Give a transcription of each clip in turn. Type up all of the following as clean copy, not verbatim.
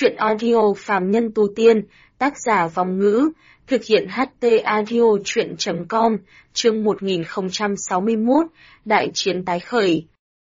Chuyện audio phàm nhân tu tiên, tác giả Vong Ngữ, thực hiện HT audio chuyện.com, chương 1061, Đại chiến tái khởi.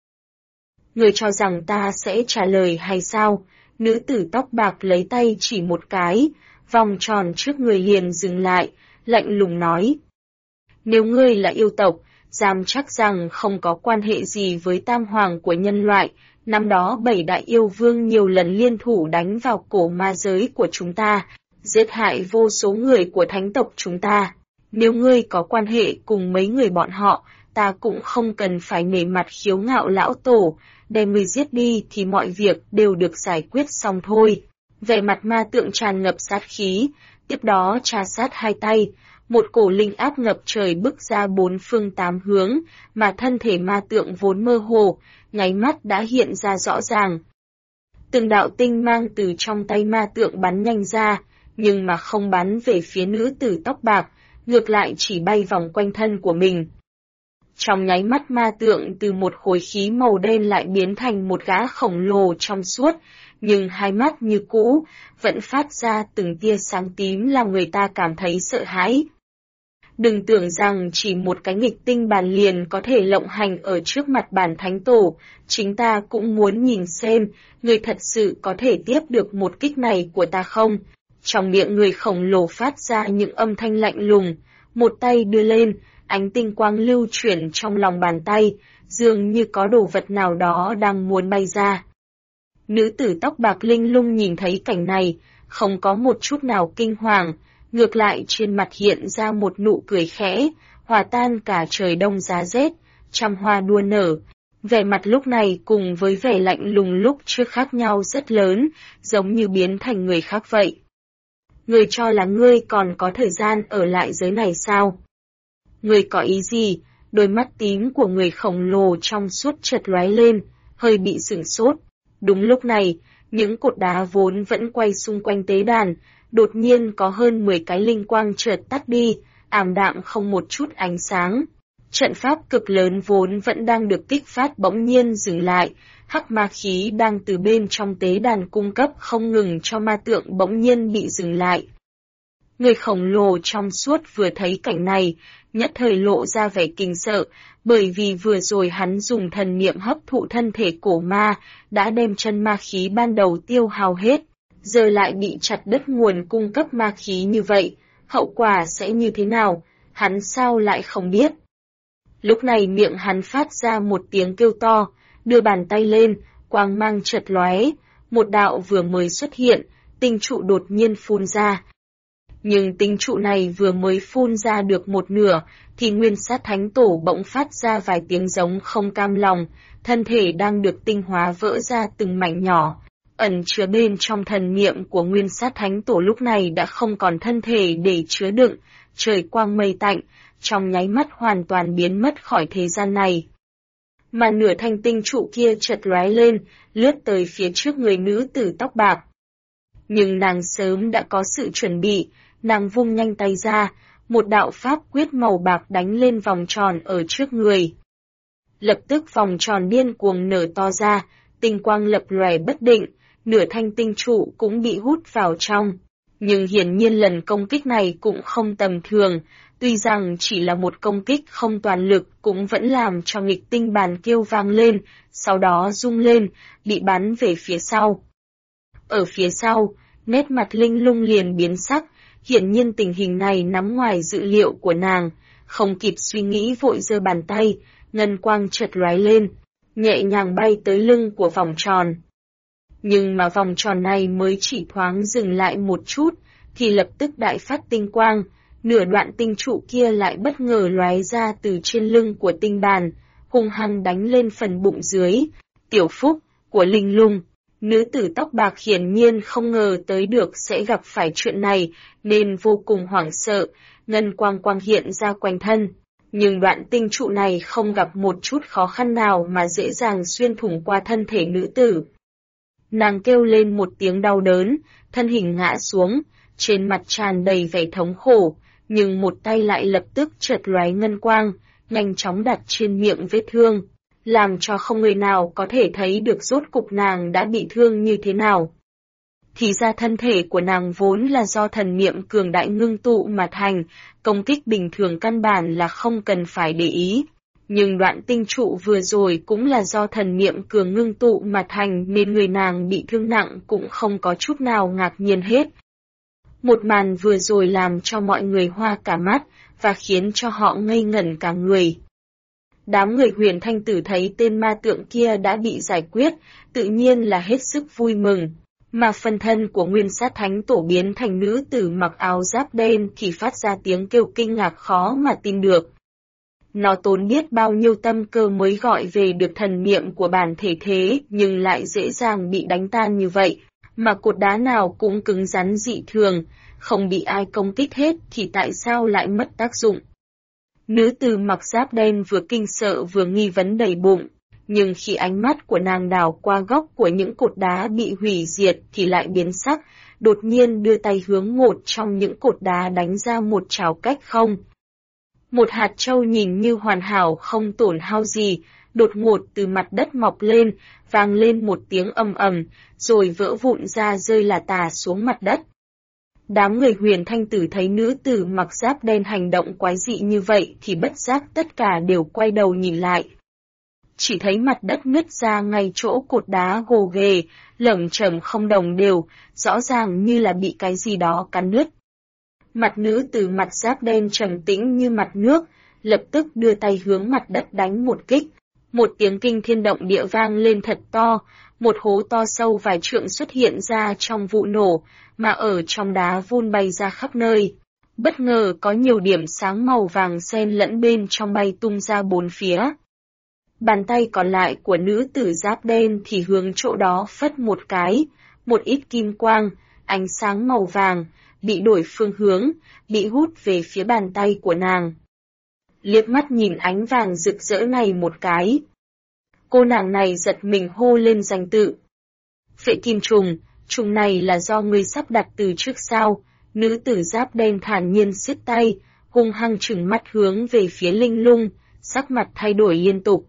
Người cho rằng ta sẽ trả lời hay sao? Nữ tử tóc bạc lấy tay chỉ một cái, vòng tròn trước người liền dừng lại, lạnh lùng nói. Nếu ngươi là yêu tộc, dám chắc rằng không có quan hệ gì với tam hoàng của nhân loại. Năm đó 7 đại yêu vương nhiều lần liên thủ đánh vào cổ ma giới của chúng ta, giết hại vô số người của thánh tộc chúng ta. Nếu ngươi có quan hệ cùng mấy người bọn họ, ta cũng không cần phải nể mặt khiếu ngạo lão tổ, đem ngươi giết đi thì mọi việc đều được giải quyết xong thôi. Vẻ mặt ma tượng tràn ngập sát khí, tiếp đó trà sát hai tay, một cổ linh áp ngập trời bức ra bốn phương tám hướng, mà thân thể ma tượng vốn mơ hồ, nháy mắt đã hiện ra rõ ràng. Từng đạo tinh mang từ trong tay ma tượng bắn nhanh ra, nhưng mà không bắn về phía nữ tử tóc bạc, ngược lại chỉ bay vòng quanh thân của mình. Trong nháy mắt ma tượng từ một khối khí màu đen lại biến thành một gã khổng lồ trong suốt, nhưng hai mắt như cũ, vẫn phát ra từng tia sáng tím làm người ta cảm thấy sợ hãi. Đừng tưởng rằng chỉ một cái nghịch tinh bàn liền có thể lộng hành ở trước mặt bản thánh tổ, chính ta cũng muốn nhìn xem, người thật sự có thể tiếp được một kích này của ta không? Trong miệng người khổng lồ phát ra những âm thanh lạnh lùng, một tay đưa lên, ánh tinh quang lưu chuyển trong lòng bàn tay, dường như có đồ vật nào đó đang muốn bay ra. Nữ tử tóc bạc linh lung nhìn thấy cảnh này, không có một chút nào kinh hoàng, ngược lại trên mặt hiện ra một nụ cười khẽ, hòa tan cả trời đông giá rét, trăm hoa đua nở. Vẻ mặt lúc này cùng với vẻ lạnh lùng lúc trước khác nhau rất lớn, giống như biến thành người khác vậy. Ngươi cho là ngươi còn có thời gian ở lại giới này sao? Ngươi có ý gì? Đôi mắt tím của người khổng lồ trong suốt chợt lóe lên, hơi bị sửng sốt. Đúng lúc này, những cột đá vốn vẫn quay xung quanh tế đàn, đột nhiên có hơn 10 cái linh quang chợt tắt đi, ảm đạm không một chút ánh sáng. Trận pháp cực lớn vốn vẫn đang được kích phát bỗng nhiên dừng lại, hắc ma khí đang từ bên trong tế đàn cung cấp không ngừng cho ma tượng bỗng nhiên bị dừng lại. Người khổng lồ trong suốt vừa thấy cảnh này, nhất thời lộ ra vẻ kinh sợ, bởi vì vừa rồi hắn dùng thần niệm hấp thụ thân thể cổ ma, đã đem chân ma khí ban đầu tiêu hao hết, giờ lại bị chặt đứt nguồn cung cấp ma khí như vậy, hậu quả sẽ như thế nào, hắn sao lại không biết. Lúc này miệng hắn phát ra một tiếng kêu to, đưa bàn tay lên, quang mang chợt lóe, một đạo vừa mới xuất hiện, tinh trụ đột nhiên phun ra. Nhưng tinh trụ này vừa mới phun ra được một nửa, thì nguyên sát thánh tổ bỗng phát ra vài tiếng giống không cam lòng, thân thể đang được tinh hóa vỡ ra từng mảnh nhỏ. Ẩn chứa bên trong thần niệm của nguyên sát thánh tổ lúc này đã không còn thân thể để chứa đựng, trời quang mây tạnh, trong nháy mắt hoàn toàn biến mất khỏi thế gian này. Mà nửa thanh tinh trụ kia chợt lóe lên, lướt tới phía trước người nữ tử tóc bạc. Nhưng nàng sớm đã có sự chuẩn bị, nàng vung nhanh tay ra, một đạo pháp quyết màu bạc đánh lên vòng tròn ở trước người. Lập tức vòng tròn điên cuồng nở to ra, tinh quang lập lòe bất định, nửa thanh tinh trụ cũng bị hút vào trong. Nhưng hiển nhiên lần công kích này cũng không tầm thường, tuy rằng chỉ là một công kích không toàn lực cũng vẫn làm cho nghịch tinh bàn kêu vang lên, sau đó rung lên, bị bắn về phía sau. Ở phía sau, nét mặt linh lung liền biến sắc, hiển nhiên tình hình này nằm ngoài dự liệu của nàng, không kịp suy nghĩ vội giơ bàn tay, ngân quang chợt lóe lên, nhẹ nhàng bay tới lưng của vòng tròn. Nhưng mà vòng tròn này mới chỉ thoáng dừng lại một chút, thì lập tức đại phát tinh quang, nửa đoạn tinh trụ kia lại bất ngờ lóe ra từ trên lưng của tinh bàn, hung hăng đánh lên phần bụng dưới, tiểu phúc của linh lung. Nữ tử tóc bạc hiển nhiên không ngờ tới được sẽ gặp phải chuyện này, nên vô cùng hoảng sợ, ngân quang quang hiện ra quanh thân. Nhưng đoạn tinh trụ này không gặp một chút khó khăn nào mà dễ dàng xuyên thủng qua thân thể nữ tử. Nàng kêu lên một tiếng đau đớn, thân hình ngã xuống, trên mặt tràn đầy vẻ thống khổ, nhưng một tay lại lập tức chợt lóe ngân quang, nhanh chóng đặt trên miệng vết thương, làm cho không người nào có thể thấy được rốt cục nàng đã bị thương như thế nào. thì ra thân thể của nàng vốn là do thần niệm cường đại ngưng tụ mà thành, công kích bình thường căn bản là không cần phải để ý. Nhưng đoạn tinh trụ vừa rồi cũng là do thần niệm cường ngưng tụ mà thành nên người nàng bị thương nặng cũng không có chút nào ngạc nhiên hết. Một màn vừa rồi làm cho mọi người hoa cả mắt và khiến cho họ ngây ngẩn cả người. Đám người Huyền Thanh Tử thấy tên ma tượng kia đã bị giải quyết, tự nhiên là hết sức vui mừng. Mà phần thân của Nguyên Sát Thánh Tổ biến thành nữ tử mặc áo giáp đen thì phát ra tiếng kêu kinh ngạc khó mà tin được. Nó tốn biết bao nhiêu tâm cơ mới gọi về được thần niệm của bản thể thế nhưng lại dễ dàng bị đánh tan như vậy, mà cột đá nào cũng cứng rắn dị thường, không bị ai công kích hết thì tại sao lại mất tác dụng. Nữ tử mặc giáp đen vừa kinh sợ vừa nghi vấn đầy bụng, nhưng khi ánh mắt của nàng đảo qua góc của những cột đá bị hủy diệt thì lại biến sắc, đột nhiên đưa tay hướng một trong những cột đá đánh ra một chảo cách không. Một hạt châu nhìn như hoàn hảo không tổn hao gì, đột ngột từ mặt đất mọc lên, vang lên một tiếng ầm ầm, rồi vỡ vụn ra rơi lả tả xuống mặt đất. Đám người Huyền Thanh Tử thấy nữ tử mặc giáp đen hành động quái dị như vậy thì bất giác tất cả đều quay đầu nhìn lại. Chỉ thấy mặt đất nứt ra ngay chỗ cột đá gồ ghề, lởm chởm không đồng đều, rõ ràng như là bị cái gì đó cắn nứt. Mặt nữ tử mặt giáp đen trầm tĩnh như mặt nước, lập tức đưa tay hướng mặt đất đánh một kích. Một tiếng kinh thiên động địa vang lên thật to, một hố to sâu vài trượng xuất hiện ra trong vụ nổ, mà ở trong đá vun bay ra khắp nơi. Bất ngờ có nhiều điểm sáng màu vàng xen lẫn bên trong bay tung ra bốn phía. Bàn tay còn lại của nữ tử giáp đen thì hướng chỗ đó phất một cái, một ít kim quang, ánh sáng màu vàng, bị đổi phương hướng, bị hút về phía bàn tay của nàng. Liếc mắt nhìn ánh vàng rực rỡ này một cái. Cô nàng này giật mình hô lên danh tự. Phệ kim trùng, trùng này là do ngươi sắp đặt từ trước sao? Nữ tử giáp đen thản nhiên siết tay, hung hăng trừng mắt hướng về phía Linh Lung, sắc mặt thay đổi liên tục.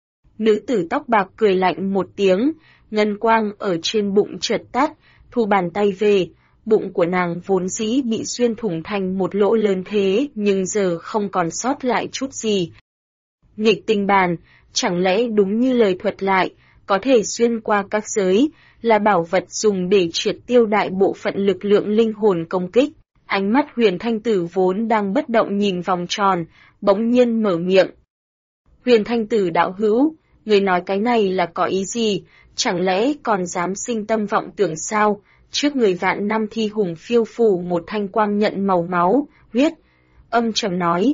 Nữ tử tóc bạc cười lạnh một tiếng, ngân quang ở trên bụng chợt tắt, thu bàn tay về. Bụng của nàng vốn dĩ bị xuyên thủng thành một lỗ lớn thế nhưng giờ không còn sót lại chút gì. Nghịch tinh bàn, chẳng lẽ đúng như lời thuật lại, có thể xuyên qua các giới, là bảo vật dùng để triệt tiêu đại bộ phận lực lượng linh hồn công kích. Ánh mắt Huyền Thanh Tử vốn đang bất động nhìn vòng tròn, bỗng nhiên mở miệng. Huyền Thanh Tử đạo hữu, người nói cái này là có ý gì, chẳng lẽ còn dám sinh tâm vọng tưởng sao? Trước người vạn năm thi hùng phiêu phủ một thanh quang nhận màu máu, huyết, âm trầm nói.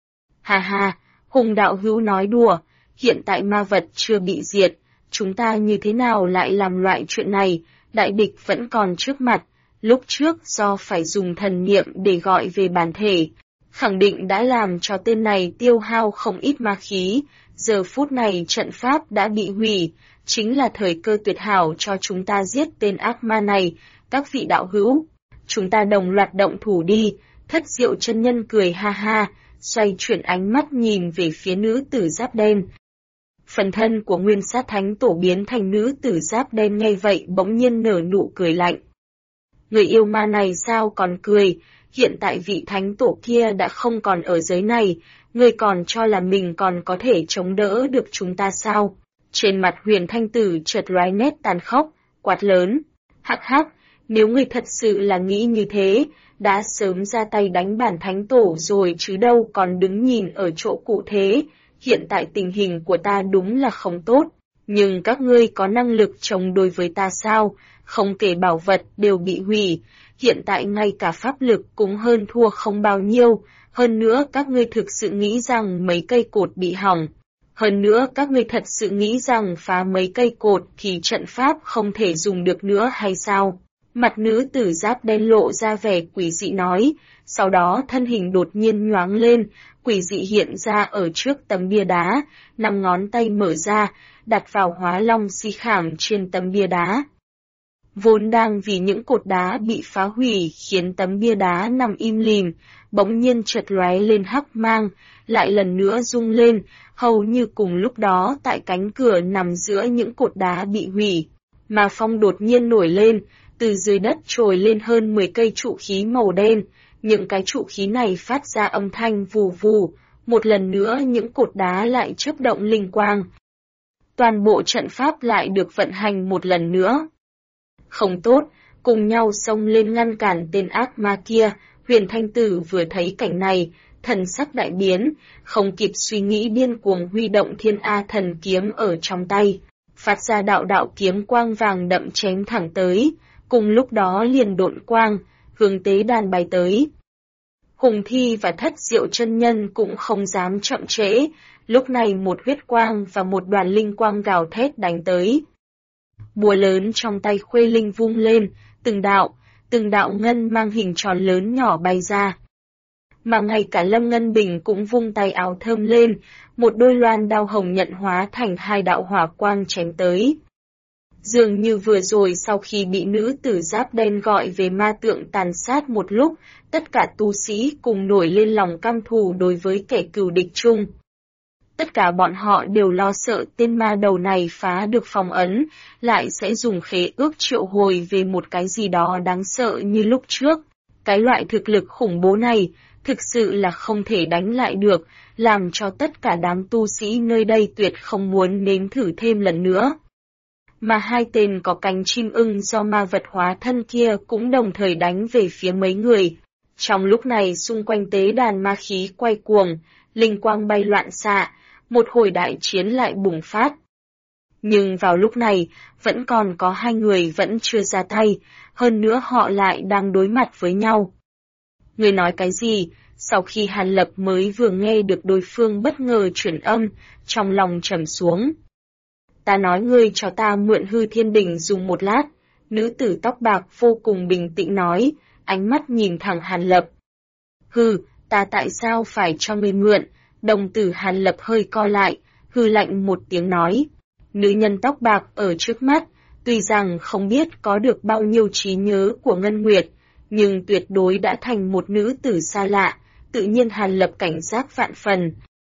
Hà hà, Hùng đạo hữu nói đùa, hiện tại ma vật chưa bị diệt, chúng ta như thế nào lại làm loại chuyện này, đại địch vẫn còn trước mặt, lúc trước do phải dùng thần niệm để gọi về bản thể, khẳng định đã làm cho tên này tiêu hao không ít ma khí, giờ phút này trận pháp đã bị hủy, chính là thời cơ tuyệt hảo cho chúng ta giết tên ác ma này, các vị đạo hữu. Chúng ta đồng loạt động thủ đi, Thất Diệu chân nhân cười ha ha, xoay chuyển ánh mắt nhìn về phía nữ tử giáp đen. Phần thân của Nguyên Sát Thánh Tổ biến thành nữ tử giáp đen nghe vậy bỗng nhiên nở nụ cười lạnh. Người yêu ma này sao còn cười, hiện tại vị thánh tổ kia đã không còn ở giới này, ngươi còn cho là mình còn có thể chống đỡ được chúng ta sao? Trên mặt Huyền Thanh Tử chợt lóe nét tàn khốc, quát lớn. Hắc hắc, nếu ngươi thật sự là nghĩ như thế, đã sớm ra tay đánh bản thánh tổ rồi chứ đâu còn đứng nhìn ở chỗ cụ thế. Hiện tại tình hình của ta đúng là không tốt, nhưng các ngươi có năng lực chống đối với ta sao? Không kể bảo vật đều bị hủy, hiện tại ngay cả pháp lực cũng hơn thua không bao nhiêu, hơn nữa các ngươi thực sự nghĩ rằng mấy cây cột bị hỏng. Hơn nữa các ngươi thật sự nghĩ rằng phá mấy cây cột thì trận pháp không thể dùng được nữa hay sao? Mặt nữ tử giáp đen lộ ra vẻ quỷ dị nói, sau đó thân hình đột nhiên nhoáng lên, quỷ dị hiện ra ở trước tấm bia đá, 5 ngón tay mở ra, đặt vào hóa long si khảm trên tấm bia đá. Vốn đang vì những cột đá bị phá hủy khiến tấm bia đá nằm im lìm, bỗng nhiên chợt lóe lên hắc mang, lại lần nữa rung lên, hầu như cùng lúc đó tại cánh cửa nằm giữa những cột đá bị hủy. Mà phong đột nhiên nổi lên, từ dưới đất trồi lên hơn 10 cây trụ khí màu đen, những cái trụ khí này phát ra âm thanh vù vù, một lần nữa những cột đá lại chớp động linh quang. Toàn bộ trận pháp lại được vận hành một lần nữa. Không tốt, cùng nhau xông lên ngăn cản tên ác ma kia. Huyền Thanh Tử vừa thấy cảnh này, thần sắc đại biến, không kịp suy nghĩ điên cuồng huy động Thiên A Thần kiếm ở trong tay, phát ra đạo đạo kiếm quang vàng đậm chém thẳng tới, cùng lúc đó liền độn quang, hướng tế đàn bay tới. Hùng Thi và Thất Diệu chân nhân cũng không dám chậm trễ, lúc này một huyết quang và một đoàn linh quang gào thét đánh tới. Búa lớn trong tay Khuê Linh vung lên, từng đạo ngân mang hình tròn lớn nhỏ bay ra. Mà ngay cả Lâm Ngân Bình cũng vung tay áo thơm lên, một đôi loan đao hồng nhận hóa thành hai đạo hỏa quang chém tới. Dường như vừa rồi sau khi bị nữ tử giáp đen gọi về ma tượng tàn sát một lúc, tất cả tu sĩ cùng nổi lên lòng căm thù đối với kẻ cừu địch chung. Tất cả bọn họ đều lo sợ tên ma đầu này phá được phong ấn, lại sẽ dùng khế ước triệu hồi về một cái gì đó đáng sợ như lúc trước. Cái loại thực lực khủng bố này, thực sự là không thể đánh lại được, làm cho tất cả đám tu sĩ nơi đây tuyệt không muốn nếm thử thêm lần nữa. Mà hai tên có cánh chim ưng do ma vật hóa thân kia cũng đồng thời đánh về phía mấy người. Trong lúc này xung quanh tế đàn ma khí quay cuồng, linh quang bay loạn xạ, một hồi đại chiến lại bùng phát. Nhưng vào lúc này, vẫn còn có hai người vẫn chưa ra tay, hơn nữa họ lại đang đối mặt với nhau. Người nói cái gì? Sau khi Hàn Lập mới vừa nghe được đối phương bất ngờ chuyển âm, trong lòng trầm xuống. Ta nói ngươi cho ta mượn hư thiên đỉnh dùng một lát, nữ tử tóc bạc vô cùng bình tĩnh nói, ánh mắt nhìn thẳng Hàn Lập. Hừ, ta tại sao phải cho ngươi mượn? Đồng tử Hàn Lập hơi co lại, hừ lạnh một tiếng nói. Nữ nhân tóc bạc ở trước mắt, tuy rằng không biết có được bao nhiêu trí nhớ của Ngân Nguyệt, nhưng tuyệt đối đã thành một nữ tử xa lạ, tự nhiên Hàn Lập cảnh giác vạn phần.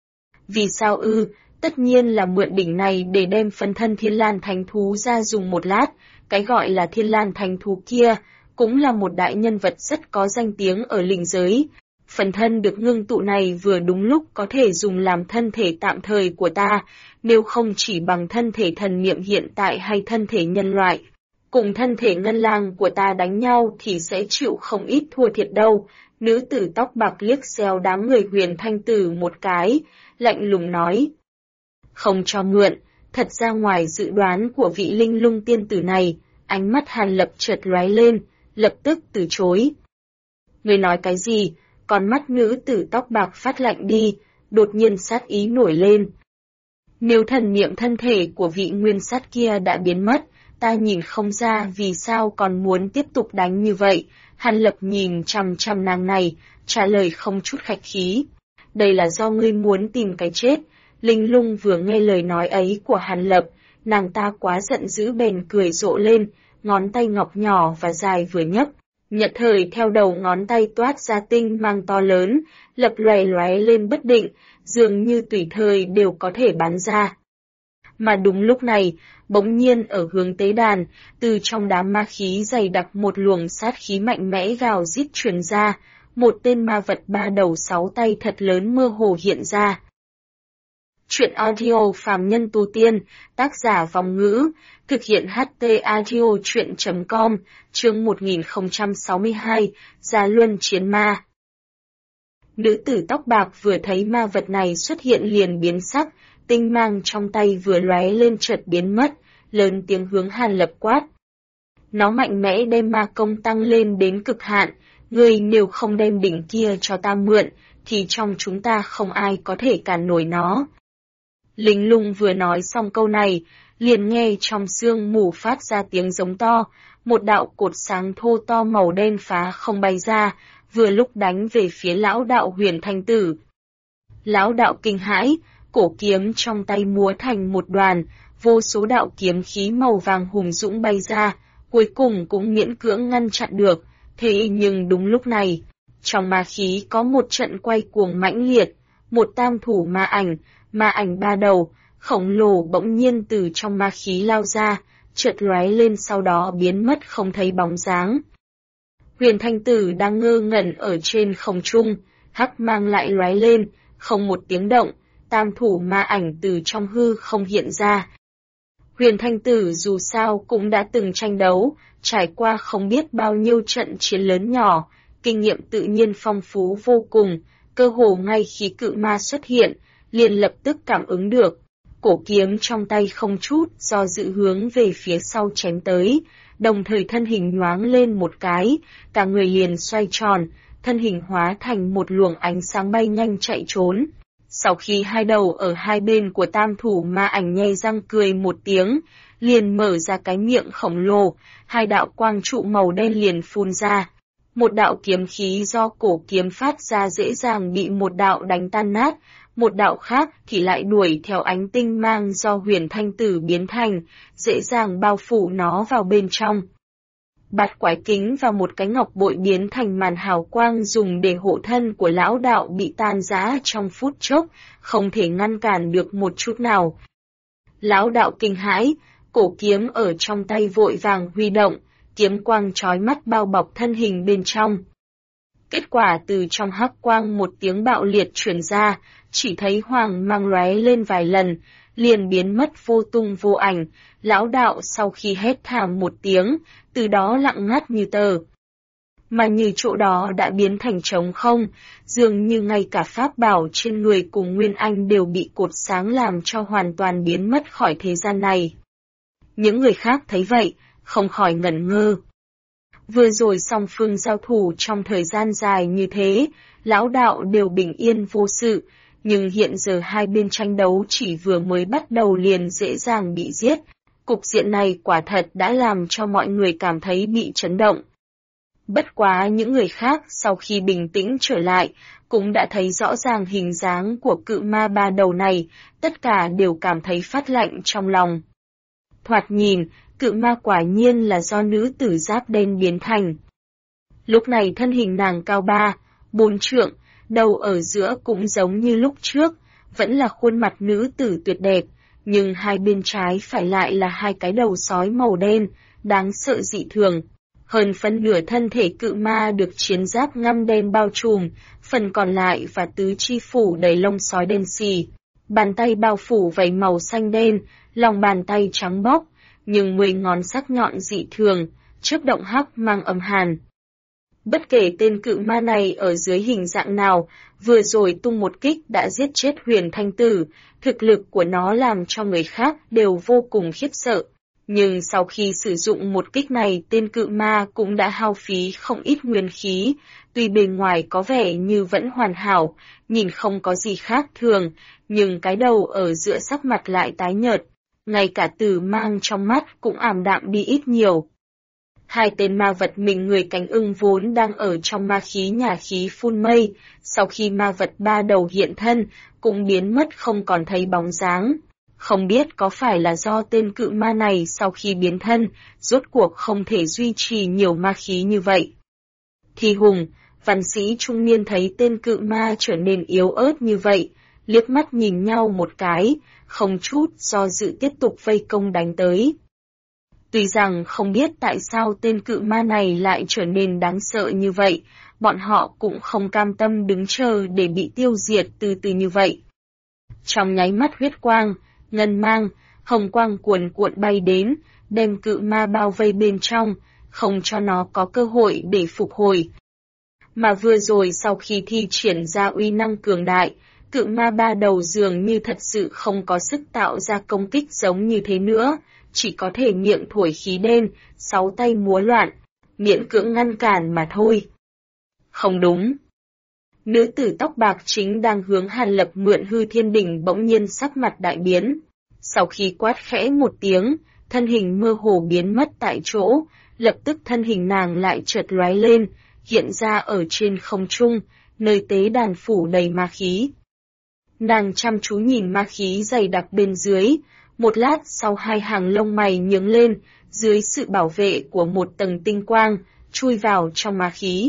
Vì sao ư? Tất nhiên là mượn đỉnh này để đem phân thân Thiên Lan Thánh Thú ra dùng một lát, cái gọi là Thiên Lan Thánh Thú kia, cũng là một đại nhân vật rất có danh tiếng ở linh giới. Phần thân được ngưng tụ này vừa đúng lúc có thể dùng làm thân thể tạm thời của ta, nếu không chỉ bằng thân thể thần niệm hiện tại hay thân thể nhân loại. Cùng thân thể ngân lang của ta đánh nhau thì sẽ chịu không ít thua thiệt đâu. Nữ tử tóc bạc liếc xéo đám người Huyền Thanh Tử một cái, lạnh lùng nói. Không cho mượn, thật ra ngoài dự đoán của vị linh lung tiên tử này, ánh mắt Hàn Lập chợt lóe lên, lập tức từ chối. Người nói cái gì? Con mắt nữ tử tóc bạc phát lạnh đi, đột nhiên sát ý nổi lên. Nếu thần niệm thân thể của vị nguyên sát kia đã biến mất, ta nhìn không ra vì sao còn muốn tiếp tục đánh như vậy. Hàn Lập nhìn chằm chằm nàng này, trả lời không chút khách khí. Đây là do ngươi muốn tìm cái chết. Linh lung vừa nghe lời nói ấy của Hàn Lập, nàng ta quá giận dữ bèn cười rộ lên, ngón tay ngọc nhỏ và dài vừa nhấc. Nhận thời theo đầu ngón tay toát ra tinh mang to lớn, lập lòe lóe lên bất định, dường như tùy thời đều có thể bắn ra. Mà đúng lúc này, bỗng nhiên ở hướng tế đàn, từ trong đám ma khí dày đặc một luồng sát khí mạnh mẽ gào rít truyền ra, một tên ma vật ba đầu sáu tay thật lớn mơ hồ hiện ra. Chuyện audio phàm nhân tu tiên, tác giả Vòng Ngữ, thực hiện HT audio chuyện.com, chương 1062, Gia Luân Chiến Ma. Nữ tử tóc bạc vừa thấy ma vật này xuất hiện liền biến sắc, tinh mang trong tay vừa lóe lên chợt biến mất, lớn tiếng hướng Hàn Lập quát. Nó mạnh mẽ đem ma công tăng lên đến cực hạn, ngươi nếu không đem đỉnh kia cho ta mượn, thì trong chúng ta không ai có thể cản nổi nó. Linh lung vừa nói xong câu này, liền nghe trong sương mù phát ra tiếng giống to, một đạo cột sáng thô to màu đen phá không bay ra, vừa lúc đánh về phía lão đạo Huyền Thanh Tử. Lão đạo kinh hãi, cổ kiếm trong tay múa thành một đoàn, vô số đạo kiếm khí màu vàng hùng dũng bay ra, cuối cùng cũng miễn cưỡng ngăn chặn được, thế nhưng đúng lúc này, trong ma khí có một trận quay cuồng mãnh liệt, một tam thủ ma ảnh ba đầu, khổng lồ bỗng nhiên từ trong ma khí lao ra, chợt lóe lên sau đó biến mất không thấy bóng dáng. Huyền Thanh Tử đang ngơ ngẩn ở trên không trung, hắc mang lại lóe lên, không một tiếng động, tam thủ ma ảnh từ trong hư không hiện ra. Huyền Thanh Tử dù sao cũng đã từng tranh đấu, trải qua không biết bao nhiêu trận chiến lớn nhỏ, kinh nghiệm tự nhiên phong phú vô cùng, cơ hồ ngay khi cự ma xuất hiện, liền lập tức cảm ứng được. Cổ kiếm trong tay không chút do dự hướng về phía sau chém tới, đồng thời thân hình nhoáng lên một cái, cả người liền xoay tròn, thân hình hóa thành một luồng ánh sáng bay nhanh chạy trốn. Sau khi hai đầu ở hai bên của tam thủ ma ảnh nhe răng cười một tiếng, liền mở ra cái miệng khổng lồ, hai đạo quang trụ màu đen liền phun ra. Một đạo kiếm khí do cổ kiếm phát ra dễ dàng bị một đạo đánh tan nát, một đạo khác thì lại đuổi theo ánh tinh mang do Huyền Thanh Tử biến thành, dễ dàng bao phủ nó vào bên trong. Bạt quái kính và một cái ngọc bội biến thành màn hào quang dùng để hộ thân của lão đạo bị tan rã trong phút chốc, không thể ngăn cản được một chút nào. Lão đạo kinh hãi, cổ kiếm ở trong tay vội vàng huy động, kiếm quang chói mắt bao bọc thân hình bên trong. Kết quả từ trong hắc quang một tiếng bạo liệt truyền ra, chỉ thấy hoàng mang lóe lên vài lần, liền biến mất vô tung vô ảnh, lão đạo sau khi hét thảm một tiếng, từ đó lặng ngắt như tờ. Mà như chỗ đó đã biến thành trống không, dường như ngay cả pháp bảo trên người cùng Nguyên Anh đều bị cột sáng làm cho hoàn toàn biến mất khỏi thế gian này. Những người khác thấy vậy, không khỏi ngẩn ngơ. Vừa rồi song phương giao thủ trong thời gian dài như thế, lão đạo đều bình yên vô sự, nhưng hiện giờ hai bên tranh đấu chỉ vừa mới bắt đầu liền dễ dàng bị giết. Cục diện này quả thật đã làm cho mọi người cảm thấy bị chấn động. Bất quá những người khác sau khi bình tĩnh trở lại, cũng đã thấy rõ ràng hình dáng của cự ma ba đầu này, tất cả đều cảm thấy phát lạnh trong lòng. Thoạt nhìn, cự ma quả nhiên là do nữ tử giáp đen biến thành. Lúc này thân hình nàng cao 3-4 trượng, đầu ở giữa cũng giống như lúc trước, vẫn là khuôn mặt nữ tử tuyệt đẹp, nhưng hai bên trái phải lại là hai cái đầu sói màu đen, đáng sợ dị thường. Hơn phân nửa thân thể cự ma được chiến giáp ngăm đen bao trùm, phần còn lại và tứ chi phủ đầy lông sói đen xì. Bàn tay bao phủ vảy màu xanh đen, lòng bàn tay trắng bóc, nhưng 10 ngón sắc nhọn dị thường, chớp động hắc mang âm hàn. Bất kể tên cự ma này ở dưới hình dạng nào, vừa rồi tung một kích đã giết chết Huyền Thanh Tử, thực lực của nó làm cho người khác đều vô cùng khiếp sợ. Nhưng sau khi sử dụng một kích này, tên cự ma cũng đã hao phí không ít nguyên khí, tuy bề ngoài có vẻ như vẫn hoàn hảo, nhìn không có gì khác thường, nhưng cái đầu ở giữa sắc mặt lại tái nhợt, ngay cả tử mang trong mắt cũng ảm đạm đi ít nhiều. Hai tên ma vật mình người cánh ưng vốn đang ở trong ma khí nhà khí phun mây, sau khi ma vật ba đầu hiện thân, cũng biến mất không còn thấy bóng dáng. Không biết có phải là do tên cự ma này sau khi biến thân, rốt cuộc không thể duy trì nhiều ma khí như vậy. Thì Hùng, văn sĩ trung niên thấy tên cự ma trở nên yếu ớt như vậy, liếc mắt nhìn nhau một cái, không chút do dự tiếp tục vây công đánh tới. Tuy rằng không biết tại sao tên cự ma này lại trở nên đáng sợ như vậy, bọn họ cũng không cam tâm đứng chờ để bị tiêu diệt từ từ như vậy. Trong nháy mắt huyết quang, ngân mang, hồng quang cuồn cuộn bay đến, đem cự ma bao vây bên trong, không cho nó có cơ hội để phục hồi. Mà vừa rồi sau khi thi triển ra uy năng cường đại, cự ma ba đầu dường như thật sự không có sức tạo ra công kích giống như thế nữa, chỉ có thể miệng thổi khí đen, 6 tay múa loạn, miễn cưỡng ngăn cản mà thôi. Không đúng. Nữ tử tóc bạc chính đang hướng Hàn Lập mượn hư thiên đỉnh bỗng nhiên sắc mặt đại biến. Sau khi quát khẽ một tiếng, thân hình mơ hồ biến mất tại chỗ, lập tức thân hình nàng lại chợt lóe lên, hiện ra ở trên không trung, nơi tế đàn phủ đầy ma khí. Nàng chăm chú nhìn ma khí dày đặc bên dưới, một lát sau hai hàng lông mày nhướng lên, dưới sự bảo vệ của một tầng tinh quang, chui vào trong ma khí.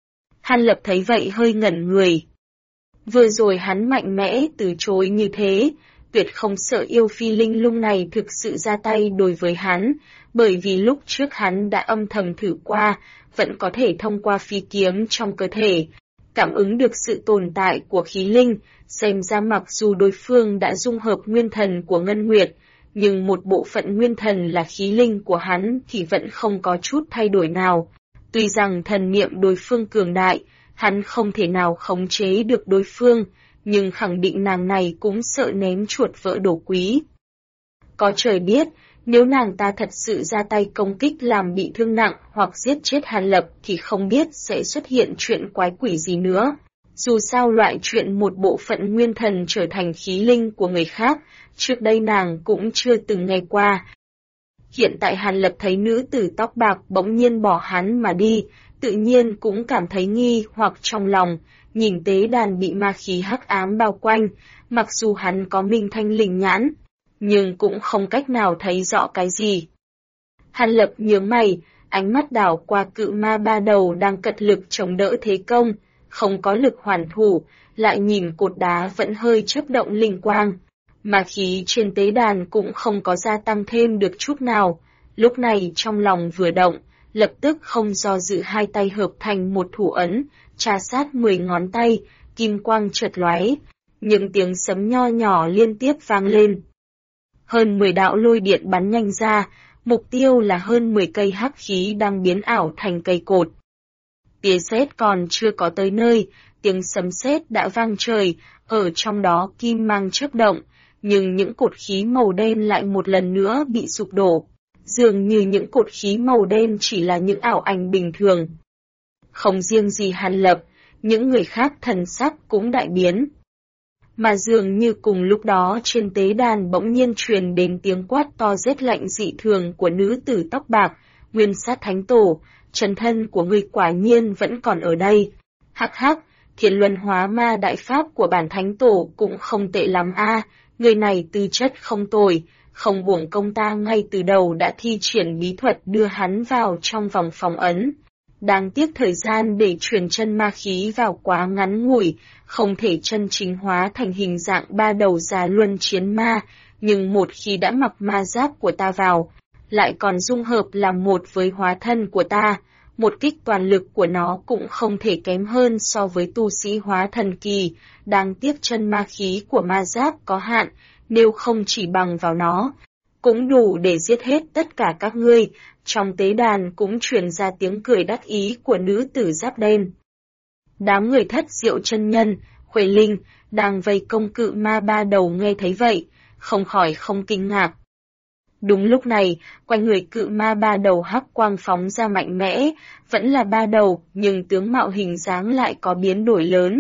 Hàn Lập thấy vậy hơi ngẩn người. Vừa rồi hắn mạnh mẽ từ chối như thế, tuyệt không sợ yêu phi linh lung này thực sự ra tay đối với hắn, bởi vì lúc trước hắn đã âm thầm thử qua, vẫn có thể thông qua phi kiếm trong cơ thể, cảm ứng được sự tồn tại của khí linh, xem ra mặc dù đối phương đã dung hợp nguyên thần của Ngân Nguyệt, nhưng một bộ phận nguyên thần là khí linh của hắn thì vẫn không có chút thay đổi nào. Tuy rằng thần niệm đối phương cường đại, hắn không thể nào khống chế được đối phương, nhưng khẳng định nàng này cũng sợ ném chuột vỡ đồ quý. Có trời biết, nếu nàng ta thật sự ra tay công kích làm bị thương nặng hoặc giết chết Hàn Lập thì không biết sẽ xuất hiện chuyện quái quỷ gì nữa. Dù sao loại chuyện một bộ phận nguyên thần trở thành khí linh của người khác, trước đây nàng cũng chưa từng nghe qua. Hiện tại Hàn Lập thấy nữ tử tóc bạc bỗng nhiên bỏ hắn mà đi, tự nhiên cũng cảm thấy nghi hoặc trong lòng, nhìn tế đàn bị ma khí hắc ám bao quanh, mặc dù hắn có minh thanh linh nhãn, nhưng cũng không cách nào thấy rõ cái gì. Hàn Lập nhướng mày, ánh mắt đảo qua cự ma ba đầu đang cật lực chống đỡ thế công, không có lực hoàn thủ, lại nhìn cột đá vẫn hơi chớp động linh quang. Ma khí trên tế đàn cũng không có gia tăng thêm được chút nào, lúc này trong lòng vừa động, lập tức không do dự hai tay hợp thành một thủ ấn, trà sát 10 ngón tay, kim quang chợt lóe, những tiếng sấm nho nhỏ liên tiếp vang lên. Hơn 10 đạo lôi điện bắn nhanh ra, mục tiêu là hơn 10 cây hắc khí đang biến ảo thành cây cột. Tia sét còn chưa có tới nơi, tiếng sấm sét đã vang trời, ở trong đó kim mang chớp động, nhưng những cột khí màu đen lại một lần nữa bị sụp đổ. Dường như những cột khí màu đen chỉ là những ảo ảnh bình thường. Không riêng gì Hàn Lập, những người khác thần sắc cũng đại biến. Mà dường như cùng lúc đó trên tế đàn bỗng nhiên truyền đến tiếng quát to rét lạnh dị thường của nữ tử tóc bạc, Nguyên Sát Thánh Tổ, chân thân của người quả nhiên vẫn còn ở đây. Hắc hắc, Thiên Luân Hóa Ma đại pháp của bản Thánh Tổ cũng không tệ lắm a, người này tư chất không tồi, không uổng công ta ngay từ đầu đã thi triển bí thuật đưa hắn vào trong vòng phong ấn. Đáng tiếc thời gian để truyền chân ma khí vào quá ngắn ngủi, không thể chân chính hóa thành hình dạng ba đầu già luân chiến ma, nhưng một khi đã mặc ma giáp của ta vào, lại còn dung hợp làm một với hóa thân của ta, một kích toàn lực của nó cũng không thể kém hơn so với tu sĩ hóa thần kỳ, đáng tiếc chân ma khí của ma giáp có hạn, nếu không chỉ bằng vào nó, cũng đủ để giết hết tất cả các ngươi. Trong tế đàn cũng truyền ra tiếng cười đắc ý của nữ tử giáp đen. Đám người Thất Diệu chân nhân, Khuê Linh, đang vây công cự ma ba đầu nghe thấy vậy, không khỏi không kinh ngạc. Đúng lúc này, quanh người cự ma ba đầu hắc quang phóng ra mạnh mẽ, vẫn là ba đầu, nhưng tướng mạo hình dáng lại có biến đổi lớn.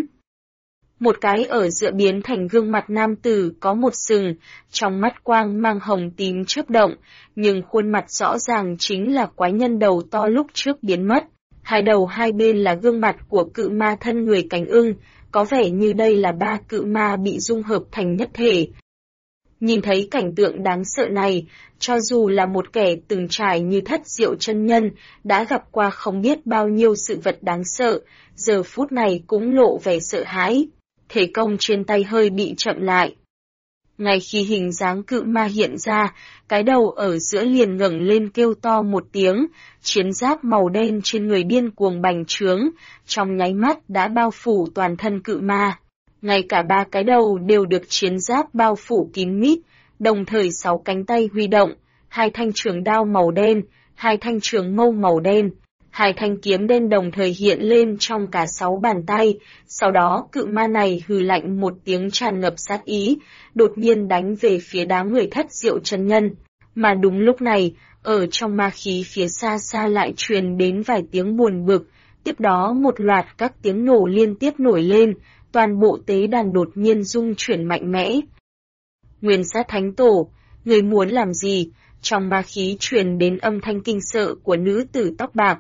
Một cái ở giữa biến thành gương mặt nam tử có một sừng, trong mắt quang mang hồng tím chớp động, nhưng khuôn mặt rõ ràng chính là quái nhân đầu to lúc trước biến mất. Hai đầu hai bên là gương mặt của cự ma thân người cánh ưng, có vẻ như đây là ba cự ma bị dung hợp thành nhất thể. Nhìn thấy cảnh tượng đáng sợ này, cho dù là một kẻ từng trải như Thất Diệu chân nhân, đã gặp qua không biết bao nhiêu sự vật đáng sợ, giờ phút này cũng lộ vẻ sợ hãi. Thế công trên tay hơi bị chậm lại. Ngay khi hình dáng cự ma hiện ra, cái đầu ở giữa liền ngẩng lên kêu to một tiếng, chiến giáp màu đen trên người điên cuồng bành trướng, trong nháy mắt đã bao phủ toàn thân cự ma. Ngay cả ba cái đầu đều được chiến giáp bao phủ kín mít, đồng thời 6 cánh tay huy động, 2 thanh trường đao màu đen, 2 thanh trường mâu màu đen. 2 thanh kiếm đen đồng thời hiện lên trong cả 6 bàn tay, sau đó cự ma này hừ lạnh một tiếng tràn ngập sát ý, đột nhiên đánh về phía đám người Thất Diệu chân nhân. Mà đúng lúc này, ở trong ma khí phía xa xa lại truyền đến vài tiếng buồn bực, tiếp đó một loạt các tiếng nổ liên tiếp nổi lên, toàn bộ tế đàn đột nhiên rung chuyển mạnh mẽ. Nguyên Sát Thánh Tổ, người muốn làm gì? Trong ma khí truyền đến âm thanh kinh sợ của nữ tử tóc bạc.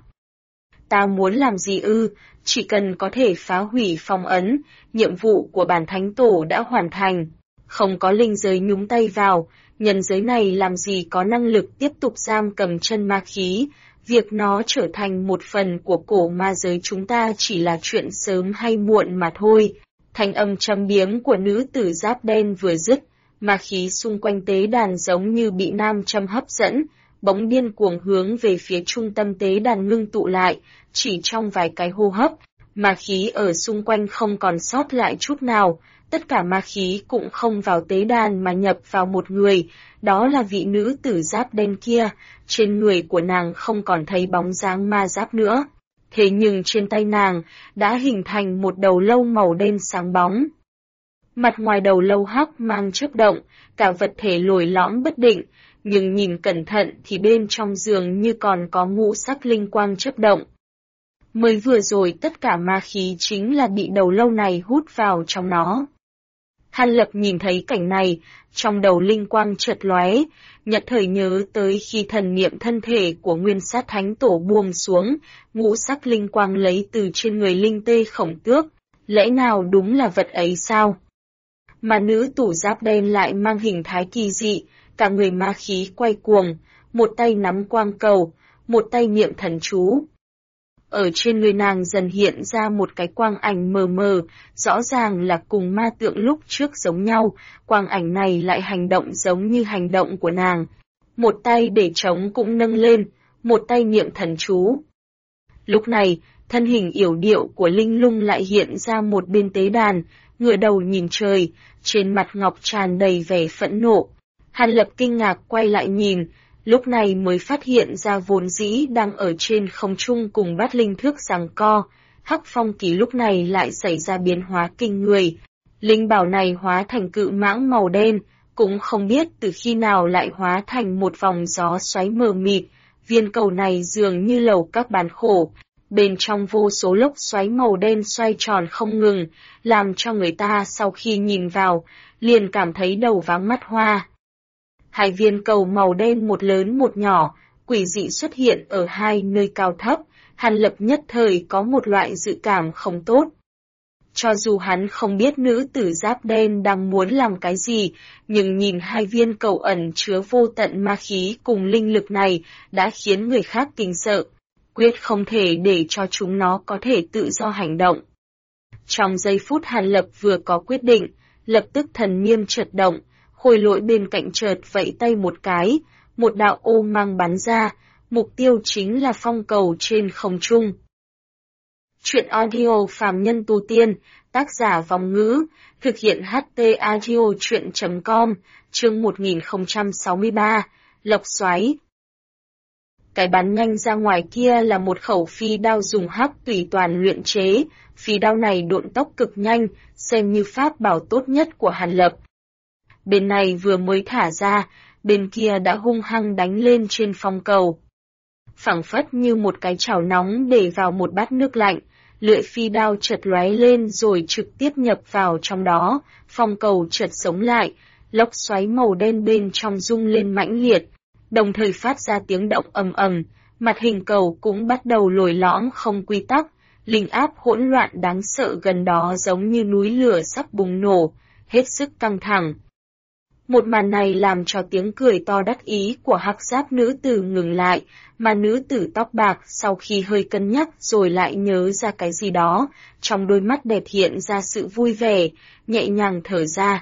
Ta muốn làm gì ư, chỉ cần có thể phá hủy phong ấn, nhiệm vụ của bản Thánh Tổ đã hoàn thành. Không có linh giới nhúng tay vào, nhân giới này làm gì có năng lực tiếp tục giam cầm chân ma khí, việc nó trở thành một phần của cổ ma giới chúng ta chỉ là chuyện sớm hay muộn mà thôi. Thanh âm trầm biếng của nữ tử giáp đen vừa dứt, Ma khí xung quanh tế đàn giống như bị nam châm hấp dẫn, bỗng điên cuồng hướng về phía trung tâm tế đàn ngưng tụ lại, chỉ trong vài cái hô hấp, ma khí ở xung quanh không còn sót lại chút nào, tất cả ma khí cũng không vào tế đàn mà nhập vào một người, đó là vị nữ tử giáp đen kia, trên người của nàng không còn thấy bóng dáng ma giáp nữa. Thế nhưng trên tay nàng đã hình thành một đầu lâu màu đen sáng bóng. Mặt ngoài đầu lâu hắc mang chớp động, cả vật thể lồi lõm bất định, nhưng nhìn cẩn thận thì bên trong giường như còn có ngũ sắc linh quang chớp động. Mới vừa rồi tất cả ma khí chính là bị đầu lâu này hút vào trong nó. Hàn Lập nhìn thấy cảnh này, trong đầu linh quang chợt lóe, nhận thời nhớ tới khi thần niệm thân thể của Nguyên Sát Thánh Tổ buông xuống, ngũ sắc linh quang lấy từ trên người linh tê Khổng Tước, lẽ nào đúng là vật ấy sao? Mà nữ tủ giáp đen lại mang hình thái kỳ dị, cả người ma khí quay cuồng, một tay nắm quang cầu, một tay niệm thần chú. Ở trên người nàng dần hiện ra một cái quang ảnh mờ mờ, rõ ràng là cùng ma tượng lúc trước giống nhau, quang ảnh này lại hành động giống như hành động của nàng. Một tay để trống cũng nâng lên, một tay niệm thần chú. Lúc này, thân hình yểu điệu của Linh Lung lại hiện ra một bên tế đàn, ngửa đầu nhìn trời, trên mặt ngọc tràn đầy vẻ phẫn nộ. Hàn Lập kinh ngạc quay lại nhìn, lúc này mới phát hiện ra vốn dĩ đang ở trên không trung cùng Bát Linh Thước giằng co, Hắc Phong Kỳ lúc này lại xảy ra biến hóa kinh người. Linh bảo này hóa thành cự mãng màu đen, cũng không biết từ khi nào lại hóa thành một vòng gió xoáy mờ mịt, viên cầu này dường như lầu các bàn khổ. Bên trong vô số lốc xoáy màu đen xoay tròn không ngừng, làm cho người ta sau khi nhìn vào, liền cảm thấy đầu váng mắt hoa. Hai viên cầu màu đen một lớn một nhỏ, quỷ dị xuất hiện ở hai nơi cao thấp, Hàn Lập nhất thời có một loại dự cảm không tốt. Cho dù hắn không biết nữ tử giáp đen đang muốn làm cái gì, nhưng nhìn hai viên cầu ẩn chứa vô tận ma khí cùng linh lực này đã khiến người khác kinh sợ, quyết không thể để cho chúng nó có thể tự do hành động. Trong giây phút Hàn Lập vừa có quyết định, lập tức thần niêm chợt động, Khôi Lỗi bên cạnh chợt vẫy tay một cái, một đạo ô mang bắn ra, mục tiêu chính là phong cầu trên không trung. Chuyện audio Phàm Nhân Tu Tiên, tác giả Vong Ngữ, thực hiện HT Audio Chuyện.com, chương 1063, Lộc Xoáy. Cái bắn nhanh ra ngoài kia là một khẩu phi đao dùng hắc tùy toàn luyện chế, phi đao này độn tốc cực nhanh, xem như pháp bảo tốt nhất của Hàn Lập. Bên này vừa mới thả ra, bên kia đã hung hăng đánh lên trên phong cầu. Phảng phất như một cái chảo nóng để vào một bát nước lạnh, lưỡi phi đao chợt lóe lên rồi trực tiếp nhập vào trong đó, phong cầu chợt sống lại, lốc xoáy màu đen bên trong rung lên mãnh liệt, đồng thời phát ra tiếng động ầm ầm, mặt hình cầu cũng bắt đầu lồi lõm không quy tắc, linh áp hỗn loạn đáng sợ gần đó giống như núi lửa sắp bùng nổ, hết sức căng thẳng. Một màn này làm cho tiếng cười to đắc ý của hắc giáp nữ tử ngừng lại, mà nữ tử tóc bạc sau khi hơi cân nhắc rồi lại nhớ ra cái gì đó, trong đôi mắt đẹp hiện ra sự vui vẻ, nhẹ nhàng thở ra.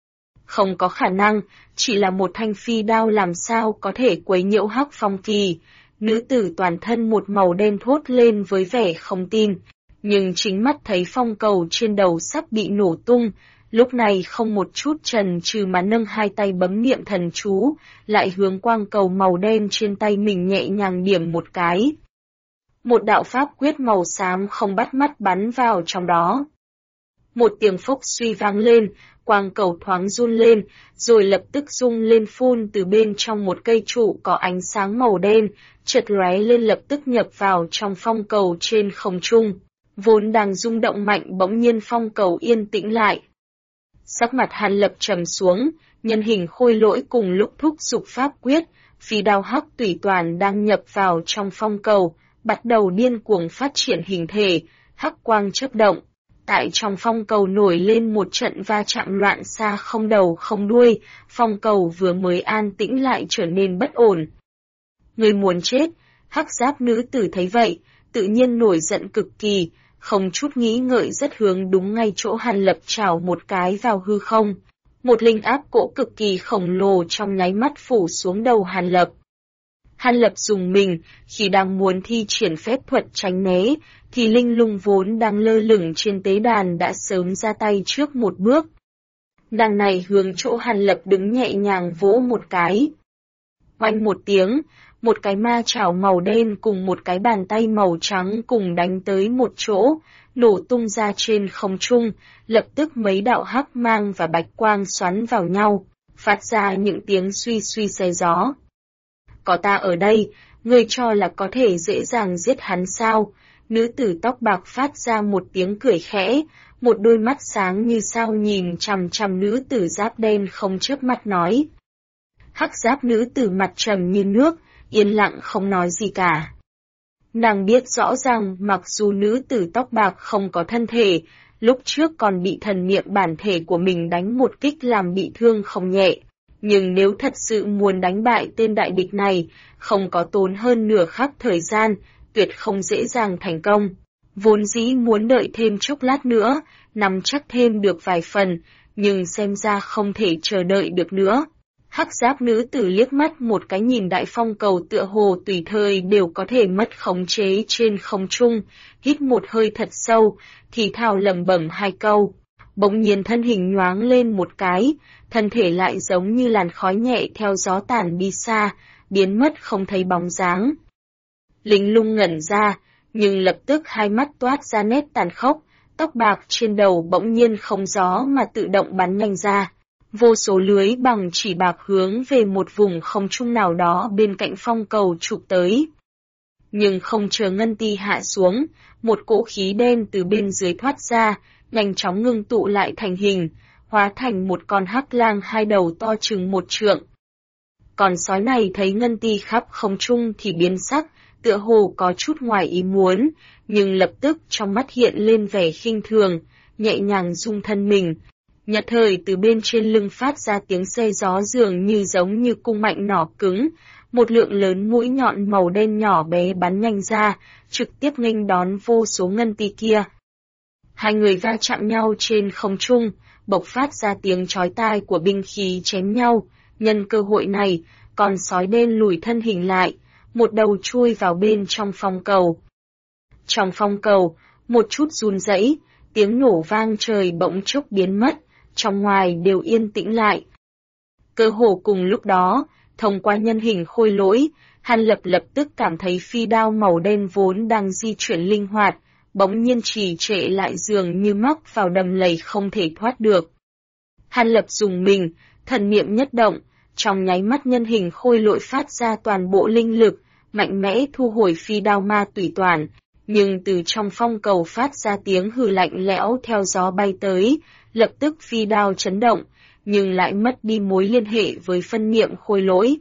Không có khả năng, chỉ là một thanh phi đao làm sao có thể quấy nhiễu Hắc Phong Kỳ. Nữ tử toàn thân một màu đen thốt lên với vẻ không tin, nhưng chính mắt thấy phong cầu trên đầu sắp bị nổ tung, lúc này không một chút chần chừ mà nâng hai tay bấm niệm thần chú, lại hướng quang cầu màu đen trên tay mình nhẹ nhàng điểm một cái. Một đạo pháp quyết màu xám không bắt mắt bắn vào trong đó. Một tiếng phốc suy vang lên, quang cầu thoáng run lên, rồi lập tức rung lên phun từ bên trong một cây trụ có ánh sáng màu đen, chợt lóe lên lập tức nhập vào trong phong cầu trên không trung. Vốn đang rung động mạnh bỗng nhiên phong cầu yên tĩnh lại. Sắc mặt Hàn Lập trầm xuống, nhân hình Khôi Lỗi cùng lúc thúc giục pháp quyết, phi đao hắc tùy toàn đang nhập vào trong phong cầu, bắt đầu điên cuồng phát triển hình thể, hắc quang chớp động. Tại trong phong cầu nổi lên một trận va chạm loạn xa không đầu không đuôi, phong cầu vừa mới an tĩnh lại trở nên bất ổn. Người muốn chết, hắc giáp nữ tử thấy vậy, tự nhiên nổi giận cực kỳ, không chút nghĩ ngợi rất hướng đúng ngay chỗ Hàn Lập chảo một cái vào hư không. Một linh áp cỗ cực kỳ khổng lồ trong nháy mắt phủ xuống đầu Hàn Lập. Hàn Lập dùng mình, khi đang muốn thi triển phép thuật tránh né, thì linh lung vốn đang lơ lửng trên tế đàn đã sớm ra tay trước một bước. Nàng này hướng chỗ Hàn Lập đứng nhẹ nhàng vỗ một cái. Oanh một tiếng, một cái ma chảo màu đen cùng một cái bàn tay màu trắng cùng đánh tới một chỗ, nổ tung ra trên không trung, lập tức mấy đạo hắc mang và bạch quang xoắn vào nhau, phát ra những tiếng suy suy xé gió. Có ta ở đây, ngươi cho là có thể dễ dàng giết hắn sao? Nữ tử tóc bạc phát ra một tiếng cười khẽ, một đôi mắt sáng như sao nhìn chằm chằm nữ tử giáp đen không chớp mắt nói. Hắc giáp nữ tử mặt trầm như nước, yên lặng không nói gì cả. Nàng biết rõ ràng mặc dù nữ tử tóc bạc không có thân thể, lúc trước còn bị thần niệm bản thể của mình đánh một kích làm bị thương không nhẹ. Nhưng nếu thật sự muốn đánh bại tên đại địch này, không có tốn hơn nửa khắc thời gian, tuyệt không dễ dàng thành công. Vốn dĩ muốn đợi thêm chốc lát nữa, nắm chắc thêm được vài phần, nhưng xem ra không thể chờ đợi được nữa. Hắc giáp nữ tử liếc mắt một cái nhìn đại phong cầu tựa hồ tùy thời đều có thể mất khống chế trên không trung, hít một hơi thật sâu, thì thào lẩm bẩm hai câu. Bỗng nhiên thân hình nhoáng lên một cái, thân thể lại giống như làn khói nhẹ theo gió tản đi xa, biến mất không thấy bóng dáng. Linh lung ngẩn ra, nhưng lập tức hai mắt toát ra nét tàn khốc, tóc bạc trên đầu bỗng nhiên không gió mà tự động bắn nhanh ra. Vô số lưới bằng chỉ bạc hướng về một vùng không trung nào đó bên cạnh phong cầu chụp tới. Nhưng không chờ ngân ti hạ xuống, một cỗ khí đen từ bên dưới thoát ra, nhanh chóng ngưng tụ lại thành hình, hóa thành một con hắc lang hai đầu to chừng một trượng. Con sói này thấy ngân ti khắp không trung thì biến sắc, tựa hồ có chút ngoài ý muốn, nhưng lập tức trong mắt hiện lên vẻ khinh thường, nhẹ nhàng rung thân mình. Nhất thời từ bên trên lưng phát ra tiếng xe gió dường như giống như cung mạnh nỏ cứng, một lượng lớn mũi nhọn màu đen nhỏ bé bắn nhanh ra, trực tiếp nghênh đón vô số ngân ti kia. Hai người va chạm nhau trên không trung, bộc phát ra tiếng chói tai của binh khí chém nhau. Nhân cơ hội này, con sói đen lùi thân hình lại, một đầu chui vào bên trong phong cầu. Trong phong cầu, một chút run rẩy, tiếng nổ vang trời bỗng chốc biến mất, trong ngoài đều yên tĩnh lại. Cơ hồ cùng lúc đó, thông qua nhân hình khôi lỗi, Hàn Lập lập tức cảm thấy phi đao màu đen vốn đang di chuyển linh hoạt, bỗng nhiên trì trệ lại dường như mắc vào đầm lầy không thể thoát được. Hàn Lập dùng mình, thần niệm nhất động, trong nháy mắt nhân hình khôi lỗi phát ra toàn bộ linh lực, mạnh mẽ thu hồi phi đao ma tùy toàn, nhưng từ trong phong cầu phát ra tiếng hừ lạnh lẽo theo gió bay tới, lập tức phi đao chấn động, nhưng lại mất đi mối liên hệ với phân niệm khôi lỗi.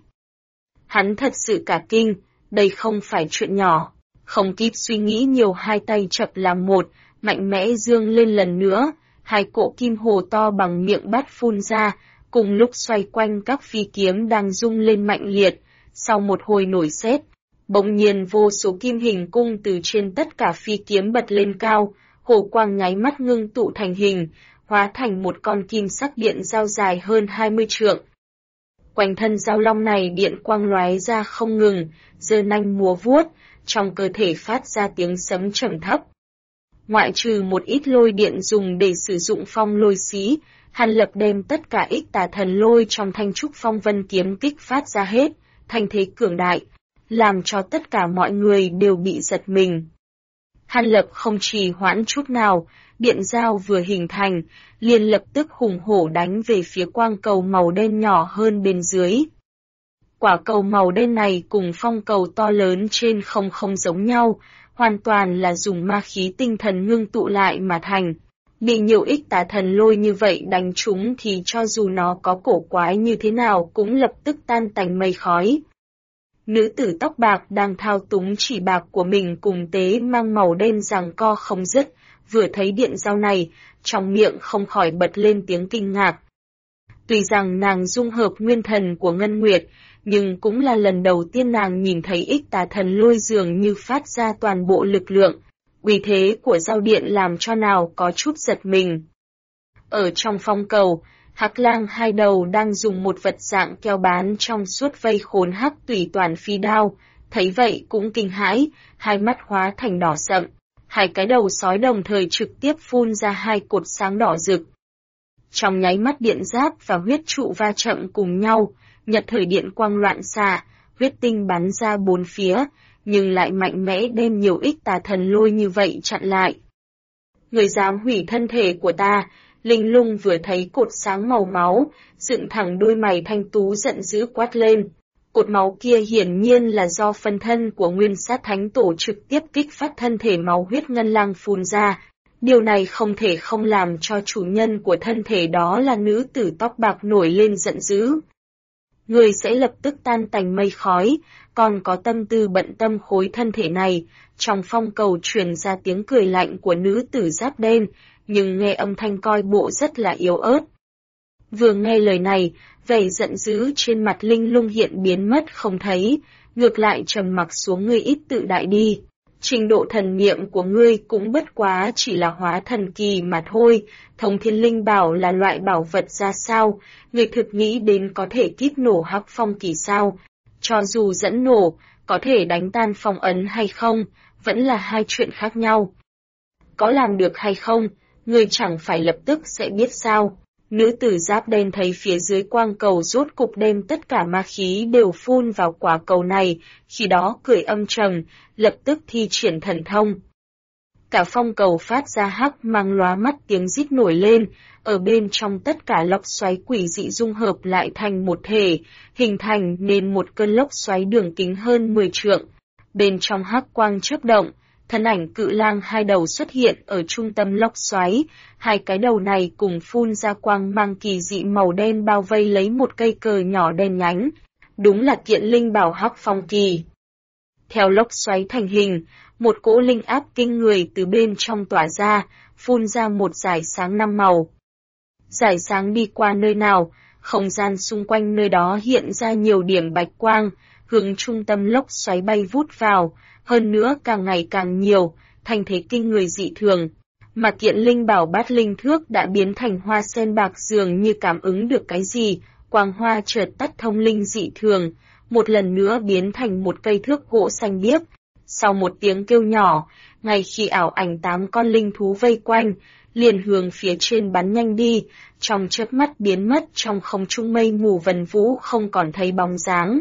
Hắn thật sự cả kinh, đây không phải chuyện nhỏ, không kịp suy nghĩ nhiều hai tay chập làm một, mạnh mẽ dương lên lần nữa, hai cỗ kim hồ to bằng miệng bát phun ra, cùng lúc xoay quanh các phi kiếm đang rung lên mạnh liệt, sau một hồi nổi sét, bỗng nhiên vô số kim hình cung từ trên tất cả phi kiếm bật lên cao, hồ quang nháy mắt ngưng tụ thành hình, hóa thành một con kim sắc điện dao dài hơn 20 trượng. Quanh thân dao long này điện quang lóe ra không ngừng, giơ nanh múa vuốt, trong cơ thể phát ra tiếng sấm trầm thấp. Ngoại trừ một ít lôi điện dùng để sử dụng phong lôi xí, Hàn Lập đem tất cả ích tà thần lôi trong thanh trúc phong vân kiếm kích phát ra hết, thanh thế cường đại, làm cho tất cả mọi người đều bị giật mình. Hàn Lập không trì hoãn chút nào, điện dao vừa hình thành, liền lập tức hùng hổ đánh về phía quang cầu màu đen nhỏ hơn bên dưới. Quả cầu màu đen này cùng phong cầu to lớn trên không giống nhau, hoàn toàn là dùng ma khí tinh thần ngưng tụ lại mà thành. Bị nhiều ích tà thần lôi như vậy đánh trúng thì cho dù nó có cổ quái như thế nào cũng lập tức tan tành mây khói. Nữ tử tóc bạc đang thao túng chỉ bạc của mình cùng tế mang màu đen giằng co không dứt, vừa thấy điện dao này, trong miệng không khỏi bật lên tiếng kinh ngạc. Tuy rằng nàng dung hợp nguyên thần của Ngân Nguyệt, nhưng cũng là lần đầu tiên nàng nhìn thấy ích tà thần lôi dường như phát ra toàn bộ lực lượng. Uy thế của dao điện làm cho nào có chút giật mình. Ở trong phong cầu, Hắc lang hai đầu đang dùng một vật dạng keo bán trong suốt vây khốn Hắc Tùy Toàn phi đao, thấy vậy cũng kinh hãi, hai mắt hóa thành đỏ sậm. Hai cái đầu sói đồng thời trực tiếp phun ra hai cột sáng đỏ rực. Trong nháy mắt điện giáp và huyết trụ va chạm cùng nhau, nhật thời điện quang loạn xạ, huyết tinh bắn ra bốn phía, nhưng lại mạnh mẽ đem nhiều ích tà thần lôi như vậy chặn lại. Người dám hủy thân thể của ta, Linh Lung vừa thấy cột sáng màu máu, dựng thẳng đôi mày thanh tú giận dữ quát lên. Cột máu kia hiển nhiên là do phân thân của Nguyên Sát Thánh Tổ trực tiếp kích phát thân thể máu huyết ngân lang phun ra. Điều này không thể không làm cho chủ nhân của thân thể đó là nữ tử tóc bạc nổi lên giận dữ. Người sẽ lập tức tan tành mây khói, còn có tâm tư bận tâm khối thân thể này. Trong phong cầu truyền ra tiếng cười lạnh của nữ tử giáp đen, nhưng nghe âm thanh coi bộ rất là yếu ớt. Vừa nghe lời này, vẻ giận dữ trên mặt Linh Lung hiện biến mất không thấy, ngược lại trầm mặc xuống. Ngươi ít tự đại đi. Trình độ thần niệm của ngươi cũng bất quá chỉ là hóa thần kỳ mà thôi, Thông Thiên Linh Bảo là loại bảo vật ra sao, ngươi thực nghĩ đến có thể kích nổ Hắc Phong Kỳ sao? Cho dù dẫn nổ, có thể đánh tan phong ấn hay không, vẫn là hai chuyện khác nhau. Có làm được hay không, ngươi chẳng phải lập tức sẽ biết sao? Nữ tử giáp đen thấy phía dưới quang cầu rốt cục đem tất cả ma khí đều phun vào quả cầu này, khi đó cười âm trầm, lập tức thi triển thần thông. Cả phong cầu phát ra hắc mang lóa mắt tiếng rít nổi lên, ở bên trong tất cả lốc xoáy quỷ dị dung hợp lại thành một thể, hình thành nên một cơn lốc xoáy đường kính hơn 10 trượng. Bên trong hắc quang chớp động, thân ảnh cự lang hai đầu xuất hiện ở trung tâm lốc xoáy, hai cái đầu này cùng phun ra quang mang kỳ dị màu đen bao vây lấy một cây cờ nhỏ đen nhánh. Đúng là kiện linh bảo Hắc Phong Kỳ. Theo lốc xoáy thành hình, một cỗ linh áp kinh người từ bên trong tỏa ra, phun ra một dải sáng 5 màu. Dải sáng đi qua nơi nào, không gian xung quanh nơi đó hiện ra nhiều điểm bạch quang, hướng trung tâm lốc xoáy bay vút vào, hơn nữa càng ngày càng nhiều, thành thế kinh người dị thường. Mà kiện linh bảo Bát Linh Thước đã biến thành hoa sen bạc dường như cảm ứng được cái gì, quang hoa chợt tắt thông linh dị thường, một lần nữa biến thành một cây thước gỗ xanh biếc. Sau một tiếng kêu nhỏ, ngay khi ảo ảnh 8 con linh thú vây quanh, liền hướng phía trên bắn nhanh đi, trong chớp mắt biến mất trong không trung mây mù vần vũ không còn thấy bóng dáng.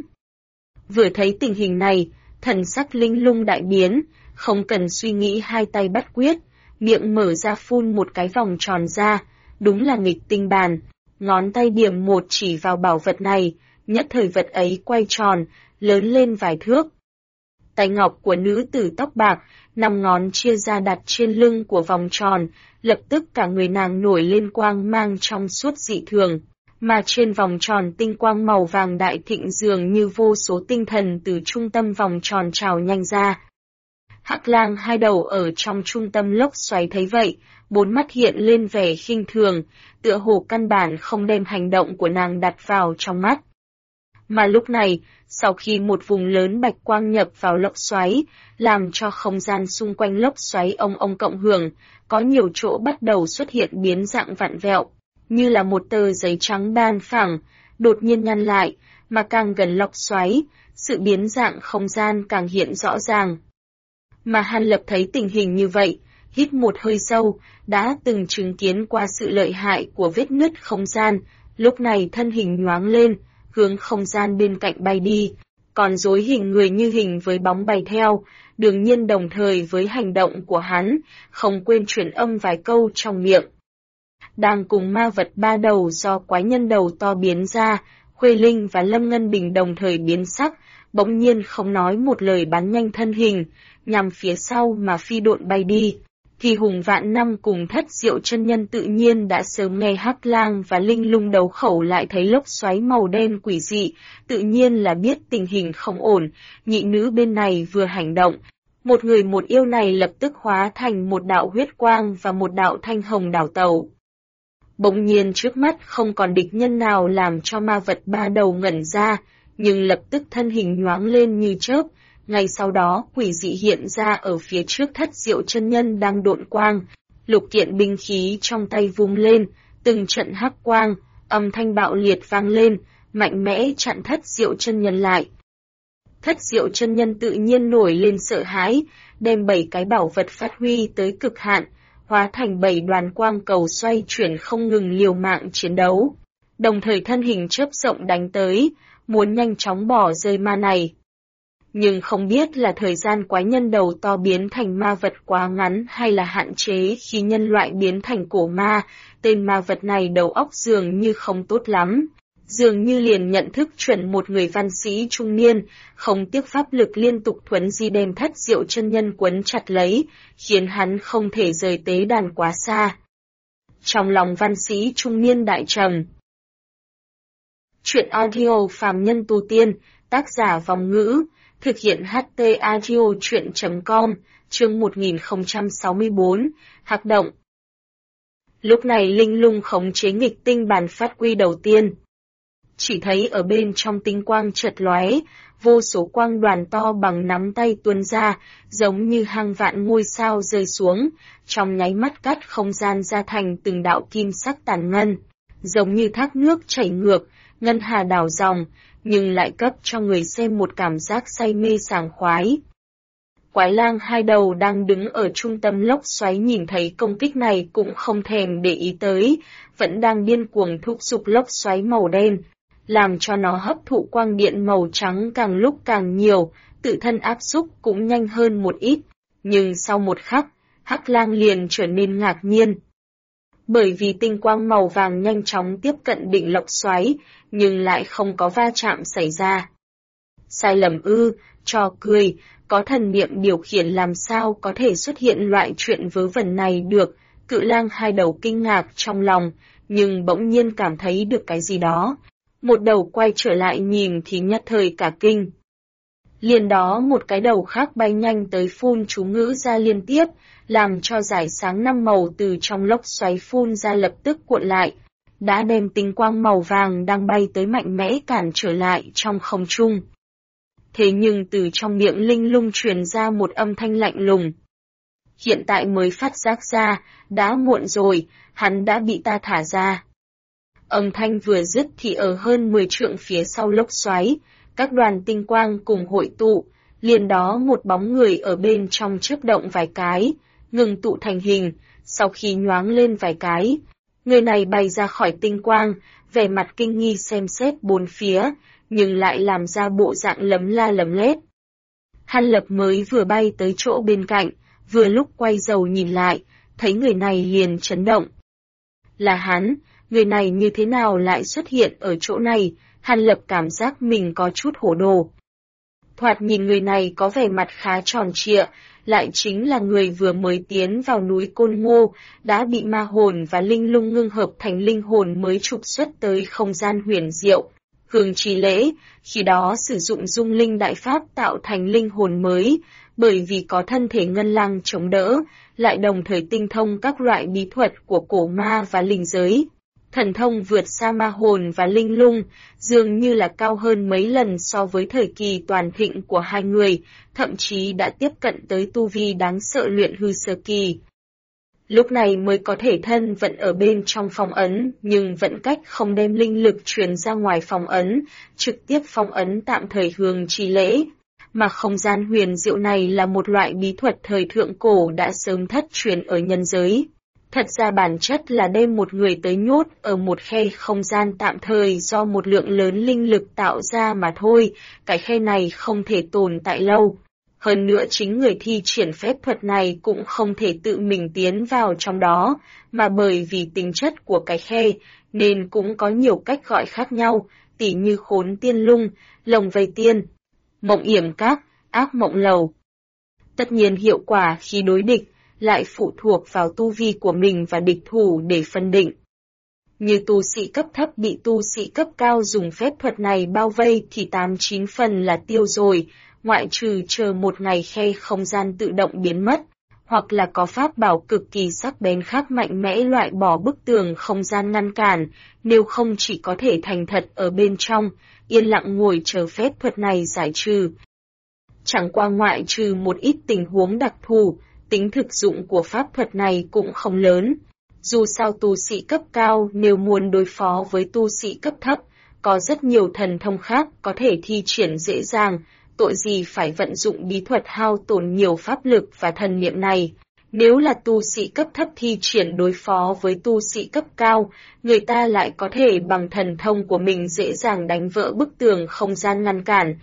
Vừa thấy tình hình này, thần sắc Linh Lung đại biến, không cần suy nghĩ hai tay bắt quyết, miệng mở ra phun một cái vòng tròn ra, đúng là nghịch tinh bàn, ngón tay điểm một chỉ vào bảo vật này, nhất thời vật ấy quay tròn, lớn lên vài thước. Tay ngọc của nữ tử tóc bạc, 5 ngón chia ra đặt trên lưng của vòng tròn, lập tức cả người nàng nổi lên quang mang trong suốt dị thường, mà trên vòng tròn tinh quang màu vàng đại thịnh dường như vô số tinh thần từ trung tâm vòng tròn trào nhanh ra. Hắc lang hai đầu ở trong trung tâm lốc xoáy thấy vậy, bốn mắt hiện lên vẻ khinh thường, tựa hồ căn bản không đem hành động của nàng đặt vào trong mắt. Mà lúc này, sau khi một vùng lớn bạch quang nhập vào lốc xoáy, làm cho không gian xung quanh lốc xoáy ông cộng hưởng, có nhiều chỗ bắt đầu xuất hiện biến dạng vặn vẹo, như là một tờ giấy trắng đan phẳng, đột nhiên nhăn lại, mà càng gần lốc xoáy, sự biến dạng không gian càng hiện rõ ràng. Mà Hàn Lập thấy tình hình như vậy, hít một hơi sâu, đã từng chứng kiến qua sự lợi hại của vết nứt không gian, lúc này thân hình nhoáng lên, hướng không gian bên cạnh bay đi, còn rối hình người như hình với bóng bay theo, đương nhiên đồng thời với hành động của hắn, không quên truyền âm vài câu trong miệng. Đang cùng ma vật ba đầu do quái nhân đầu to biến ra, Khuê Linh và Lâm Ngân Bình đồng thời biến sắc, bỗng nhiên không nói một lời bắn nhanh thân hình, nhằm phía sau mà phi độn bay đi. Thì Hùng Vạn Năm cùng Thất Diệu chân nhân tự nhiên đã sớm nghe Hắc Lang và Linh Lung đấu khẩu lại thấy lốc xoáy màu đen quỷ dị, tự nhiên là biết tình hình không ổn, nhị nữ bên này vừa hành động, một người một yêu này lập tức hóa thành một đạo huyết quang và một đạo thanh hồng đảo tàu. Bỗng nhiên trước mắt không còn địch nhân nào làm cho ma vật ba đầu ngẩn ra, nhưng lập tức thân hình nhoáng lên như chớp. Ngay sau đó quỷ dị hiện ra ở phía trước Thất Diệu chân nhân đang độn quang, lục kiện binh khí trong tay vung lên, từng trận hắc quang, âm thanh bạo liệt vang lên, mạnh mẽ chặn Thất Diệu chân nhân lại. Thất Diệu chân nhân tự nhiên nổi lên sợ hãi, đem 7 cái bảo vật phát huy tới cực hạn, hóa thành 7 đoàn quang cầu xoay chuyển không ngừng liều mạng chiến đấu. Đồng thời thân hình chớp rộng đánh tới, muốn nhanh chóng bỏ rơi ma này. Nhưng không biết là thời gian quái nhân đầu to biến thành ma vật quá ngắn hay là hạn chế khi nhân loại biến thành cổ ma, tên ma vật này đầu óc dường như không tốt lắm. Dường như liền nhận thức chuẩn một người văn sĩ trung niên, không tiếc pháp lực liên tục thuấn di đem Thất Diệu chân nhân quấn chặt lấy, khiến hắn không thể rời tế đàn quá xa. Trong lòng văn sĩ trung niên đại trầm. Chuyện audio phàm nhân tu tiên, tác giả Vòng Ngữ, thực hiện HT Audio Chuyện.com, chương 1064, Hắc động. Lúc này Linh Lung khống chế nghịch tinh bàn phát quy đầu tiên. Chỉ thấy ở bên trong tinh quang chợt lóe, vô số quang đoàn to bằng nắm tay tuôn ra, giống như hàng vạn ngôi sao rơi xuống, trong nháy mắt cắt không gian ra thành từng đạo kim sắc tàn ngân, giống như thác nước chảy ngược, ngân hà đảo dòng, nhưng lại cấp cho người xem một cảm giác say mê sảng khoái. Quái lang hai đầu đang đứng ở trung tâm lốc xoáy nhìn thấy công kích này cũng không thèm để ý tới, vẫn đang điên cuồng thúc giục lốc xoáy màu đen, làm cho nó hấp thụ quang điện màu trắng càng lúc càng nhiều, tự thân áp xúc cũng nhanh hơn một ít, nhưng sau một khắc, Hắc Lang liền trở nên ngạc nhiên. Bởi vì tinh quang màu vàng nhanh chóng tiếp cận đỉnh lốc xoáy, nhưng lại không có va chạm xảy ra. Sai lầm ư, trò cười, có thần niệm điều khiển làm sao có thể xuất hiện loại chuyện vớ vẩn này được, Cự Lang hai đầu kinh ngạc trong lòng, nhưng bỗng nhiên cảm thấy được cái gì đó. Một đầu quay trở lại nhìn thì nhất thời cả kinh. Liền đó một cái đầu khác bay nhanh tới phun chú ngữ ra liên tiếp, làm cho dải sáng 5 màu từ trong lốc xoáy phun ra lập tức cuộn lại, đã đem tinh quang màu vàng đang bay tới mạnh mẽ cản trở lại trong không trung. Thế nhưng từ trong miệng Linh Lung truyền ra một âm thanh lạnh lùng. Hiện tại mới phát giác ra, đã muộn rồi, hắn đã bị ta thả ra. Âm thanh vừa dứt thì ở hơn 10 trượng phía sau lốc xoáy, các đoàn tinh quang cùng hội tụ, liền đó một bóng người ở bên trong chớp động vài cái, ngừng tụ thành hình, sau khi nhoáng lên vài cái. Người này bay ra khỏi tinh quang, vẻ mặt kinh nghi xem xét bốn phía, nhưng lại làm ra bộ dạng lấm la lấm lét. Hàn Lập mới vừa bay tới chỗ bên cạnh, vừa lúc quay đầu nhìn lại, thấy người này liền chấn động. Là hắn, người này như thế nào lại xuất hiện ở chỗ này, Hàn Lập cảm giác mình có chút hổ đồ. Thoạt nhìn người này có vẻ mặt khá tròn trịa, lại chính là người vừa mới tiến vào núi Côn Ngô, đã bị ma hồn và linh lung ngưng hợp thành linh hồn mới trục xuất tới không gian huyền diệu. Hương Trì Lễ, khi đó sử dụng dung linh đại pháp tạo thành linh hồn mới, bởi vì có thân thể ngân lang chống đỡ, lại đồng thời tinh thông các loại bí thuật của cổ ma và linh giới. Thần thông vượt xa ma hồn và linh lung, dường như là cao hơn mấy lần so với thời kỳ toàn thịnh của hai người, thậm chí đã tiếp cận tới tu vi đáng sợ luyện hư sơ kỳ. Lúc này mới có thể thân vẫn ở bên trong phong ấn, nhưng vẫn cách không đem linh lực truyền ra ngoài phong ấn, trực tiếp phong ấn tạm thời Hương Trì Lễ. Mà không gian huyền diệu này là một loại bí thuật thời thượng cổ đã sớm thất truyền ở nhân giới. Thật ra bản chất là đem một người tới nhốt ở một khe không gian tạm thời do một lượng lớn linh lực tạo ra mà thôi, cái khe này không thể tồn tại lâu. Hơn nữa chính người thi triển phép thuật này cũng không thể tự mình tiến vào trong đó, mà bởi vì tính chất của cái khe, nên cũng có nhiều cách gọi khác nhau, tỉ như khốn tiên lung, lồng vây tiên, mộng yểm các, ác mộng lầu. Tất nhiên hiệu quả khi đối địch, lại phụ thuộc vào tu vi của mình và địch thủ để phân định. Như tu sĩ cấp thấp bị tu sĩ cấp cao dùng phép thuật này bao vây thì 8-9 phần là tiêu rồi, ngoại trừ chờ một ngày khe không gian tự động biến mất, hoặc là có pháp bảo cực kỳ sắc bén khác mạnh mẽ loại bỏ bức tường không gian ngăn cản, nếu không chỉ có thể thành thật ở bên trong, yên lặng ngồi chờ phép thuật này giải trừ. Chẳng qua ngoại trừ một ít tình huống đặc thù, tính thực dụng của pháp thuật này cũng không lớn. Dù sao tu sĩ cấp cao nếu muốn đối phó với tu sĩ cấp thấp, có rất nhiều thần thông khác có thể thi triển dễ dàng, tội gì phải vận dụng bí thuật hao tổn nhiều pháp lực và thần niệm này. Nếu là tu sĩ cấp thấp thi triển đối phó với tu sĩ cấp cao, người ta lại có thể bằng thần thông của mình dễ dàng đánh vỡ bức tường không gian ngăn cản.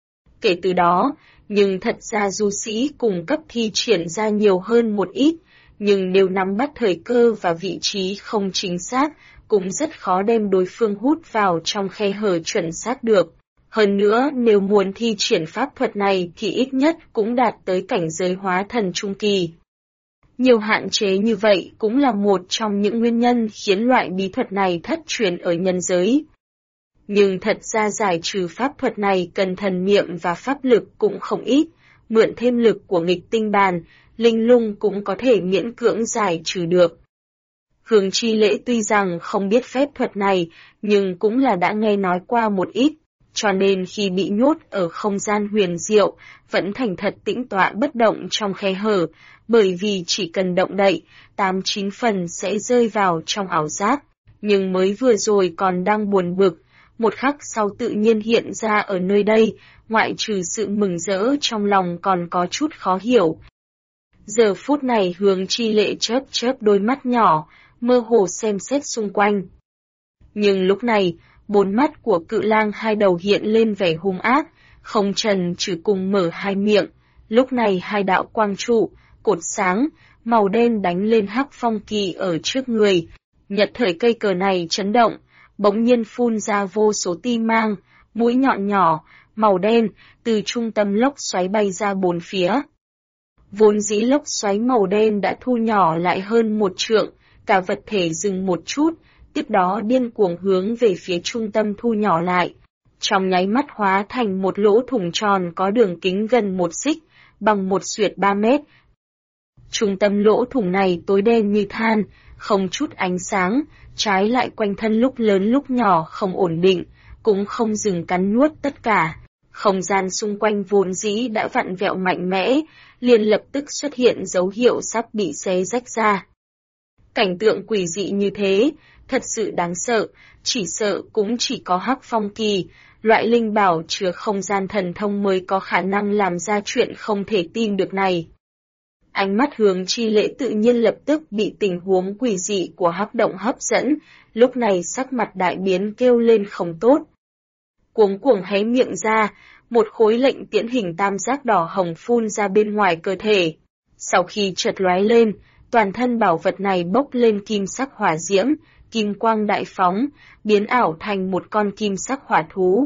Kể từ đó, nhưng thật ra du sĩ cùng cấp thi triển ra nhiều hơn một ít, nhưng nếu nắm bắt thời cơ và vị trí không chính xác, cũng rất khó đem đối phương hút vào trong khe hở chuẩn xác được. Hơn nữa, nếu muốn thi triển pháp thuật này thì ít nhất cũng đạt tới cảnh giới hóa thần trung kỳ. Nhiều hạn chế như vậy cũng là một trong những nguyên nhân khiến loại bí thuật này thất truyền ở nhân giới. Nhưng thật ra giải trừ pháp thuật này cần thần niệm và pháp lực cũng không ít, mượn thêm lực của nghịch tinh bàn, linh lung cũng có thể miễn cưỡng giải trừ được. Hướng Chi Lễ tuy rằng không biết phép thuật này, nhưng cũng là đã nghe nói qua một ít, cho nên khi bị nhốt ở không gian huyền diệu, vẫn thành thật tĩnh tọa bất động trong khe hở, bởi vì chỉ cần động đậy, 8-9 phần sẽ rơi vào trong ảo giác. Nhưng mới vừa rồi còn đang buồn bực, một khắc sau tự nhiên hiện ra ở nơi đây, ngoại trừ sự mừng rỡ trong lòng còn có chút khó hiểu. Giờ phút này Hướng Chi Lễ chớp chớp đôi mắt nhỏ, mơ hồ xem xét xung quanh. Nhưng lúc này, 4 mắt của Cự Lang hai đầu hiện lên vẻ hung ác, không trần trừ cùng mở hai miệng. Lúc này hai đạo quang trụ, cột sáng, màu đen đánh lên hắc phong kỳ ở trước người. Nhật thời cây cờ này chấn động, bỗng nhiên phun ra vô số ti mang, mũi nhọn nhỏ, màu đen, từ trung tâm lốc xoáy bay ra bốn phía. Vốn dĩ lốc xoáy màu đen đã thu nhỏ lại hơn 1 trượng, cả vật thể dừng một chút, tiếp đó điên cuồng hướng về phía trung tâm thu nhỏ lại. Trong nháy mắt hóa thành một lỗ thủng tròn có đường kính gần 1 xích, bằng 1,3 mét. Trung tâm lỗ thủng này tối đen như than, không chút ánh sáng, trái lại quanh thân lúc lớn lúc nhỏ không ổn định, cũng không dừng cắn nuốt tất cả. Không gian xung quanh vốn dĩ đã vặn vẹo mạnh mẽ, liền lập tức xuất hiện dấu hiệu sắp bị xé rách ra. Cảnh tượng quỷ dị như thế, thật sự đáng sợ, chỉ sợ cũng chỉ có Hắc Phong Kỳ, loại linh bảo chứa không gian thần thông mới có khả năng làm ra chuyện không thể tin được này. Ánh mắt Hướng Chi Lễ tự nhiên lập tức bị tình huống quỷ dị của hắc động hấp dẫn, lúc này sắc mặt đại biến kêu lên không tốt. Cuống cuồng hé miệng ra, một khối lệnh tiễn hình tam giác đỏ hồng phun ra bên ngoài cơ thể. Sau khi chợt lóe lên, toàn thân bảo vật này bốc lên kim sắc hỏa diễm, kim quang đại phóng, biến ảo thành một con kim sắc hỏa thú.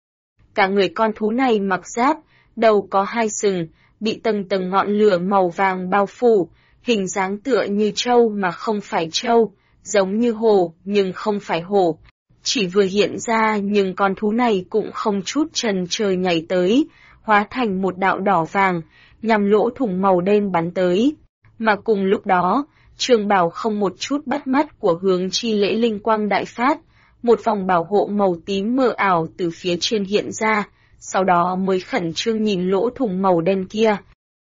Cả người con thú này mặc giáp, đầu có 2 sừng, bị tầng tầng ngọn lửa màu vàng bao phủ, hình dáng tựa như trâu mà không phải trâu, giống như hổ nhưng không phải hổ. Chỉ vừa hiện ra nhưng con thú này cũng không chút chần chờ nhảy tới, hóa thành một đạo đỏ vàng, nhằm lỗ thủng màu đen bắn tới. Mà cùng lúc đó, trường bảo không một chút bắt mắt của Hướng Chi Lễ linh quang đại phát, một vòng bảo hộ màu tím mờ ảo từ phía trên hiện ra, sau đó mới khẩn trương nhìn lỗ thủng màu đen kia.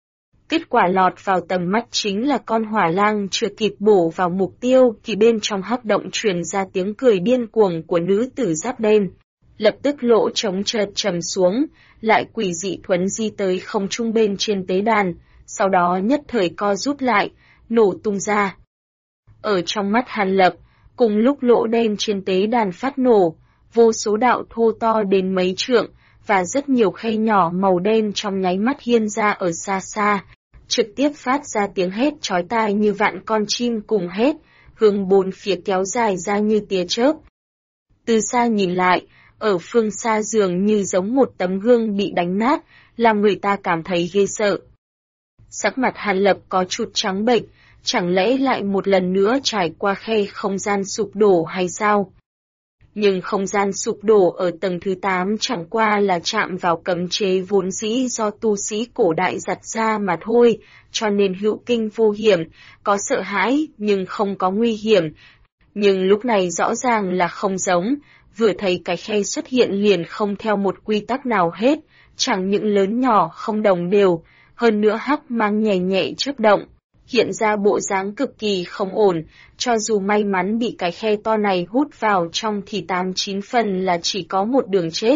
Kết quả lọt vào tầm mắt chính là con hỏa lang chưa kịp bổ vào mục tiêu thì bên trong hắc động truyền ra tiếng cười điên cuồng của nữ tử giáp đen. Lập tức lỗ trống chợt trầm xuống, lại quỷ dị thuấn di tới không trung bên trên tế đàn, sau đó nhất thời co rút lại, nổ tung ra. Ở trong mắt Hàn Lập, cùng lúc lỗ đen trên tế đàn phát nổ, vô số đạo thô to đến mấy trượng, và rất nhiều khe nhỏ màu đen trong nháy mắt hiên ra ở xa xa, trực tiếp phát ra tiếng hét chói tai như vạn con chim cùng hét, hướng bốn phía kéo dài ra như tia chớp. Từ xa nhìn lại, ở phương xa dường như giống một tấm gương bị đánh nát, làm người ta cảm thấy ghê sợ. Sắc mặt Hàn Lập có chút trắng bệch, chẳng lẽ lại một lần nữa trải qua khe không gian sụp đổ hay sao? Nhưng không gian sụp đổ ở tầng thứ 8 chẳng qua là chạm vào cấm chế vốn dĩ do tu sĩ cổ đại giặt ra mà thôi, cho nên hữu kinh vô hiểm, có sợ hãi nhưng không có nguy hiểm. Nhưng lúc này rõ ràng là không giống, vừa thấy cái khe xuất hiện liền không theo một quy tắc nào hết, chẳng những lớn nhỏ không đồng đều, hơn nữa hắc mang nhẹ nhẹ chớp động. hiện ra bộ dáng cực kỳ không ổn, cho dù may mắn bị cái khe to này hút vào trong thì 8-9 phần là chỉ có một đường chết.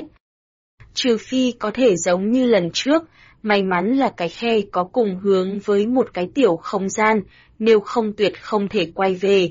Trừ phi có thể giống như lần trước, may mắn là cái khe có cùng hướng với một cái tiểu không gian, nếu không tuyệt không thể quay về.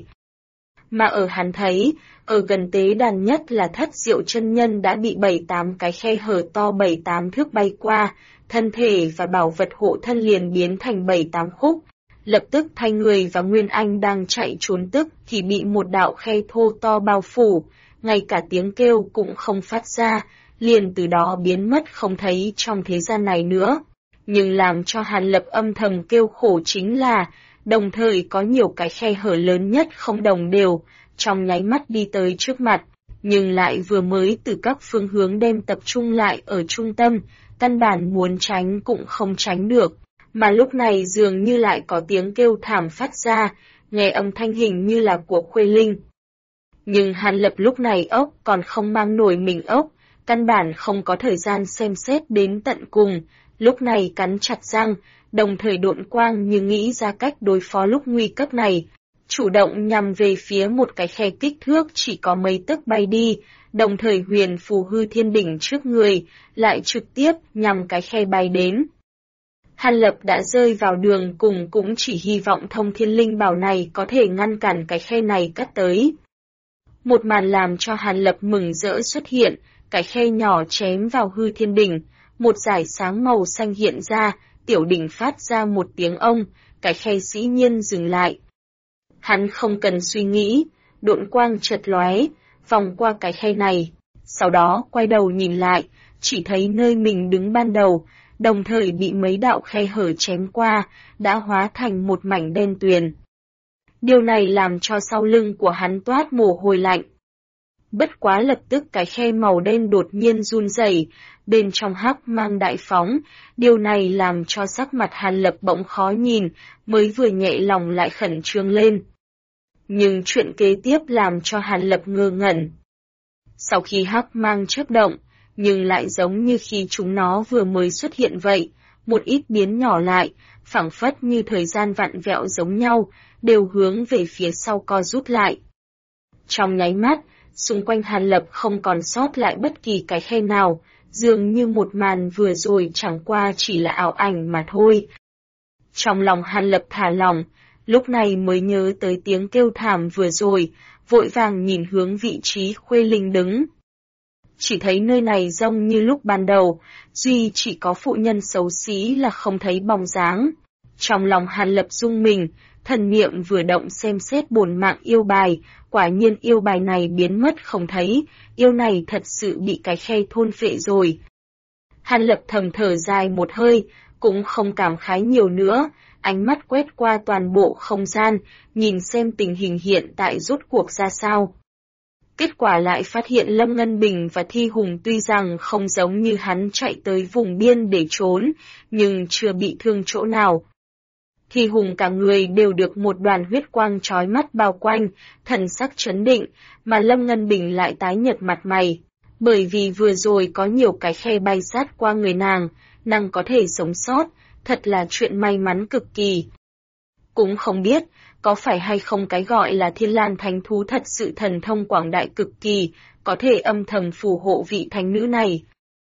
Mà ở hắn thấy, ở gần tế đàn nhất là Thất Diệu chân nhân đã bị 7-8 cái khe hở to 7-8 thước bay qua, thân thể và bảo vật hộ thân liền biến thành 7-8 khúc. Lập tức thay người và Nguyên Anh đang chạy trốn tức thì bị một đạo khe thô to bao phủ, ngay cả tiếng kêu cũng không phát ra, liền từ đó biến mất không thấy trong thế gian này nữa. Nhưng làm cho Hàn Lập âm thầm kêu khổ chính là, đồng thời có nhiều cái khe hở lớn nhất không đồng đều, trong nháy mắt đi tới trước mặt, nhưng lại vừa mới từ các phương hướng đem tập trung lại ở trung tâm, căn bản muốn tránh cũng không tránh được. Mà lúc này dường như lại có tiếng kêu thảm phát ra, nghe âm thanh hình như là của Khuê Linh. Nhưng Hàn Lập lúc này ốc còn không mang nổi mình ốc, căn bản không có thời gian xem xét đến tận cùng, lúc này cắn chặt răng, đồng thời độn quang như nghĩ ra cách đối phó lúc nguy cấp này, chủ động nhằm về phía một cái khe kích thước chỉ có mấy tấc bay đi, đồng thời huyền phù hư thiên đỉnh trước người, lại trực tiếp nhằm cái khe bay đến. Hàn Lập đã rơi vào đường cùng cũng chỉ hy vọng thông thiên linh bảo này có thể ngăn cản cái khe này cắt tới. Một màn làm cho Hàn Lập mừng rỡ xuất hiện, cái khe nhỏ chém vào hư thiên đỉnh, một dải sáng màu xanh hiện ra, tiểu đỉnh phát ra một tiếng ông, cái khe dĩ nhiên dừng lại. Hắn không cần suy nghĩ, độn quang chợt lóe, vòng qua cái khe này, sau đó quay đầu nhìn lại, chỉ thấy nơi mình đứng ban đầu, đồng thời bị mấy đạo khe hở chém qua, đã hóa thành một mảnh đen tuyền. Điều này làm cho sau lưng của hắn toát mồ hôi lạnh. Bất quá lập tức cái khe màu đen đột nhiên run rẩy, bên trong hắc mang đại phóng, điều này làm cho sắc mặt Hàn Lập bỗng khó nhìn, mới vừa nhẹ lòng lại khẩn trương lên. Nhưng chuyện kế tiếp làm cho Hàn Lập ngơ ngẩn. Sau khi hắc mang chớp động, nhưng lại giống như khi chúng nó vừa mới xuất hiện vậy, một ít biến nhỏ lại, phảng phất như thời gian vặn vẹo giống nhau, đều hướng về phía sau co rút lại. Trong nháy mắt, xung quanh Hàn Lập không còn sót lại bất kỳ cái khe nào, dường như một màn vừa rồi chẳng qua chỉ là ảo ảnh mà thôi. Trong lòng Hàn Lập thả lỏng, lúc này mới nhớ tới tiếng kêu thảm vừa rồi, vội vàng nhìn hướng vị trí Khuê Linh đứng. Chỉ thấy nơi này rông như lúc ban đầu, duy chỉ có phụ nhân xấu xí là không thấy bóng dáng. Trong lòng Hàn Lập rung mình, thần niệm vừa động xem xét bổn mạng yêu bài, quả nhiên yêu bài này biến mất không thấy, yêu này thật sự bị cái khe thôn phệ rồi. Hàn Lập thầm thở dài một hơi, cũng không cảm khái nhiều nữa, ánh mắt quét qua toàn bộ không gian, nhìn xem tình hình hiện tại rốt cuộc ra sao. Kết quả lại phát hiện Lâm Ngân Bình và Thi Hùng tuy rằng không giống như hắn chạy tới vùng biên để trốn, nhưng chưa bị thương chỗ nào. Thi Hùng cả người đều được một đoàn huyết quang chói mắt bao quanh, thần sắc chấn định, mà Lâm Ngân Bình lại tái nhợt mặt mày. Bởi vì vừa rồi có nhiều cái khe bay sát qua người nàng có thể sống sót, thật là chuyện may mắn cực kỳ. Cũng không biết, có phải hay không cái gọi là Thiên Lan Thánh Thú thật sự thần thông quảng đại cực kỳ, có thể âm thầm phù hộ vị thánh nữ này.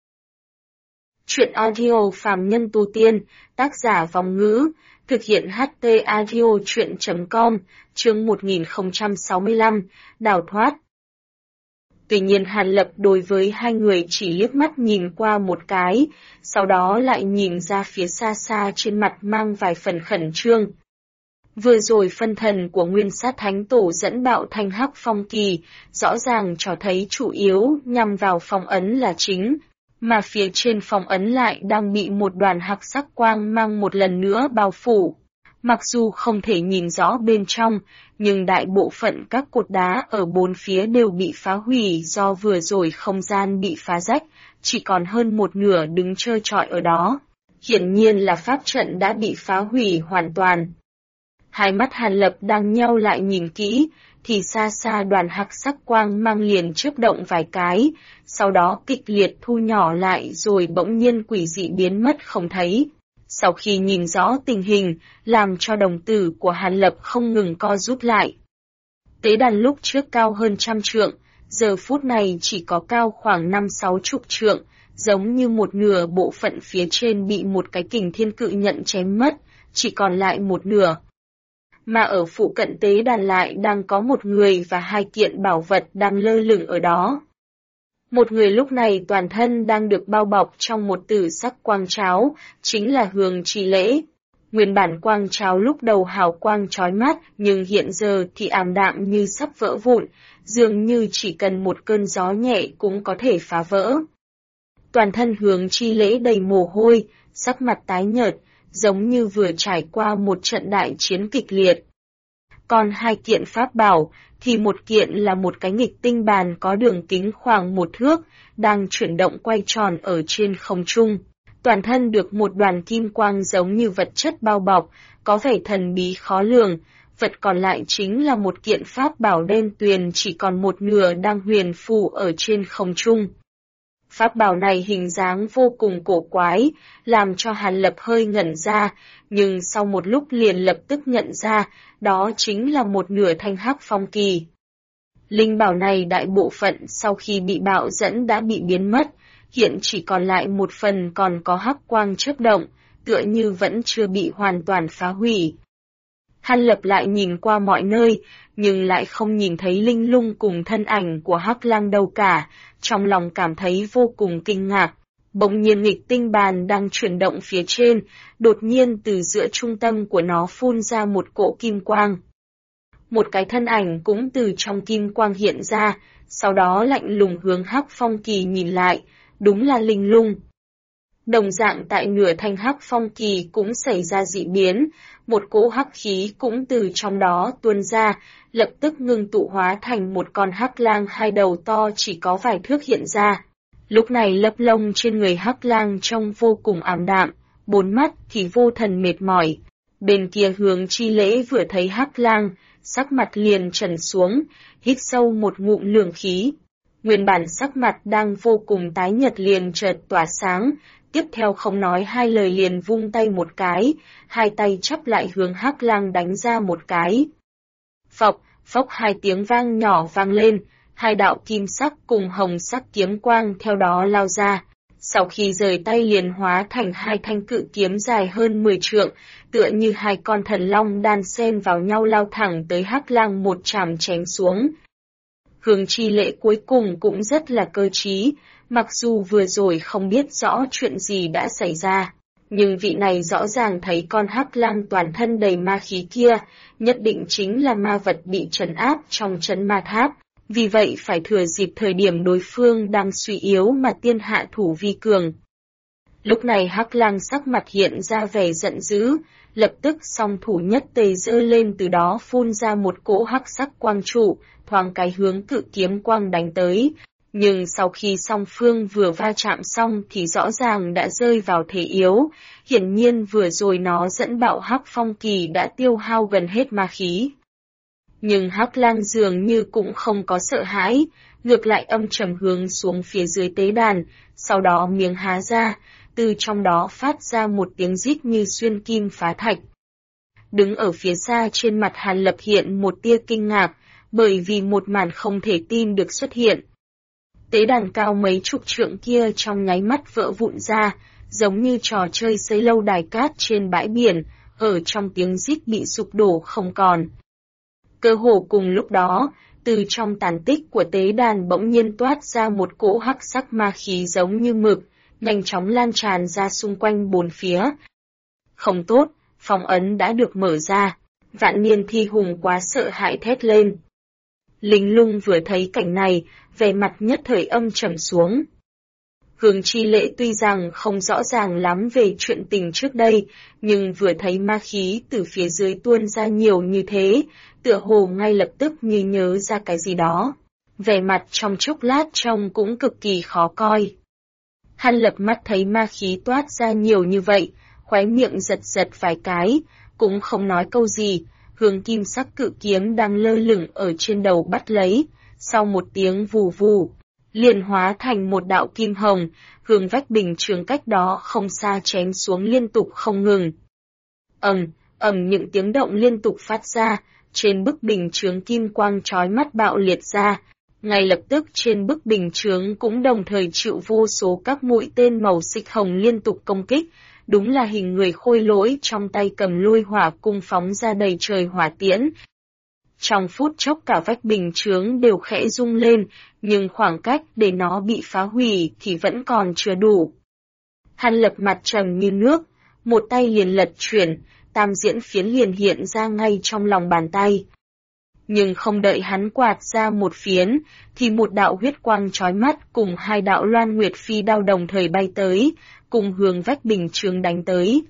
Chuyện audio phàm nhân tu tiên, tác giả Vong Ngữ, thực hiện HT Audio Chuyện.com, chương 1065, đào thoát. Tuy nhiên Hàn Lập đối với hai người chỉ liếc mắt nhìn qua một cái, sau đó lại nhìn ra phía xa xa trên mặt mang vài phần khẩn trương. Vừa rồi phân thần của Nguyên Sát Thánh Tổ dẫn bạo thanh hắc phong kỳ, rõ ràng cho thấy chủ yếu nhằm vào phong ấn là chính, mà phía trên phong ấn lại đang bị một đoàn hắc sắc quang mang một lần nữa bao phủ. Mặc dù không thể nhìn rõ bên trong, nhưng đại bộ phận các cột đá ở bốn phía đều bị phá hủy do vừa rồi không gian bị phá rách, chỉ còn hơn một nửa đứng trơ trọi ở đó. Hiển nhiên là pháp trận đã bị phá hủy hoàn toàn. Hai mắt Hàn Lập đang nheo lại nhìn kỹ, thì xa xa đoàn hắc sắc quang mang liền chớp động vài cái, sau đó kịch liệt thu nhỏ lại rồi bỗng nhiên quỷ dị biến mất không thấy. Sau khi nhìn rõ tình hình, làm cho đồng tử của Hàn Lập không ngừng co rút lại. Tế đàn lúc trước cao hơn 100 trượng, giờ phút này chỉ có cao khoảng 5-6 chục trượng, giống như một nửa bộ phận phía trên bị một cái kình thiên cự nhận chém mất, chỉ còn lại một nửa. Mà ở phụ cận tế đàn lại đang có một người và 2 kiện bảo vật đang lơ lửng ở đó. Một người lúc này toàn thân đang được bao bọc trong một tử sắc quang tráo, chính là Hường Chi Lễ. Nguyên bản quang tráo lúc đầu hào quang chói mắt, nhưng hiện giờ thì ảm đạm như sắp vỡ vụn, dường như chỉ cần một cơn gió nhẹ cũng có thể phá vỡ. Toàn thân Hường Chi Lễ đầy mồ hôi, sắc mặt tái nhợt, giống như vừa trải qua một trận đại chiến kịch liệt. Còn 2 kiện pháp bảo, thì một kiện là một cái nghịch tinh bàn có đường kính khoảng 1 thước, đang chuyển động quay tròn ở trên không trung. Toàn thân được một đoàn kim quang giống như vật chất bao bọc, có vẻ thần bí khó lường. Vật còn lại chính là một kiện pháp bảo đen tuyền chỉ còn một nửa đang huyền phù ở trên không trung. Pháp bảo này hình dáng vô cùng cổ quái, làm cho Hàn Lập hơi ngẩn ra, nhưng sau một lúc liền lập tức nhận ra, đó chính là một nửa thanh hắc phong kỳ. Linh bảo này đại bộ phận sau khi bị bạo dẫn đã bị biến mất, hiện chỉ còn lại một phần còn có hắc quang chớp động, tựa như vẫn chưa bị hoàn toàn phá hủy. Hàn Lập lại nhìn qua mọi nơi, nhưng lại không nhìn thấy linh lung cùng thân ảnh của Hắc Lang đâu cả, trong lòng cảm thấy vô cùng kinh ngạc. Bỗng nhiên nghịch tinh bàn đang chuyển động phía trên, đột nhiên từ giữa trung tâm của nó phun ra một cỗ kim quang. Một cái thân ảnh cũng từ trong kim quang hiện ra, sau đó lạnh lùng hướng Hắc Phong Kỳ nhìn lại, đúng là linh lung. Đồng dạng tại nửa thanh hắc phong kỳ cũng xảy ra dị biến, một cỗ hắc khí cũng từ trong đó tuôn ra, lập tức ngưng tụ hóa thành một con hắc lang 2 đầu to chỉ có vài thước hiện ra. Lúc này lớp lông trên người hắc lang trông vô cùng ảm đạm, 4 mắt thì vô thần mệt mỏi. Bên kia Hường Chi Lễ vừa thấy hắc lang, sắc mặt liền trần xuống, hít sâu một ngụm lường khí. Nguyên bản sắc mặt đang vô cùng tái nhợt liền chợt tỏa sáng, tiếp theo không nói 2 lời liền vung tay một cái, 2 tay chắp lại hướng hắc lang đánh ra một cái. Phộc, phốc 2 tiếng vang nhỏ vang lên, 2 đạo kim sắc cùng hồng sắc kiếm quang theo đó lao ra. Sau khi rời tay liền hóa thành 2 thanh cự kiếm dài hơn 10 trượng, tựa như 2 con thần long đan xen vào nhau lao thẳng tới hắc lang một chảm chém xuống. Hường Chi Lễ cuối cùng cũng rất là cơ trí, mặc dù vừa rồi không biết rõ chuyện gì đã xảy ra, nhưng vị này rõ ràng thấy con hắc lang toàn thân đầy ma khí kia, nhất định chính là ma vật bị trấn áp trong trấn ma tháp, vì vậy phải thừa dịp thời điểm đối phương đang suy yếu mà tiên hạ thủ vi cường. Lúc này hắc lang sắc mặt hiện ra vẻ giận dữ, lập tức song thủ nhất tề giơ lên, từ đó phun ra một cỗ hắc sắc quang trụ, thoáng cái hướng cự kiếm quang đánh tới. Nhưng sau khi song phương vừa va chạm xong thì rõ ràng đã rơi vào thế yếu, hiển nhiên vừa rồi nó dẫn bạo hắc phong kỳ đã tiêu hao gần hết ma khí. Nhưng hắc lang dường như cũng không có sợ hãi, ngược lại âm trầm hướng xuống phía dưới tế đàn, sau đó miệng há ra, từ trong đó phát ra một tiếng rít như xuyên kim phá thạch. Đứng ở phía xa trên mặt Hàn Lập hiện một tia kinh ngạc, bởi vì một màn không thể tin được xuất hiện. Tế đàn cao mấy chục trượng kia trong nháy mắt vỡ vụn ra, giống như trò chơi xây lâu đài cát trên bãi biển, ở trong tiếng rít bị sụp đổ không còn. Cơ hồ cùng lúc đó, từ trong tàn tích của tế đàn bỗng nhiên toát ra một cỗ hắc sắc ma khí giống như mực, nhanh chóng lan tràn ra xung quanh 4 phía. Không tốt, phong ấn đã được mở ra, Vạn Niên Thi Hùng quá sợ hãi thét lên. Linh Lung vừa thấy cảnh này, vẻ mặt nhất thời âm trầm xuống. Hường Chi Lễ tuy rằng không rõ ràng lắm về chuyện tình trước đây, nhưng vừa thấy ma khí từ phía dưới tuôn ra nhiều như thế, tựa hồ ngay lập tức như nhớ ra cái gì đó. Vẻ mặt trong chốc lát trông cũng cực kỳ khó coi. Hàn Lập mắt thấy ma khí toát ra nhiều như vậy, khóe miệng giật giật vài cái, cũng không nói câu gì. Hương kim sắc cự kiếm đang lơ lửng ở trên đầu bắt lấy, sau một tiếng vù vù, liền hóa thành một đạo kim hồng, hướng vách bình chướng cách đó không xa chém xuống liên tục không ngừng. Những tiếng động liên tục phát ra, trên bức bình chướng kim quang chói mắt bạo liệt ra. Ngay lập tức trên bức bình chướng cũng đồng thời chịu vô số các mũi tên màu xích hồng liên tục công kích, đúng là hình người khôi lỗi trong tay cầm lôi hỏa cung phóng ra đầy trời hỏa tiễn. Trong phút chốc cả vách bình chướng đều khẽ rung lên, nhưng khoảng cách để nó bị phá hủy thì vẫn còn chưa đủ. Hàn Lập mặt trầm như nước, một tay liền lật chuyển, tam diễn phiến liền hiện ra ngay trong lòng bàn tay. Nhưng không đợi hắn quạt ra một phiến, thì một đạo huyết quang chói mắt cùng hai đạo loan nguyệt phi đao đồng thời bay tới, cùng hướng vách bình chướng đánh tới.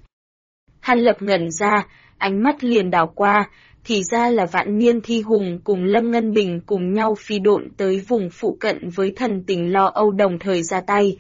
Hàn Lập ngẩn ra, ánh mắt liền đảo qua, thì ra là Vạn Niên Thi Hùng cùng Lâm Ngân Bình cùng nhau phi độn tới vùng phụ cận với Thần Tình Lo Âu đồng thời ra tay.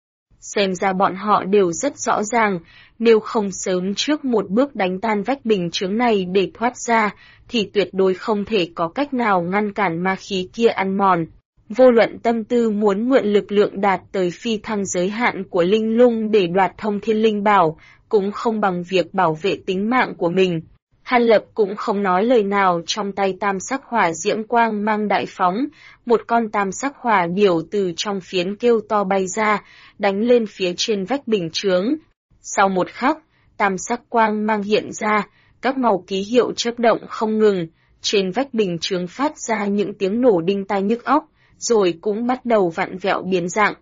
Xem ra bọn họ đều rất rõ ràng, nếu không sớm trước một bước đánh tan vách bình chướng này để thoát ra, thì tuyệt đối không thể có cách nào ngăn cản ma khí kia ăn mòn. Vô luận tâm tư muốn mượn lực lượng đạt tới phi thăng giới hạn của linh lung để đoạt thông thiên linh bảo, cũng không bằng việc bảo vệ tính mạng của mình. Hàn Lập cũng không nói lời nào, trong tay tam sắc hỏa diễm quang mang đại phóng, một con tam sắc hỏa điểu từ trong phiến kêu to bay ra, đánh lên phía trên vách bình chướng. Sau một khắc, tam sắc quang mang hiện ra, các màu ký hiệu chớp động không ngừng, trên vách bình chướng phát ra những tiếng nổ đinh tai nhức óc, rồi cũng bắt đầu vặn vẹo biến dạng.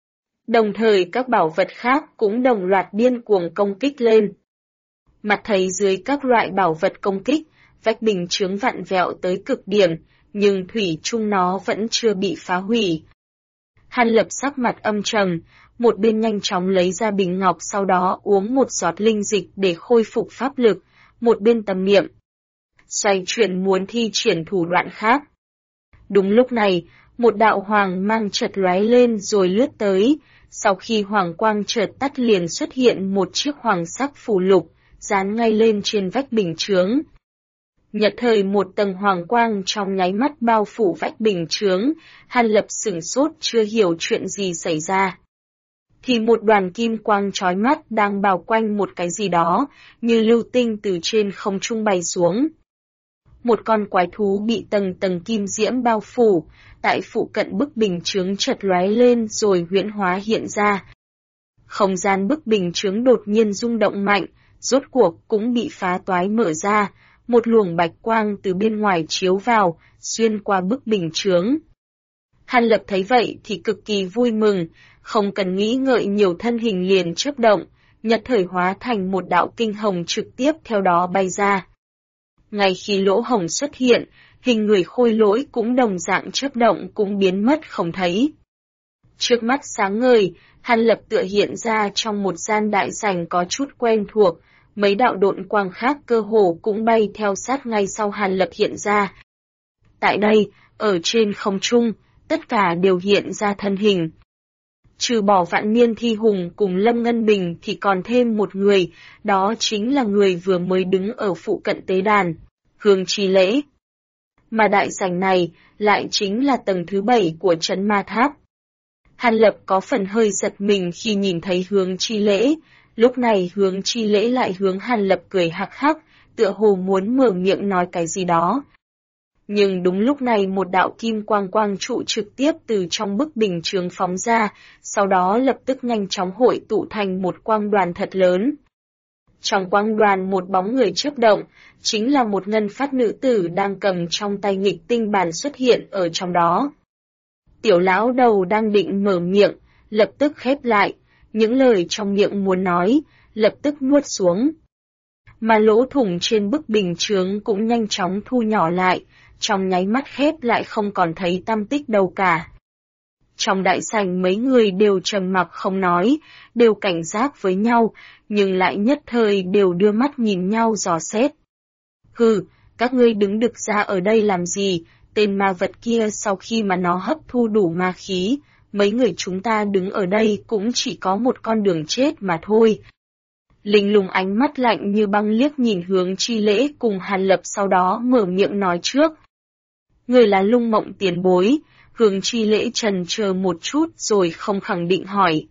Đồng thời các bảo vật khác cũng đồng loạt điên cuồng công kích lên. Mặt thấy dưới các loại bảo vật công kích, vách bình chướng vặn vẹo tới cực điểm, nhưng thủy chung nó vẫn chưa bị phá hủy. Hàn Lập sắc mặt âm trầm, một bên nhanh chóng lấy ra bình ngọc, sau đó uống một giọt linh dịch để khôi phục pháp lực, một bên tầm niệm xoay chuyển muốn thi triển thủ đoạn khác. Đúng lúc này, một đạo hoàng mang chợt lóe lên rồi lướt tới, sau khi hoàng quang chợt tắt liền xuất hiện một chiếc hoàng sắc phù lục, dán ngay lên trên vách bình chướng. Nhật thời một tầng hoàng quang trong nháy mắt bao phủ vách bình chướng, Hàn Lập sửng sốt chưa hiểu chuyện gì xảy ra. Thì một đoàn kim quang chói mắt đang bao quanh một cái gì đó, như lưu tinh từ trên không trung bay xuống. Một con quái thú bị tầng tầng kim diễm bao phủ, tại phụ cận bức bình chướng chợt lóe lên rồi huyễn hóa hiện ra. Không gian bức bình chướng đột nhiên rung động mạnh, rốt cuộc cũng bị phá toái mở ra, một luồng bạch quang từ bên ngoài chiếu vào, xuyên qua bức bình chướng. Hàn Lập thấy vậy thì cực kỳ vui mừng, không cần nghĩ ngợi nhiều thân hình liền chớp động, nhật thời hóa thành một đạo kinh hồng trực tiếp theo đó bay ra. Ngay khi lỗ hồng xuất hiện, hình người khôi lỗi cũng đồng dạng chớp động cũng biến mất không thấy. Trước mắt sáng ngời, Hàn Lập tựa hiện ra trong một gian đại sảnh có chút quen thuộc, mấy đạo độn quang khác cơ hồ cũng bay theo sát ngay sau Hàn Lập hiện ra. Tại đây, ở trên không trung, tất cả đều hiện ra thân hình. Trừ bỏ Vạn Niên Thi Hùng cùng Lâm Ngân Bình thì còn thêm một người, đó chính là người vừa mới đứng ở phụ cận tế đàn, Hướng Chi Lễ. Mà đại sảnh này lại chính là tầng thứ 7 của trấn ma tháp. Hàn Lập có phần hơi giật mình khi nhìn thấy Hướng Chi Lễ, lúc này Hướng Chi Lễ lại hướng Hàn Lập cười hắc hắc, tựa hồ muốn mở miệng nói cái gì đó. Nhưng đúng lúc này một đạo kim quang quang trụ trực tiếp từ trong bức bình chướng phóng ra, sau đó lập tức nhanh chóng hội tụ thành một quang đoàn thật lớn. Trong quang đoàn một bóng người chớp động, chính là một ngân phát nữ tử đang cầm trong tay nghịch tinh bản xuất hiện ở trong đó. Tiểu lão đầu đang định mở miệng, lập tức khép lại, những lời trong miệng muốn nói, lập tức nuốt xuống. Mà lỗ thủng trên bức bình chướng cũng nhanh chóng thu nhỏ lại, trong nháy mắt khép lại không còn thấy tăm tích đâu cả. Trong đại sảnh mấy người đều trầm mặc không nói, đều cảnh giác với nhau, nhưng lại nhất thời đều đưa mắt nhìn nhau dò xét. Hừ, các ngươi đứng đực ra ở đây làm gì, tên ma vật kia sau khi mà nó hấp thu đủ ma khí, mấy người chúng ta đứng ở đây cũng chỉ có một con đường chết mà thôi. Linh lùng ánh mắt lạnh như băng liếc nhìn Hướng Chi Lễ cùng Hàn Lập, sau đó mở miệng nói trước. Người là Lung Mộng tiền bối, Hướng Chi Lễ trần chờ một chút rồi không khẳng định hỏi.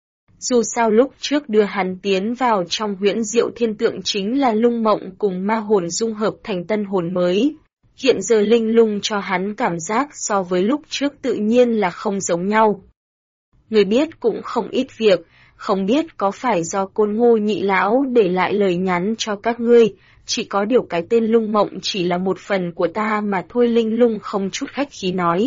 Dù sao lúc trước đưa hắn tiến vào trong huyễn diệu thiên tượng chính là lung mộng cùng ma hồn dung hợp thành tân hồn mới. Hiện giờ linh lung cho hắn cảm giác so với lúc trước tự nhiên là không giống nhau. Người biết cũng không ít việc, không biết có phải do Côn Ngô nhị lão để lại lời nhắn cho các ngươi, chỉ có điều cái tên lung mộng chỉ là một phần của ta mà thôi. Linh lung không chút khách khí nói.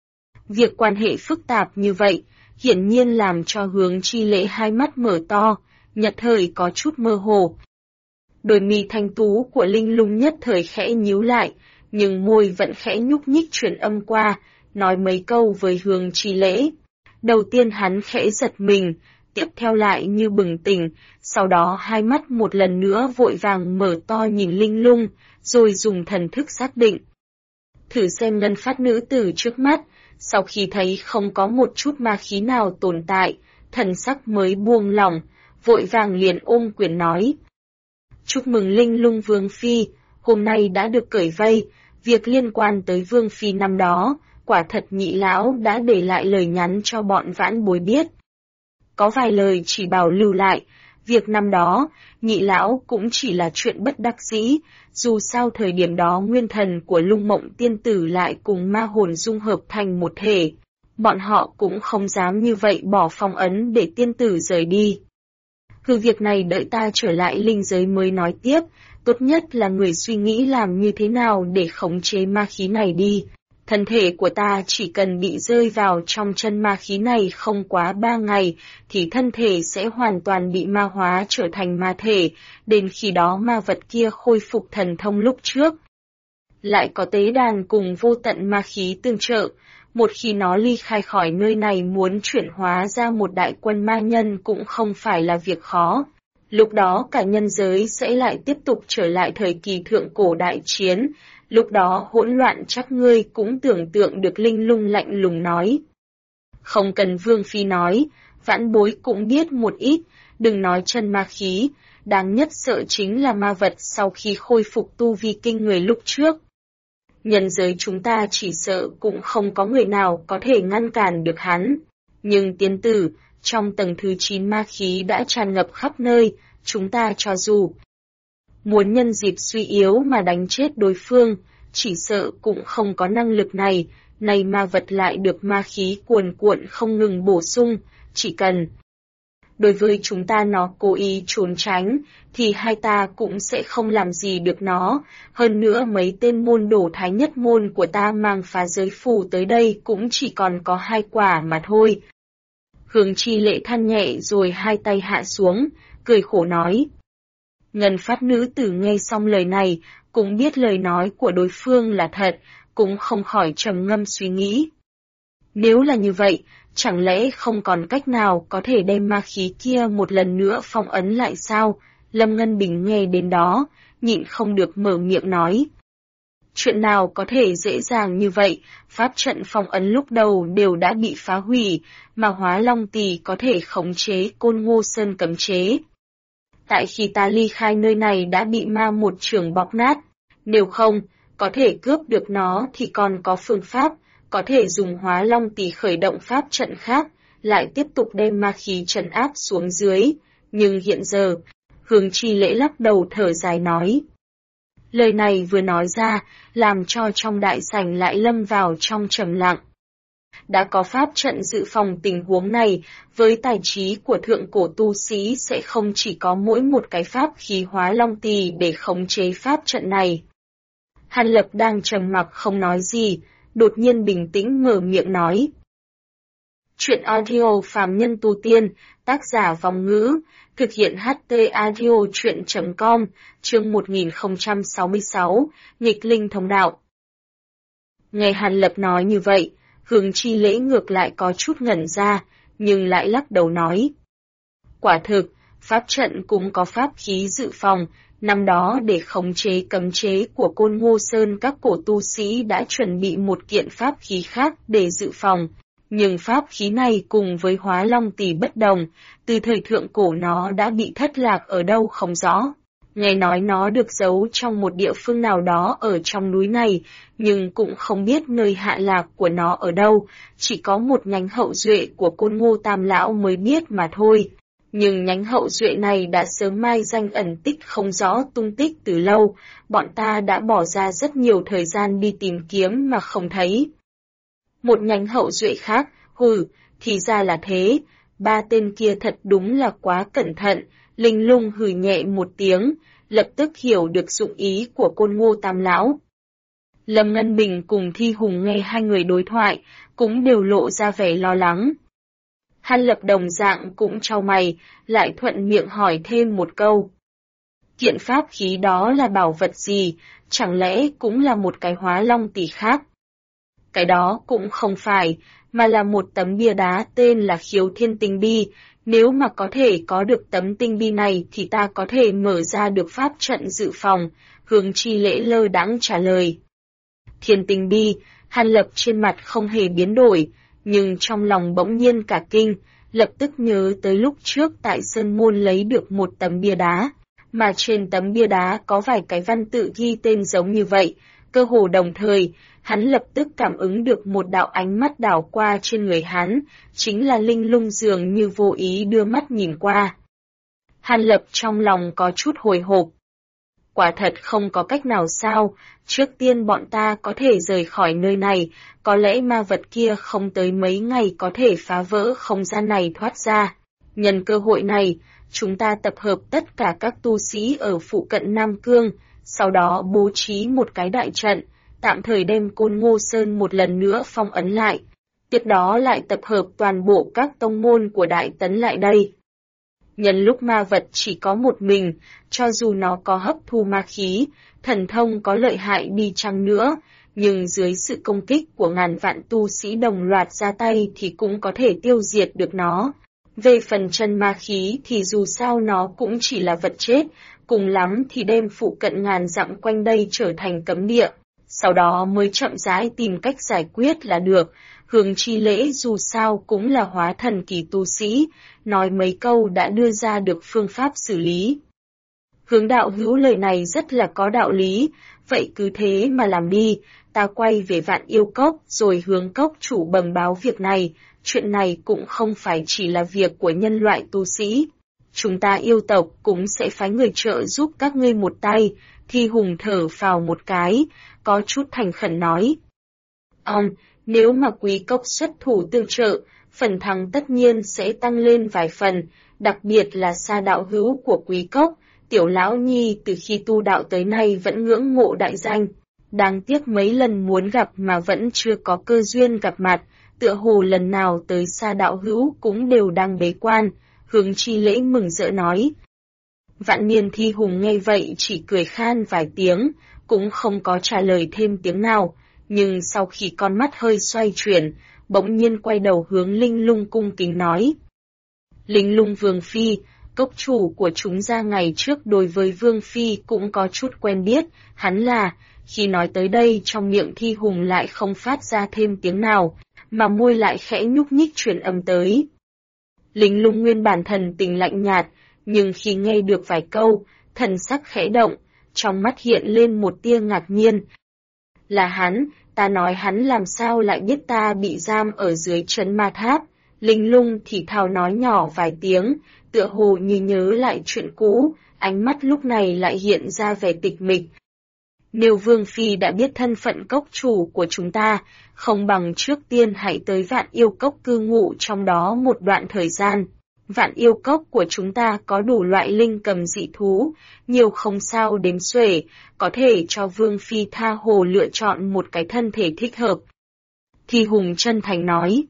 Việc quan hệ phức tạp như vậy, hiển nhiên làm cho Hướng Chi Lễ hai mắt mở to, nhất thời có chút mơ hồ. Đôi mi thanh tú của Linh lung nhất thời khẽ nhíu lại, nhưng môi vẫn khẽ nhúc nhích truyền âm qua, nói mấy câu với Hướng Chi Lễ. Đầu tiên hắn khẽ giật mình, tiếp theo lại như bừng tỉnh, sau đó hai mắt một lần nữa vội vàng mở to nhìn Linh lung, rồi dùng thần thức xác định. Thử xem ngân phát nữ tử trước mắt, sau khi thấy không có một chút ma khí nào tồn tại, thần sắc mới buông lỏng, vội vàng liền ôm quyền nói. Chúc mừng Linh lung Vương Phi, hôm nay đã được cởi vây, việc liên quan tới Vương Phi năm đó, quả thật nhị lão đã để lại lời nhắn cho bọn vãn bối biết. Có vài lời chỉ bảo lưu lại, việc năm đó, nhị lão cũng chỉ là chuyện bất đắc dĩ, dù sao thời điểm đó nguyên thần của lung mộng tiên tử lại cùng ma hồn dung hợp thành một thể. Bọn họ cũng không dám như vậy bỏ phong ấn để tiên tử rời đi. Việc này đợi ta trở lại linh giới mới nói tiếp, tốt nhất là người suy nghĩ làm như thế nào để khống chế ma khí này đi. Thân thể của ta chỉ cần bị rơi vào trong chân ma khí này không quá 3 ngày, thì thân thể sẽ hoàn toàn bị ma hóa trở thành ma thể, đến khi đó ma vật kia khôi phục thần thông lúc trước. Lại có tế đàn cùng vô tận ma khí tương trợ, một khi nó ly khai khỏi nơi này muốn chuyển hóa ra một đại quân ma nhân cũng không phải là việc khó. Lúc đó cả nhân giới sẽ lại tiếp tục trở lại thời kỳ thượng cổ đại chiến, lúc đó hỗn loạn chắc ngươi cũng tưởng tượng được. Linh lung lạnh lùng nói. Không cần Vương Phi nói, vãn bối cũng biết một ít, đừng nói chân ma khí, đáng nhất sợ chính là ma vật sau khi khôi phục tu vi kinh người lúc trước. Nhân giới chúng ta chỉ sợ cũng không có người nào có thể ngăn cản được hắn. Nhưng tiên tử, trong tầng thứ 9 ma khí đã tràn ngập khắp nơi, chúng ta cho dù muốn nhân dịp suy yếu mà đánh chết đối phương, chỉ sợ cũng không có năng lực này, này ma vật lại được ma khí cuồn cuộn không ngừng bổ sung, chỉ cần đối với chúng ta nó cố ý trốn tránh, thì hai ta cũng sẽ không làm gì được nó, hơn nữa mấy tên môn đồ thái nhất môn của ta mang phá giới phù tới đây cũng chỉ còn có 2 quả mà thôi. Hướng Chi Lễ than nhẹ rồi hai tay hạ xuống, cười khổ nói. Ngân phát nữ tử nghe xong lời này, cũng biết lời nói của đối phương là thật, cũng không khỏi trầm ngâm suy nghĩ. Nếu là như vậy, chẳng lẽ không còn cách nào có thể đem ma khí kia một lần nữa phong ấn lại sao? Lâm Ngân Bình nghe đến đó, nhịn không được mở miệng nói. Chuyện nào có thể dễ dàng như vậy, pháp trận phong ấn lúc đầu đều đã bị phá hủy, mà Hóa Long Tỳ có thể khống chế Côn Ngô Sơn cấm chế. Tại khi ta ly khai nơi này đã bị ma một trường bóp nát, nếu không, có thể cướp được nó thì còn có phương pháp, có thể dùng Hóa Long Tỳ khởi động pháp trận khác, lại tiếp tục đem ma khí trấn áp xuống dưới. Nhưng hiện giờ, Hướng Chi Lễ lắc đầu thở dài nói. Lời này vừa nói ra, làm cho trong đại sảnh lại lâm vào trong trầm lặng. Đã có pháp trận dự phòng tình huống này, với tài trí của thượng cổ tu sĩ sẽ không chỉ có mỗi một cái pháp khí Hóa Long Tỳ để khống chế pháp trận này. Hàn Lập đang trầm mặc không nói gì, đột nhiên bình tĩnh mở miệng nói. Chuyện audio phàm nhân tu tiên, tác giả Vòng Ngữ, thực hiện HT audio chuyện.com, chương 1066, nghịch linh thông đạo. Nghe Hàn Lập nói như vậy, Hướng Chi Lễ ngược lại có chút ngẩn ra, nhưng lại lắc đầu nói. Quả thực, pháp trận cũng có pháp khí dự phòng, năm đó để khống chế cấm chế của Côn Ngô Sơn các cổ tu sĩ đã chuẩn bị một kiện pháp khí khác để dự phòng. Nhưng pháp khí này cùng với Hóa Long Tỳ bất đồng, từ thời thượng cổ nó đã bị thất lạc ở đâu không rõ. Nghe nói nó được giấu trong một địa phương nào đó ở trong núi này, nhưng cũng không biết nơi hạ lạc của nó ở đâu, chỉ có một nhánh hậu duệ của Côn Ngô Tam Lão mới biết mà thôi. Nhưng nhánh hậu duệ này đã sớm mai danh ẩn tích không rõ tung tích từ lâu, bọn ta đã bỏ ra rất nhiều thời gian đi tìm kiếm mà không thấy. Một nhánh hậu duệ khác, thì ra là thế, ba tên kia thật đúng là quá cẩn thận, Linh Lung hừ nhẹ một tiếng, lập tức hiểu được dụng ý của Côn Ngô Tam Lão. Lâm Ngân Bình cùng Thi Hùng nghe hai người đối thoại, cũng đều lộ ra vẻ lo lắng. Hàn Lập đồng dạng cũng chau mày, lại thuận miệng hỏi thêm một câu. Kiện pháp khí đó là bảo vật gì, chẳng lẽ cũng là một cái hóa long tỷ khác? Cái đó cũng không phải, mà là một tấm bia đá tên là Khiếu Thiên Tinh Bi. Nếu mà có thể có được tấm tinh bi này thì ta có thể mở ra được pháp trận dự phòng, Hướng Chi Lễ lơ đãng trả lời. Thiên Tinh Bi, Hàn Lập trên mặt không hề biến đổi, nhưng trong lòng bỗng nhiên cả kinh, lập tức nhớ tới lúc trước tại Sơn Môn lấy được một tấm bia đá, mà trên tấm bia đá có vài cái văn tự ghi tên giống như vậy, cơ hồ đồng thời. Hắn lập tức cảm ứng được một đạo ánh mắt đảo qua trên người hắn, chính là Linh Lung dường như vô ý đưa mắt nhìn qua. Hàn Lập trong lòng có chút hồi hộp. Quả thật không có cách nào sao, trước tiên bọn ta có thể rời khỏi nơi này, có lẽ ma vật kia không tới mấy ngày có thể phá vỡ không gian này thoát ra. Nhân cơ hội này, chúng ta tập hợp tất cả các tu sĩ ở phụ cận Nam Cương, sau đó bố trí một cái đại trận, tạm thời đem Côn Ngô Sơn một lần nữa phong ấn lại, tiếp đó lại tập hợp toàn bộ các tông môn của Đại Tấn lại đây. Nhân lúc ma vật chỉ có một mình, cho dù nó có hấp thu ma khí, thần thông có lợi hại đi chăng nữa, nhưng dưới sự công kích của ngàn vạn tu sĩ đồng loạt ra tay thì cũng có thể tiêu diệt được nó. Về phần chân ma khí thì dù sao nó cũng chỉ là vật chết, cùng lắm thì đem phụ cận ngàn dặm quanh đây trở thành cấm địa. Sau đó mới chậm rãi tìm cách giải quyết là được. Hướng Chi Lễ dù sao cũng là hóa thần kỳ tu sĩ, nói mấy câu đã đưa ra được phương pháp xử lý. Hướng đạo hữu lời này rất là có đạo lý, vậy cứ thế mà làm đi, ta quay về Vạn Yêu Cốc rồi hướng cốc chủ bẩm báo việc này, chuyện này cũng không phải chỉ là việc của nhân loại tu sĩ. Chúng ta yêu tộc cũng sẽ phái người trợ giúp các ngươi một tay. Thi Hùng thở phào một cái, có chút thành khẩn nói. Nếu mà Quý Cốc xuất thủ tương trợ, phần thắng tất nhiên sẽ tăng lên vài phần, đặc biệt là Sa đạo hữu của Quý Cốc, Tiểu Lão Nhi từ khi tu đạo tới nay vẫn ngưỡng mộ đại danh. Đáng tiếc mấy lần muốn gặp mà vẫn chưa có cơ duyên gặp mặt, tựa hồ lần nào tới Sa đạo hữu cũng đều đang bế quan, Hướng Chi Lễ mừng rỡ nói. Vạn Niên Thi Hùng nghe vậy chỉ cười khan vài tiếng, cũng không có trả lời thêm tiếng nào, nhưng sau khi con mắt hơi xoay chuyển, bỗng nhiên quay đầu hướng Linh Lung cung kính nói. Linh Lung Vương Phi, cốc chủ của chúng ra ngày trước đối với Vương Phi cũng có chút quen biết, hắn là, khi nói tới đây trong miệng Thi Hùng lại không phát ra thêm tiếng nào, mà môi lại khẽ nhúc nhích truyền âm tới. Linh Lung nguyên bản thần tình lạnh nhạt, nhưng khi nghe được vài câu, thần sắc khẽ động, trong mắt hiện lên một tia ngạc nhiên. Là hắn, ta nói hắn làm sao lại biết ta bị giam ở dưới trấn ma tháp. Linh Lung thì thào nói nhỏ vài tiếng, tựa hồ như nhớ lại chuyện cũ, ánh mắt lúc này lại hiện ra vẻ tịch mịch. Nếu Vương Phi đã biết thân phận cốc chủ của chúng ta, không bằng trước tiên hãy tới Vạn Yêu Cốc cư ngụ trong đó một đoạn thời gian. Vạn Yêu Cốc của chúng ta có đủ loại linh cầm dị thú, nhiều không sao đếm xuể, có thể cho Vương Phi tha hồ lựa chọn một cái thân thể thích hợp. Thi Hùng chân thành nói.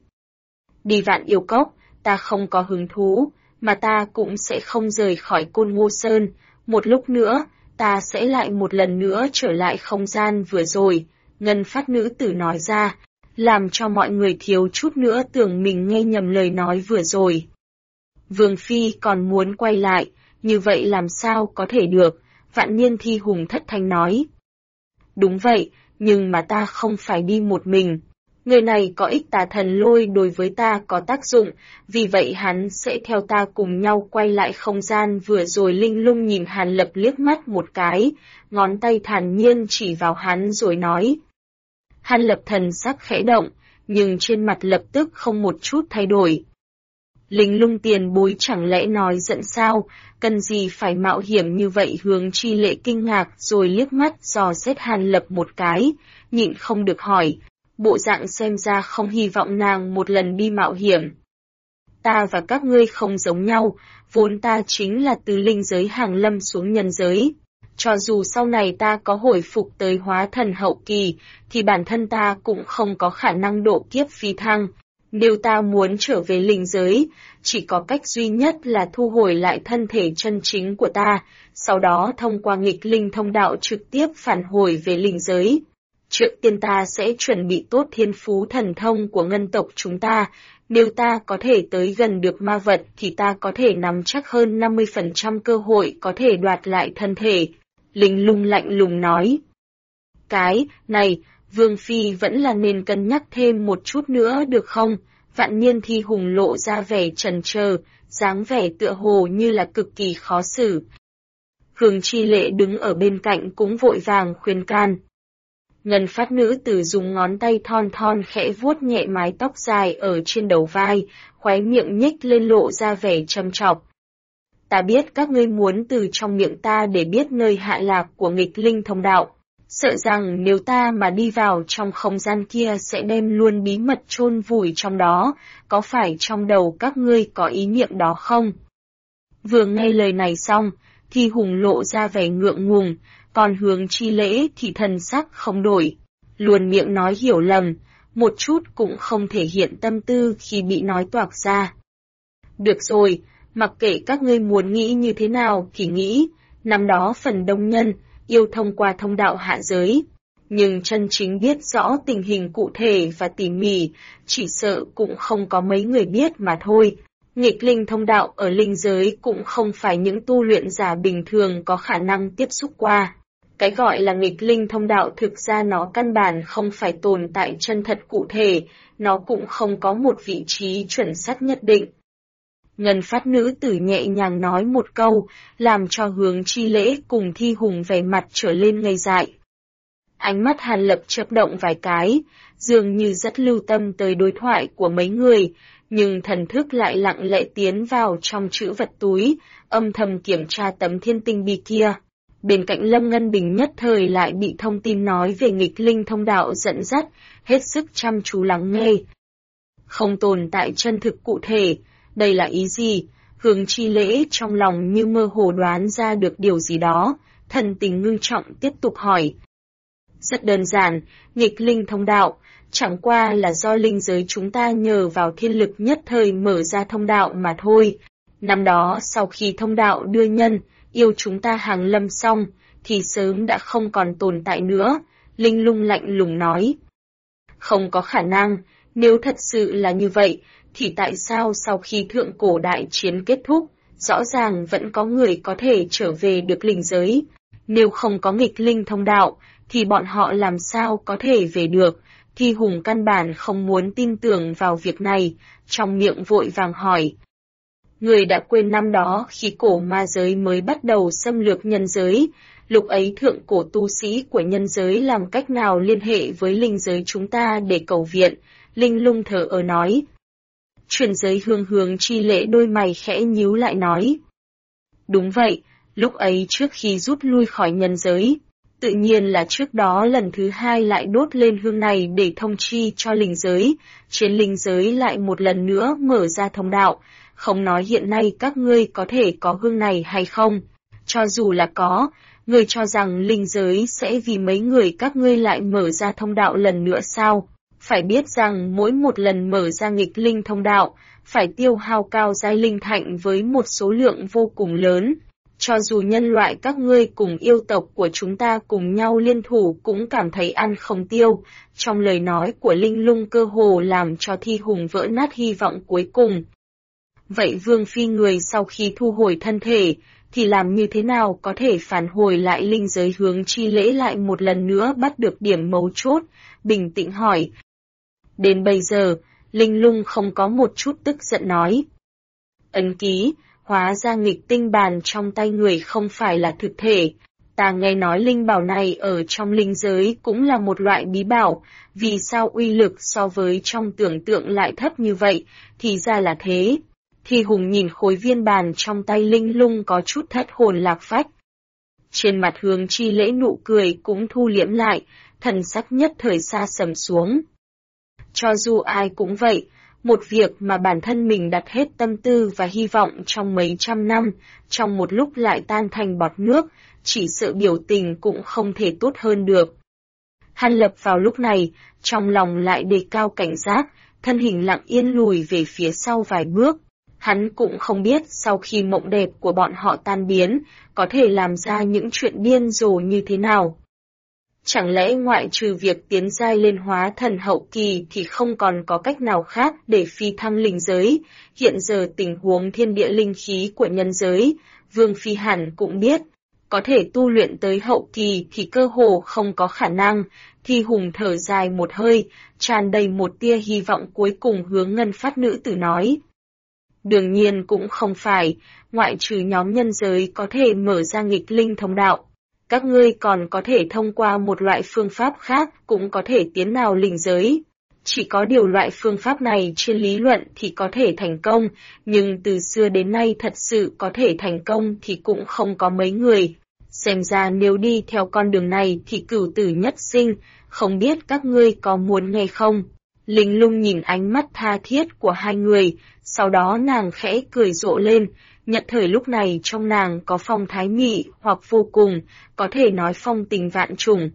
Đi Vạn Yêu Cốc, ta không có hứng thú, mà ta cũng sẽ không rời khỏi Côn Ngô Sơn. Một lúc nữa, ta sẽ lại một lần nữa trở lại không gian vừa rồi, Ngân Phát nữ tử nói ra, làm cho mọi người thiếu chút nữa tưởng mình nghe nhầm lời nói vừa rồi. Vương Phi còn muốn quay lại, như vậy làm sao có thể được, Vạn Niên Thi Hùng thất thanh nói. Đúng vậy, nhưng mà ta không phải đi một mình. Người này có ích tà thần lôi đối với ta có tác dụng, vì vậy hắn sẽ theo ta cùng nhau quay lại không gian vừa rồi. Linh Lung nhìn Hàn Lập liếc mắt một cái, ngón tay thản nhiên chỉ vào hắn rồi nói. Hàn Lập thần sắc khẽ động, nhưng trên mặt lập tức không một chút thay đổi. Linh Lung tiền bối chẳng lẽ nói giận sao, cần gì phải mạo hiểm như vậy? Hướng Chi Lễ kinh ngạc rồi liếc mắt dò xét Hàn Lập một cái, nhịn không được hỏi, bộ dạng xem ra không hy vọng nàng một lần đi mạo hiểm. Ta và các ngươi không giống nhau, vốn ta chính là từ linh giới hàng lâm xuống nhân giới. Cho dù sau này ta có hồi phục tới hóa thần hậu kỳ, thì bản thân ta cũng không có khả năng độ kiếp phi thăng. Nếu ta muốn trở về linh giới, chỉ có cách duy nhất là thu hồi lại thân thể chân chính của ta, sau đó thông qua nghịch linh thông đạo trực tiếp phản hồi về linh giới. Trước tiên ta sẽ chuẩn bị tốt thiên phú thần thông của ngân tộc chúng ta, nếu ta có thể tới gần được ma vật thì ta có thể nắm chắc hơn 50% cơ hội có thể đoạt lại thân thể. Linh Lung lạnh lùng nói. Cái này, Vương Phi vẫn là nên cân nhắc thêm một chút nữa được không? Vạn Niên Thi Hùng lộ ra vẻ chần chờ, dáng vẻ tựa hồ như là cực kỳ khó xử. Hướng Chi Lễ đứng ở bên cạnh cũng vội vàng khuyên can. Ngân Phát nữ tử dùng ngón tay thon thon khẽ vuốt nhẹ mái tóc dài ở trên đầu vai, khóe miệng nhếch lên lộ ra vẻ châm chọc. Ta biết các ngươi muốn từ trong miệng ta để biết nơi hạ lạc của nghịch linh thông đạo. Sợ rằng nếu ta mà đi vào trong không gian kia sẽ đem luôn bí mật chôn vùi trong đó, có phải trong đầu các ngươi có ý niệm đó không? Vừa nghe lời này xong, Thi Hùng lộ ra vẻ ngượng ngùng, còn Hướng Chi Lễ thì thần sắc không đổi. Luôn miệng nói hiểu lầm, một chút cũng không thể hiện tâm tư khi bị nói toạc ra. Được rồi, mặc kệ các ngươi muốn nghĩ như thế nào thì nghĩ, năm đó phần đông nhân yêu thông qua thông đạo hạ giới, nhưng chân chính biết rõ tình hình cụ thể và tỉ mỉ, chỉ sợ cũng không có mấy người biết mà thôi. Nghịch linh thông đạo ở linh giới cũng không phải những tu luyện giả bình thường có khả năng tiếp xúc qua. Cái gọi là nghịch linh thông đạo thực ra nó căn bản không phải tồn tại chân thật cụ thể, nó cũng không có một vị trí chuẩn xác nhất định. Ngân Phát nữ tử nhẹ nhàng nói một câu, làm cho Hướng Chi Lễ cùng Thi Hùng vẻ mặt trở lên ngây dại. Ánh mắt Hàn Lập chớp động vài cái, dường như rất lưu tâm tới đối thoại của mấy người, nhưng thần thức lại lặng lẽ tiến vào trong trữ vật túi, âm thầm kiểm tra tấm thiên tinh bi kia. Bên cạnh Lâm Ngân Bình nhất thời lại bị thông tin nói về nghịch linh thông đạo dẫn dắt, hết sức chăm chú lắng nghe. Không tồn tại chân thực cụ thể, đây là ý gì? Hướng Chi Lễ trong lòng như mơ hồ đoán ra được điều gì đó, thần tình ngưng trọng tiếp tục hỏi. Rất đơn giản, nghịch linh thông đạo, chẳng qua là do linh giới chúng ta nhờ vào thiên lực nhất thời mở ra thông đạo mà thôi. Năm đó sau khi thông đạo đưa nhân, yêu chúng ta hàng lâm xong, thì sớm đã không còn tồn tại nữa, Linh Lung lạnh lùng nói. Không có khả năng, nếu thật sự là như vậy, thì tại sao sau khi thượng cổ đại chiến kết thúc, rõ ràng vẫn có người có thể trở về được linh giới. Nếu không có nghịch linh thông đạo, thì bọn họ làm sao có thể về được? Thi Hùng căn bản không muốn tin tưởng vào việc này, trong miệng vội vàng hỏi. Người đã quên năm đó khi cổ ma giới mới bắt đầu xâm lược nhân giới, lúc ấy thượng cổ tu sĩ của nhân giới làm cách nào liên hệ với linh giới chúng ta để cầu viện? Linh Lung thở ơ nói. Truyền giới Hướng Chi Lễ đôi mày khẽ nhíu lại nói. Đúng vậy, lúc ấy trước khi rút lui khỏi nhân giới, tự nhiên là trước đó lần thứ hai lại đốt lên hương này để thông chi cho linh giới, trên linh giới lại một lần nữa mở ra thông đạo, không nói hiện nay các ngươi có thể có hương này hay không, cho dù là có, ngươi cho rằng linh giới sẽ vì mấy người các ngươi lại mở ra thông đạo lần nữa sao? Phải biết rằng mỗi một lần mở ra nghịch linh thông đạo, phải tiêu hao cao giai linh thạnh với một số lượng vô cùng lớn. Cho dù nhân loại các ngươi cùng yêu tộc của chúng ta cùng nhau liên thủ cũng cảm thấy ăn không tiêu. Trong lời nói của Linh Lung cơ hồ làm cho Thi Hùng vỡ nát hy vọng cuối cùng. Vậy Vương Phi người sau khi thu hồi thân thể, thì làm như thế nào có thể phản hồi lại linh giới? Hướng Chi Lễ lại một lần nữa bắt được điểm mấu chốt, bình tĩnh hỏi. Đến bây giờ, Linh Lung không có một chút tức giận nói. Ấn ký, hóa ra nghịch tinh bàn trong tay người không phải là thực thể. Ta nghe nói linh bảo này ở trong linh giới cũng là một loại bí bảo, vì sao uy lực so với trong tưởng tượng lại thấp như vậy, thì ra là thế. Thi Hùng nhìn khối viên bàn trong tay Linh Lung có chút thất hồn lạc phách. Trên mặt Hướng Chi Lễ nụ cười cũng thu liễm lại, thần sắc nhất thời xa sầm xuống. Cho dù ai cũng vậy, một việc mà bản thân mình đặt hết tâm tư và hy vọng trong mấy trăm năm, trong một lúc lại tan thành bọt nước, chỉ sợ biểu tình cũng không thể tốt hơn được. Hàn Lập vào lúc này, trong lòng lại đề cao cảnh giác, thân hình lặng yên lùi về phía sau vài bước. Hắn cũng không biết sau khi mộng đẹp của bọn họ tan biến, có thể làm ra những chuyện điên rồ như thế nào. Chẳng lẽ ngoại trừ việc tiến giai lên hóa thần hậu kỳ thì không còn có cách nào khác để phi thăng linh giới? Hiện giờ tình huống thiên địa linh khí của nhân giới, Vương Phi hẳn cũng biết. Có thể tu luyện tới hậu kỳ thì cơ hồ không có khả năng. Thi Hùng thở dài một hơi, tràn đầy một tia hy vọng cuối cùng hướng Ngân Phát nữ tử nói. Đương nhiên cũng không phải, ngoại trừ nhóm nhân giới có thể mở ra nghịch linh thông đạo. Các ngươi còn có thể thông qua một loại phương pháp khác cũng có thể tiến vào linh giới. Chỉ có điều loại phương pháp này trên lý luận thì có thể thành công, nhưng từ xưa đến nay thật sự có thể thành công thì cũng không có mấy người. Xem ra nếu đi theo con đường này thì cửu tử nhất sinh, không biết các ngươi có muốn nghe không? Linh Lung nhìn ánh mắt tha thiết của hai người, sau đó nàng khẽ cười rộ lên, nhận thời lúc này trong nàng có phong thái mị hoặc vô cùng, có thể nói phong tình vạn trùng.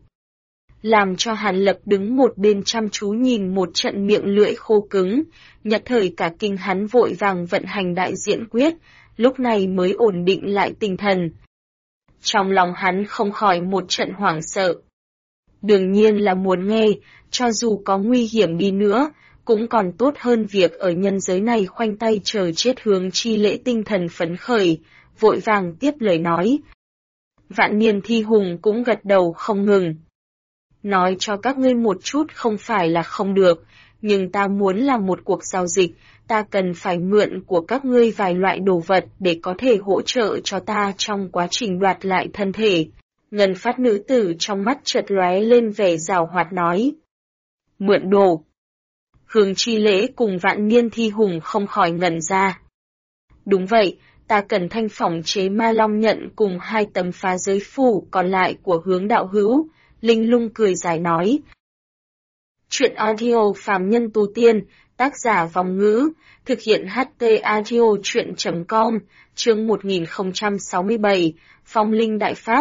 Làm cho Hàn Lập đứng một bên chăm chú nhìn một trận miệng lưỡi khô cứng, nhận thời cả kinh hắn vội vàng vận hành đại diễn quyết, lúc này mới ổn định lại tinh thần. Trong lòng hắn không khỏi một trận hoảng sợ. Đương nhiên là muốn nghe, cho dù có nguy hiểm đi nữa, cũng còn tốt hơn việc ở nhân giới này khoanh tay chờ chết. Hướng Chi Lễ tinh thần phấn khởi, vội vàng tiếp lời nói. Vạn Niên Thi Hùng cũng gật đầu không ngừng. Nói cho các ngươi một chút không phải là không được, nhưng ta muốn làm một cuộc giao dịch, ta cần phải mượn của các ngươi vài loại đồ vật để có thể hỗ trợ cho ta trong quá trình đoạt lại thân thể. Ngân Phát nữ tử trong mắt chợt lóe lên vẻ giảo hoạt nói. Mượn đồ. Hướng Chi Lễ cùng Vạn Niên Thi Hùng không khỏi ngẩn ra. Đúng vậy, ta cần thanh phỏng chế ma long nhận cùng 2 tấm phá giới phù còn lại của Hướng đạo hữu. Linh Lung cười dài nói. Chuyện audio phàm nhân tu tiên, tác giả Vong Ngữ, thực hiện HT audio chuyện.com, chương 1067, Phong Linh Đại Pháp.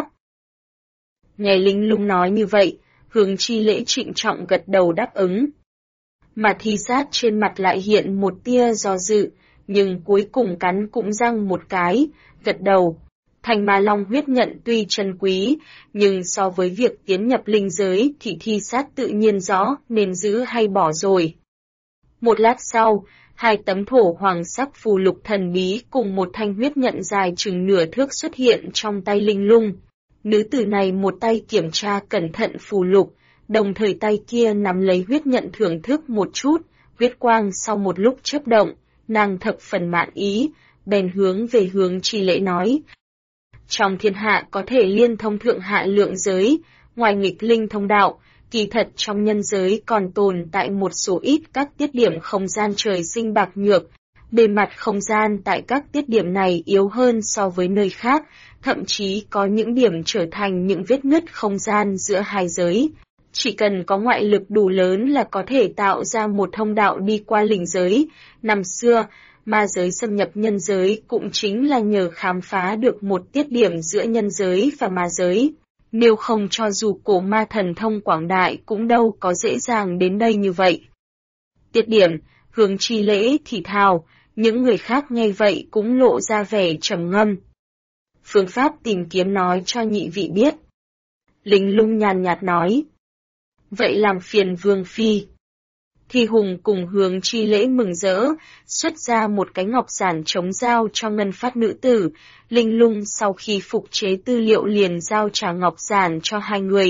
Nghe Linh Lung nói như vậy, Hướng Chi Lễ trịnh trọng gật đầu đáp ứng. Mà Thi Sát trên mặt lại hiện một tia do dự, nhưng cuối cùng cắn cũng răng một cái, gật đầu. Thành Ma Long huyết nhận tuy chân quý, nhưng so với việc tiến nhập linh giới thì Thi Sát tự nhiên rõ nên giữ hay bỏ rồi. Một lát sau, 2 tấm thổ hoàng sắc phù lục thần bí cùng một thanh huyết nhận dài chừng nửa thước xuất hiện trong tay Linh Lung. Nữ tử này một tay kiểm tra cẩn thận phù lục, đồng thời tay kia nắm lấy huyết nhận thưởng thức một chút, huyết quang sau một lúc chớp động, nàng thập phần mãn ý, bèn hướng về Hướng Chi Lễ nói. Trong thiên hạ có thể liên thông thượng hạ lượng giới, ngoài nghịch linh thông đạo, kỳ thật trong nhân giới còn tồn tại một số ít các tiết điểm không gian trời sinh bạc nhược, bề mặt không gian tại các tiết điểm này yếu hơn so với nơi khác, thậm chí có những điểm trở thành những vết nứt không gian giữa hai giới. Chỉ cần có ngoại lực đủ lớn là có thể tạo ra một thông đạo đi qua linh giới. Năm xưa, ma giới xâm nhập nhân giới cũng chính là nhờ khám phá được một tiết điểm giữa nhân giới và ma giới. Nếu không cho dù cổ ma thần thông quảng đại cũng đâu có dễ dàng đến đây như vậy. Tiết điểm, Hướng Chi Lễ thì thào, những người khác nghe vậy cũng lộ ra vẻ trầm ngâm. Phương pháp tìm kiếm nói cho nhị vị biết. Linh Lung nhàn nhạt nói. Vậy làm phiền Vương Phi. Thi Hùng cùng Hướng Chi Lễ mừng rỡ, xuất ra một cái ngọc giản chống giao cho Ngân Phát nữ tử. Linh Lung sau khi phục chế tư liệu liền giao trả ngọc giản cho hai người.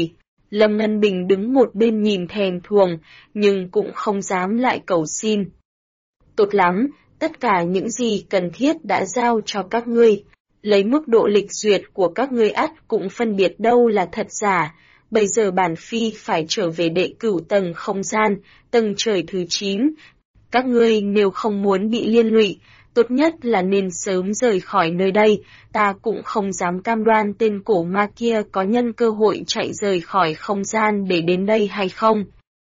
Lâm Ngân Bình đứng một bên nhìn thèm thuồng, nhưng cũng không dám lại cầu xin. Tốt lắm, tất cả những gì cần thiết đã giao cho các ngươi. Lấy mức độ lịch duyệt của các ngươi ắt cũng phân biệt đâu là thật giả. Bây giờ bản phi phải trở về đệ cửu tầng không gian, tầng trời thứ 9. Các ngươi nếu không muốn bị liên lụy, tốt nhất là nên sớm rời khỏi nơi đây, ta cũng không dám cam đoan tên cổ ma kia có nhân cơ hội chạy rời khỏi không gian để đến đây hay không.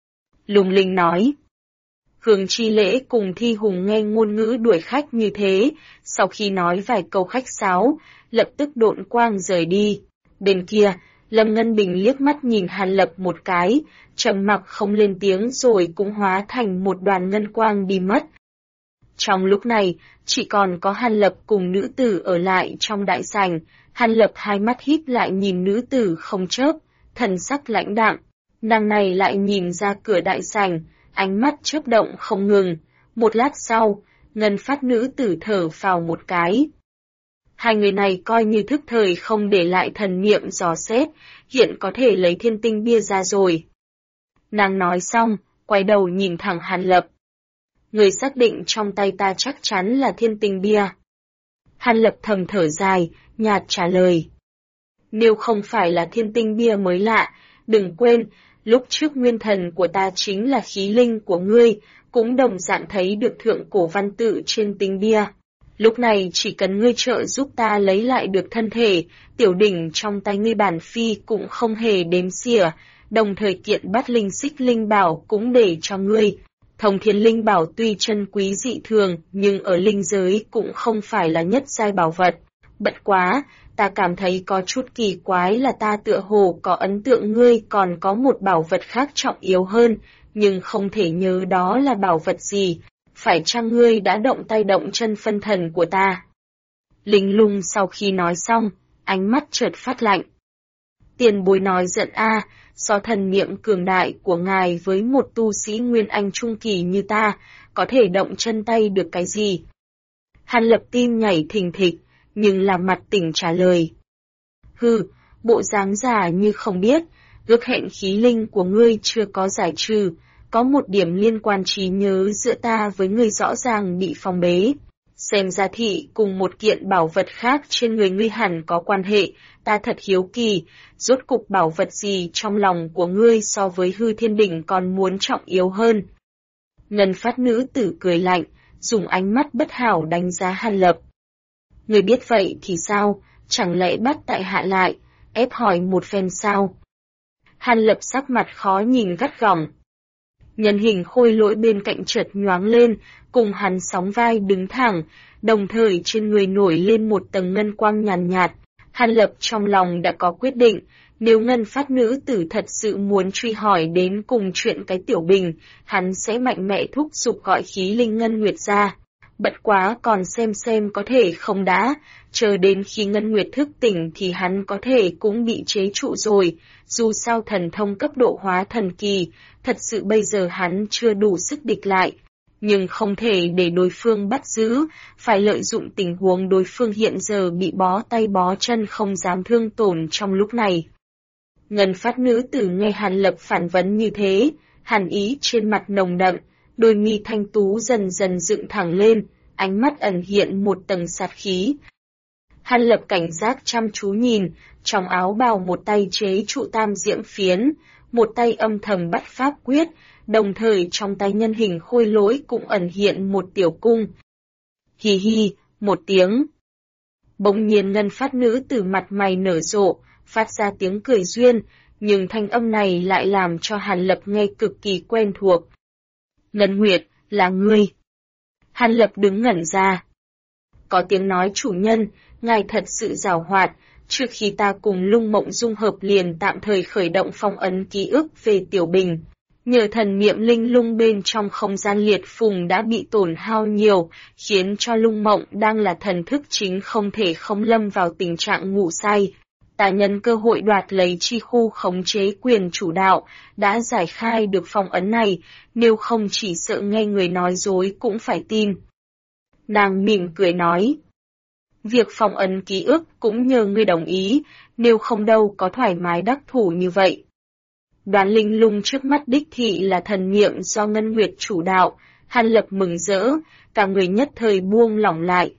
Lung Linh nói. Hương Chi Lễ cùng Thi Hùng nghe ngôn ngữ đuổi khách như thế, sau khi nói vài câu khách sáo, lập tức độn quang rời đi. Bên kia, Lâm Ngân Bình liếc mắt nhìn Hàn Lập một cái, trầm mặc không lên tiếng rồi cũng hóa thành một đoàn ngân quang đi mất. Trong lúc này, chỉ còn có Hàn Lập cùng nữ tử ở lại trong đại sảnh. Hàn Lập hai mắt híp lại nhìn nữ tử không chớp, thần sắc lãnh đạm. Nàng này lại nhìn ra cửa đại sảnh, ánh mắt chớp động không ngừng. Một lát sau, Ngân Phát nữ tử thở phào một cái. Hai người này coi như thức thời không để lại thần niệm dò xét, hiện có thể lấy thiên tinh bia ra rồi. Nàng nói xong, quay đầu nhìn thẳng Hàn Lập. Người xác định trong tay ta chắc chắn là thiên tinh bia. Hàn Lập thầm thở dài, nhạt trả lời. Nếu không phải là thiên tinh bia mới lạ, đừng quên, lúc trước nguyên thần của ta chính là khí linh của ngươi, cũng đồng dạng thấy được thượng cổ văn tự trên tinh bia. Lúc này chỉ cần ngươi trợ giúp ta lấy lại được thân thể, tiểu đỉnh trong tay ngươi bản phi cũng không hề đếm xỉa, đồng thời kiện bắt linh xích linh bảo cũng để cho ngươi. Thông Thiên Linh Bảo tuy chân quý dị thường, nhưng ở linh giới cũng không phải là nhất giai bảo vật. Bất quá, ta cảm thấy có chút kỳ quái là ta tựa hồ có ấn tượng ngươi còn có một bảo vật khác trọng yếu hơn, nhưng không thể nhớ đó là bảo vật gì. Phải chăng ngươi đã động tay động chân phân thần của ta? Linh Lung sau khi nói xong, ánh mắt chợt phát lạnh. Tiền bối nói giận a, so thần niệm cường đại của ngài với một tu sĩ nguyên anh trung kỳ như ta, có thể động chân tay được cái gì? Hàn Lập tim nhảy thình thịch, nhưng làm mặt tỉnh trả lời. Hừ, bộ dáng giả như không biết, ước hẹn khí linh của ngươi chưa có giải trừ, có một điểm liên quan trí nhớ giữa ta với ngươi rõ ràng bị phong bế. Xem ra thị cùng một kiện bảo vật khác trên người ngươi hẳn có quan hệ, ta thật hiếu kỳ, rốt cục bảo vật gì trong lòng của ngươi so với hư thiên đỉnh còn muốn trọng yếu hơn. Ngân Phát nữ tử cười lạnh, dùng ánh mắt bất hảo đánh giá Hàn Lập. Ngươi biết vậy thì sao, chẳng lẽ bắt tại hạ lại, ép hỏi một phen sao? Hàn Lập sắc mặt khó nhìn gắt gỏng. Nhân hình khôi lỗi bên cạnh chợt nhoáng lên, cùng hắn sóng vai đứng thẳng, đồng thời trên người nổi lên một tầng ngân quang nhàn nhạt. Hàn Lập trong lòng đã có quyết định, nếu Ngân Phát nữ tử thật sự muốn truy hỏi đến cùng chuyện cái tiểu bình, hắn sẽ mạnh mẽ thúc giục gọi khí linh Ngân Nguyệt ra. Bất quá còn xem có thể không đã, chờ đến khi Ngân Nguyệt thức tỉnh thì hắn có thể cũng bị chế trụ rồi, dù sao thần thông cấp độ hóa thần kỳ, thật sự bây giờ hắn chưa đủ sức địch lại. Nhưng không thể để đối phương bắt giữ, phải lợi dụng tình huống đối phương hiện giờ bị bó tay bó chân không dám thương tổn trong lúc này. Ngân Phát nữ tử nghe Hàn Lập phản vấn như thế, hàn ý trên mặt nồng đậm, đôi mi thanh tú dần dần dựng thẳng lên, ánh mắt ẩn hiện một tầng sát khí. Hàn Lập cảnh giác chăm chú nhìn, trong áo bào một tay chế trụ tam diễm phiến, một tay âm thầm bắt pháp quyết, đồng thời trong tay nhân hình khôi lỗi cũng ẩn hiện một tiểu cung. Hi hi, một tiếng. Bỗng nhiên Ngân Phát nữ tử mặt mày nở rộ, phát ra tiếng cười duyên, nhưng thanh âm này lại làm cho Hàn Lập nghe cực kỳ quen thuộc. Ngân Nguyệt, là ngươi. Hàn Lập đứng ngẩn ra. Có tiếng nói chủ nhân, ngài thật sự giàu hoạt, trước khi ta cùng Lung Mộng dung hợp liền tạm thời khởi động phong ấn ký ức về Tiểu Bình. Nhờ thần niệm linh lung bên trong không gian liệt phùng đã bị tổn hao nhiều, khiến cho Lung Mộng đang là thần thức chính không thể không lâm vào tình trạng ngủ say. Ta nhân cơ hội đoạt lấy chi khu khống chế quyền chủ đạo, đã giải khai được phong ấn này, nếu không chỉ sợ nghe người nói dối cũng phải tin. Nàng mỉm cười nói. Việc phong ấn ký ức cũng nhờ ngươi đồng ý, nếu không đâu có thoải mái đắc thủ như vậy. Đoán linh lung trước mắt đích thị là thần niệm do Ngân Nguyệt chủ đạo, Hàn Lập mừng rỡ, cả người nhất thời buông lỏng lại.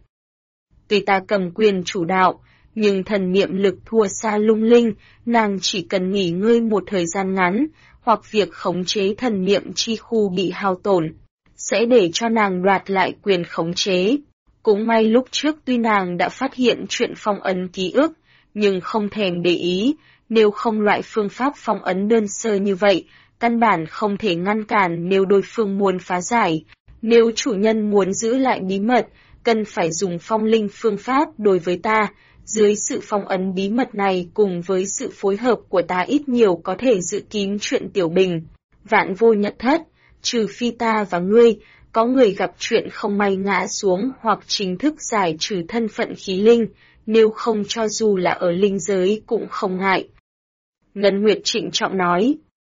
Tuy ta cầm quyền chủ đạo, nhưng thần niệm lực thua xa lung linh, nàng chỉ cần nghỉ ngơi một thời gian ngắn, hoặc việc khống chế thần niệm chi khu bị hao tổn, sẽ để cho nàng đoạt lại quyền khống chế. Cũng may lúc trước tuy nàng đã phát hiện chuyện phong ấn ký ức, nhưng không thèm để ý, nếu không loại phương pháp phong ấn đơn sơ như vậy, căn bản không thể ngăn cản nếu đối phương muốn phá giải. Nếu chủ nhân muốn giữ lại bí mật, cần phải dùng phong linh phương pháp đối với ta. Dưới sự phong ấn bí mật này cùng với sự phối hợp của ta ít nhiều có thể giữ kín chuyện tiểu bình. Vạn vô nhất thất, trừ phi ta và ngươi, có người gặp chuyện không may ngã xuống hoặc chính thức giải trừ thân phận khí linh, nếu không cho dù là ở linh giới cũng không ngại. Ngân Nguyệt trịnh trọng nói.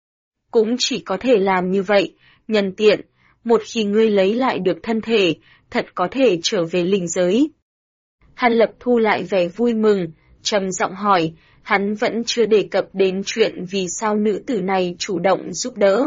Cũng chỉ có thể làm như vậy, nhân tiện, một khi ngươi lấy lại được thân thể, thật có thể trở về linh giới. Hàn Lập thu lại vẻ vui mừng, trầm giọng hỏi, hắn vẫn chưa đề cập đến chuyện vì sao nữ tử này chủ động giúp đỡ.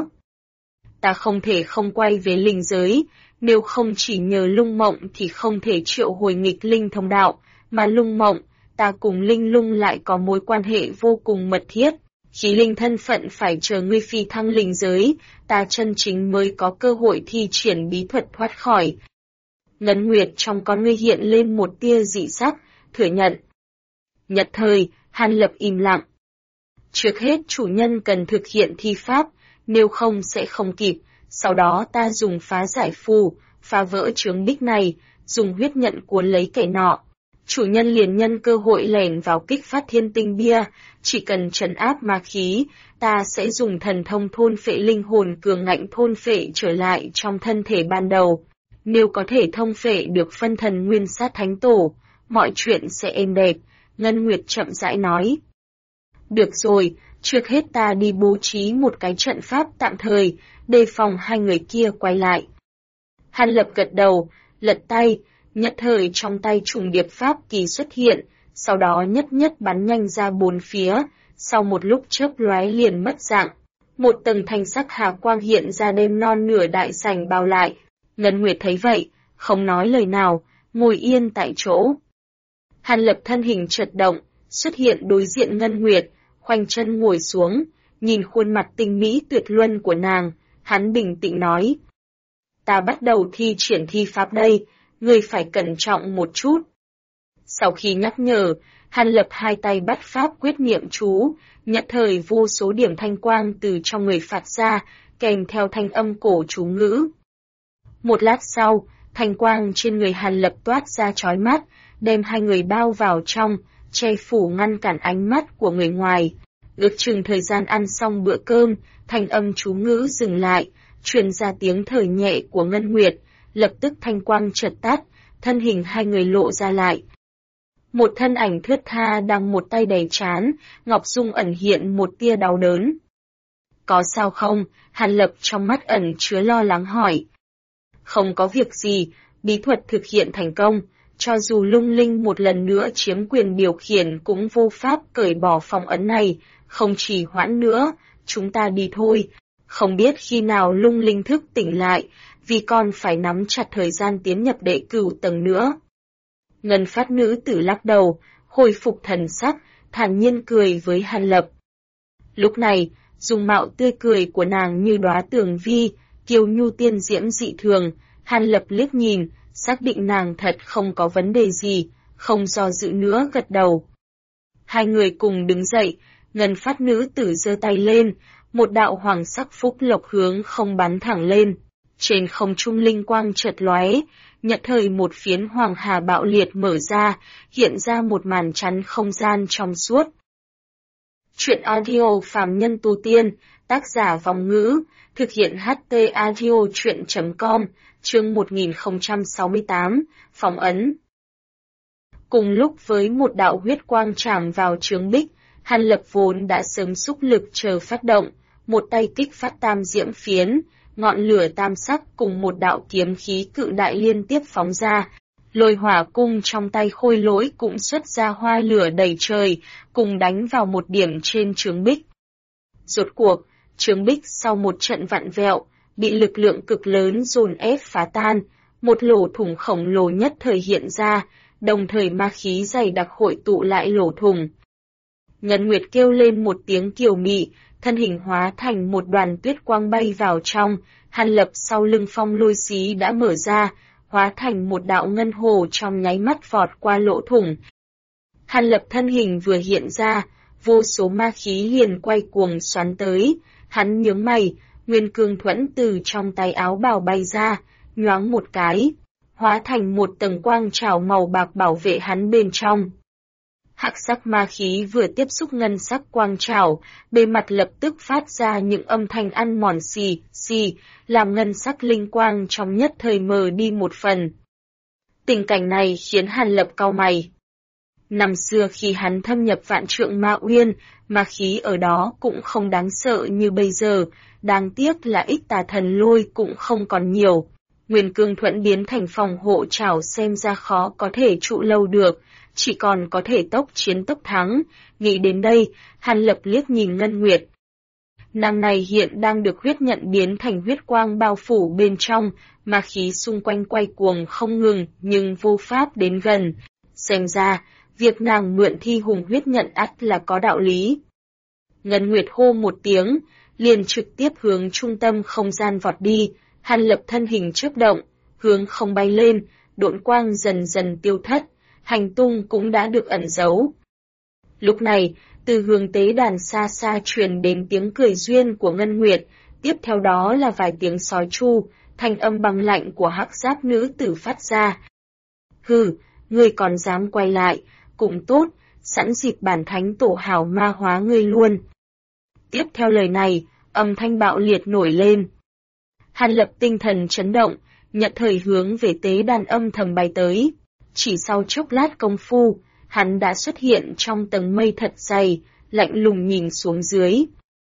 Ta không thể không quay về linh giới, nếu không chỉ nhờ lung mộng thì không thể triệu hồi nghịch linh thông đạo, mà lung mộng, ta cùng linh lung lại có mối quan hệ vô cùng mật thiết. Khí linh thân phận phải chờ ngươi phi thăng linh giới, ta chân chính mới có cơ hội thi triển bí thuật thoát khỏi. Ngân Nguyệt trong con ngươi hiện lên một tia dị sắc, thừa nhận. Nhất thời, Hàn Lập im lặng. Trước hết chủ nhân cần thực hiện thi pháp, nếu không sẽ không kịp, sau đó ta dùng phá giải phù, phá vỡ chướng bích này, dùng huyết nhận cuốn lấy kẻ nọ. Chủ nhân liền nhân cơ hội lẻn vào kích phát thiên tinh bia, chỉ cần trấn áp ma khí, ta sẽ dùng thần thông thôn phệ linh hồn cường ngạnh thôn phệ trở lại trong thân thể ban đầu. Nếu có thể thông phệ được phân thần nguyên sát thánh tổ, mọi chuyện sẽ êm đẹp, Ngân Nguyệt chậm rãi nói. Được rồi, trước hết ta đi bố trí một cái trận pháp tạm thời, đề phòng hai người kia quay lại. Hàn Lập gật đầu, lật tay, nhất thời trong tay trùng điệp pháp kỳ xuất hiện, sau đó nhất nhất bắn nhanh ra bốn phía, sau một lúc chớp lóe liền mất dạng. Một tầng thanh sắc hà quang hiện ra đêm non nửa đại sảnh bao lại. Ngân Nguyệt thấy vậy, không nói lời nào, ngồi yên tại chỗ. Hàn Lập thân hình chợt động, xuất hiện đối diện Ngân Nguyệt, khoanh chân ngồi xuống, nhìn khuôn mặt tinh mỹ tuyệt luân của nàng, hắn bình tĩnh nói. Ta bắt đầu thi triển thi pháp đây, ngươi phải cẩn trọng một chút. Sau khi nhắc nhở, Hàn Lập hai tay bắt pháp quyết niệm chú, nhất thời vô số điểm thanh quang từ trong người phát ra, kèm theo thanh âm cổ chú ngữ. Một lát sau, thanh quang trên người Hàn Lập toát ra chói mắt, đem hai người bao vào trong, che phủ ngăn cản ánh mắt của người ngoài. Ước chừng thời gian ăn xong bữa cơm, thanh âm chú ngữ dừng lại, truyền ra tiếng thở nhẹ của Ngân Nguyệt, lập tức thanh quang chợt tắt, thân hình hai người lộ ra lại. Một thân ảnh thướt tha đang một tay đẩy trán, Ngọc Dung ẩn hiện một tia đau đớn. Có sao không? Hàn Lập trong mắt ẩn chứa lo lắng hỏi. Không có việc gì, bí thuật thực hiện thành công, cho dù lung linh một lần nữa chiếm quyền điều khiển cũng vô pháp cởi bỏ phong ấn này, không trì hoãn nữa, chúng ta đi thôi. Không biết khi nào lung linh thức tỉnh lại, vì con phải nắm chặt thời gian tiến nhập đệ cửu tầng nữa. Ngân Phát nữ tử lắc đầu, hồi phục thần sắc, thản nhiên cười với Hàn Lập. Lúc này, dung mạo tươi cười của nàng như đóa tường vi, kiều nhu tiên diễm dị thường, Hàn Lập liếc nhìn, xác định nàng thật không có vấn đề gì, không do dự nữa gật đầu. Hai người cùng đứng dậy, Ngân Phát nữ tử giơ tay lên, một đạo hoàng sắc phúc lộc hướng không bắn thẳng lên. Trên không trung linh quang chợt lóe, nhận thời một phiến hoàng hà bạo liệt mở ra, hiện ra một màn chắn không gian trong suốt. Truyện audio phàm nhân tu tiên, tác giả Vòng Ngữ, thực hiện HT audio truyện.com, chương 1068, phóng ấn. Cùng lúc với một đạo huyết quang chạm vào chướng bích, Hàn Lập vốn đã sớm xúc lực chờ phát động, một tay kích phát tam diễm phiến, ngọn lửa tam sắc cùng một đạo kiếm khí cự đại liên tiếp phóng ra. Lôi hỏa cung trong tay khôi lỗi cũng xuất ra hoa lửa đầy trời, cùng đánh vào một điểm trên chướng bích. Rốt cuộc, Trướng bích sau một trận vặn vẹo, bị lực lượng cực lớn dồn ép phá tan, một lỗ thủng khổng lồ nhất thời hiện ra, đồng thời ma khí dày đặc hội tụ lại lỗ thủng. Ngân Nguyệt kêu lên một tiếng kiều mị, thân hình hóa thành một đoàn tuyết quang bay vào trong, Hàn Lập sau lưng phong lôi xí đã mở ra, hóa thành một đạo ngân hồ trong nháy mắt vọt qua lỗ thủng. Hàn Lập thân hình vừa hiện ra, vô số ma khí liền quay cuồng xoắn tới, hắn nhướng mày, nguyên cương thuẫn từ trong tay áo bào bay ra, nhoáng một cái, hóa thành một tầng quang trảo màu bạc bảo vệ hắn bên trong. Hắc sắc ma khí vừa tiếp xúc ngân sắc quang trảo, bề mặt lập tức phát ra những âm thanh ăn mòn xì, xì, làm ngân sắc linh quang trong nhất thời mờ đi một phần. Tình cảnh này khiến Hàn Lập cau mày. Năm xưa khi hắn thâm nhập vạn trượng ma uyên, ma khí ở đó cũng không đáng sợ như bây giờ, đáng tiếc là ích tà thần lôi cũng không còn nhiều. Nguyên cương thuẫn biến thành phòng hộ trảo xem ra khó có thể trụ lâu được, chỉ còn có thể tốc chiến tốc thắng. Nghĩ đến đây, Hàn Lập liếc nhìn Ngân Nguyệt. Nàng này hiện đang được huyết nhận biến thành huyết quang bao phủ bên trong, ma khí xung quanh quay cuồng không ngừng nhưng vô pháp đến gần. Xem ra, việc nàng mượn thi hùng huyết nhận ắt là có đạo lý. Ngân Nguyệt hô một tiếng, liền trực tiếp hướng trung tâm không gian vọt đi, Hàn Lập thân hình chớp động, hướng không bay lên, độn quang dần dần tiêu thất, hành tung cũng đã được ẩn giấu. Lúc này, từ hướng tế đàn xa xa truyền đến tiếng cười duyên của Ngân Nguyệt, tiếp theo đó là vài tiếng sói chu, thanh âm băng lạnh của hắc giáp nữ tử phát ra. Hừ, ngươi còn dám quay lại, cũng tốt, sẵn dịp bản thánh tổ hào ma hóa ngươi luôn. Tiếp theo lời này, âm thanh bạo liệt nổi lên. Hàn Lập tinh thần chấn động, nhận thời hướng về tế đàn âm thầm bay tới. Chỉ sau chốc lát công phu, hắn đã xuất hiện trong tầng mây thật dày, lạnh lùng nhìn xuống dưới.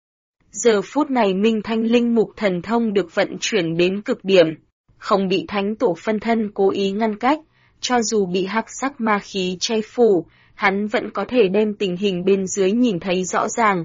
Giờ phút này Minh Thanh linh mục thần thông được vận chuyển đến cực điểm, không bị thánh tổ phân thân cố ý ngăn cách, cho dù bị hắc sắc ma khí che phủ, hắn vẫn có thể đem tình hình bên dưới nhìn thấy rõ ràng.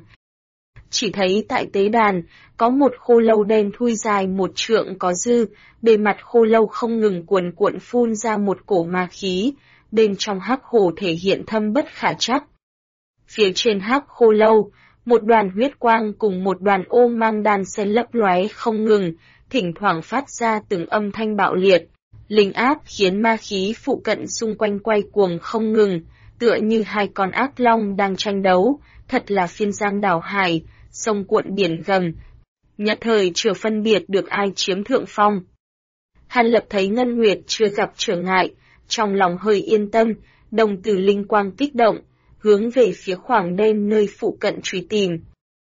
Chỉ thấy tại tế đàn, có một khô lâu đen thui dài một trượng có dư, bề mặt khô lâu không ngừng cuồn cuộn phun ra một cổ ma khí, bên trong hắc hồ thể hiện thâm bất khả trắc. Phía trên hắc khô lâu, một đoàn huyết quang cùng một đoàn ô mang đan xen lấp lóe không ngừng, thỉnh thoảng phát ra từng âm thanh bạo liệt. Linh áp khiến ma khí phụ cận xung quanh quay cuồng không ngừng, tựa như hai con ác long đang tranh đấu, thật là phiên giang đảo hải, sông cuộn biển gầm. Nhất thời chưa phân biệt được ai chiếm thượng phong. Hàn Lập thấy Ngân Nguyệt chưa gặp trở ngại, trong lòng hơi yên tâm, đồng tử linh quang kích động, hướng về phía khoảng đen nơi phụ cận truy tìm.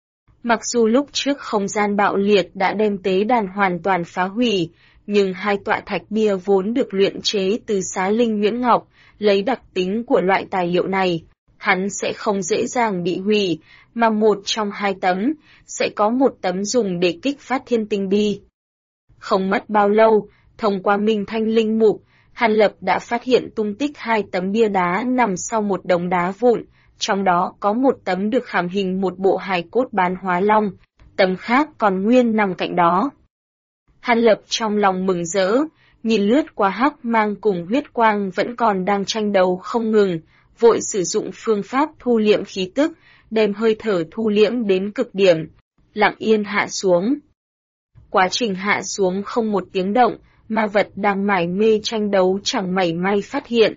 Mặc dù lúc trước không gian bạo liệt đã đem tế đàn hoàn toàn phá hủy, nhưng hai tọa thạch bia vốn được luyện chế từ xá linh nhuyễn ngọc, lấy đặc tính của loại tài liệu này, hắn sẽ không dễ dàng bị hủy, mà một trong hai tấm, sẽ có một tấm dùng để kích phát thiên tinh bi. Không mất bao lâu, thông qua Minh Thanh linh mục, Hàn Lập đã phát hiện tung tích hai tấm bia đá nằm sau một đống đá vụn, trong đó có một tấm được khảm hình một bộ hài cốt bán hóa long, tấm khác còn nguyên nằm cạnh đó. Hàn Lập trong lòng mừng rỡ, nhìn lướt qua hắc mang cùng huyết quang vẫn còn đang tranh đấu không ngừng, vội sử dụng phương pháp thu liễm khí tức, đem hơi thở thu liễm đến cực điểm, lặng yên hạ xuống. Quá trình hạ xuống không một tiếng động, ma vật đang mải mê tranh đấu chẳng mảy may phát hiện.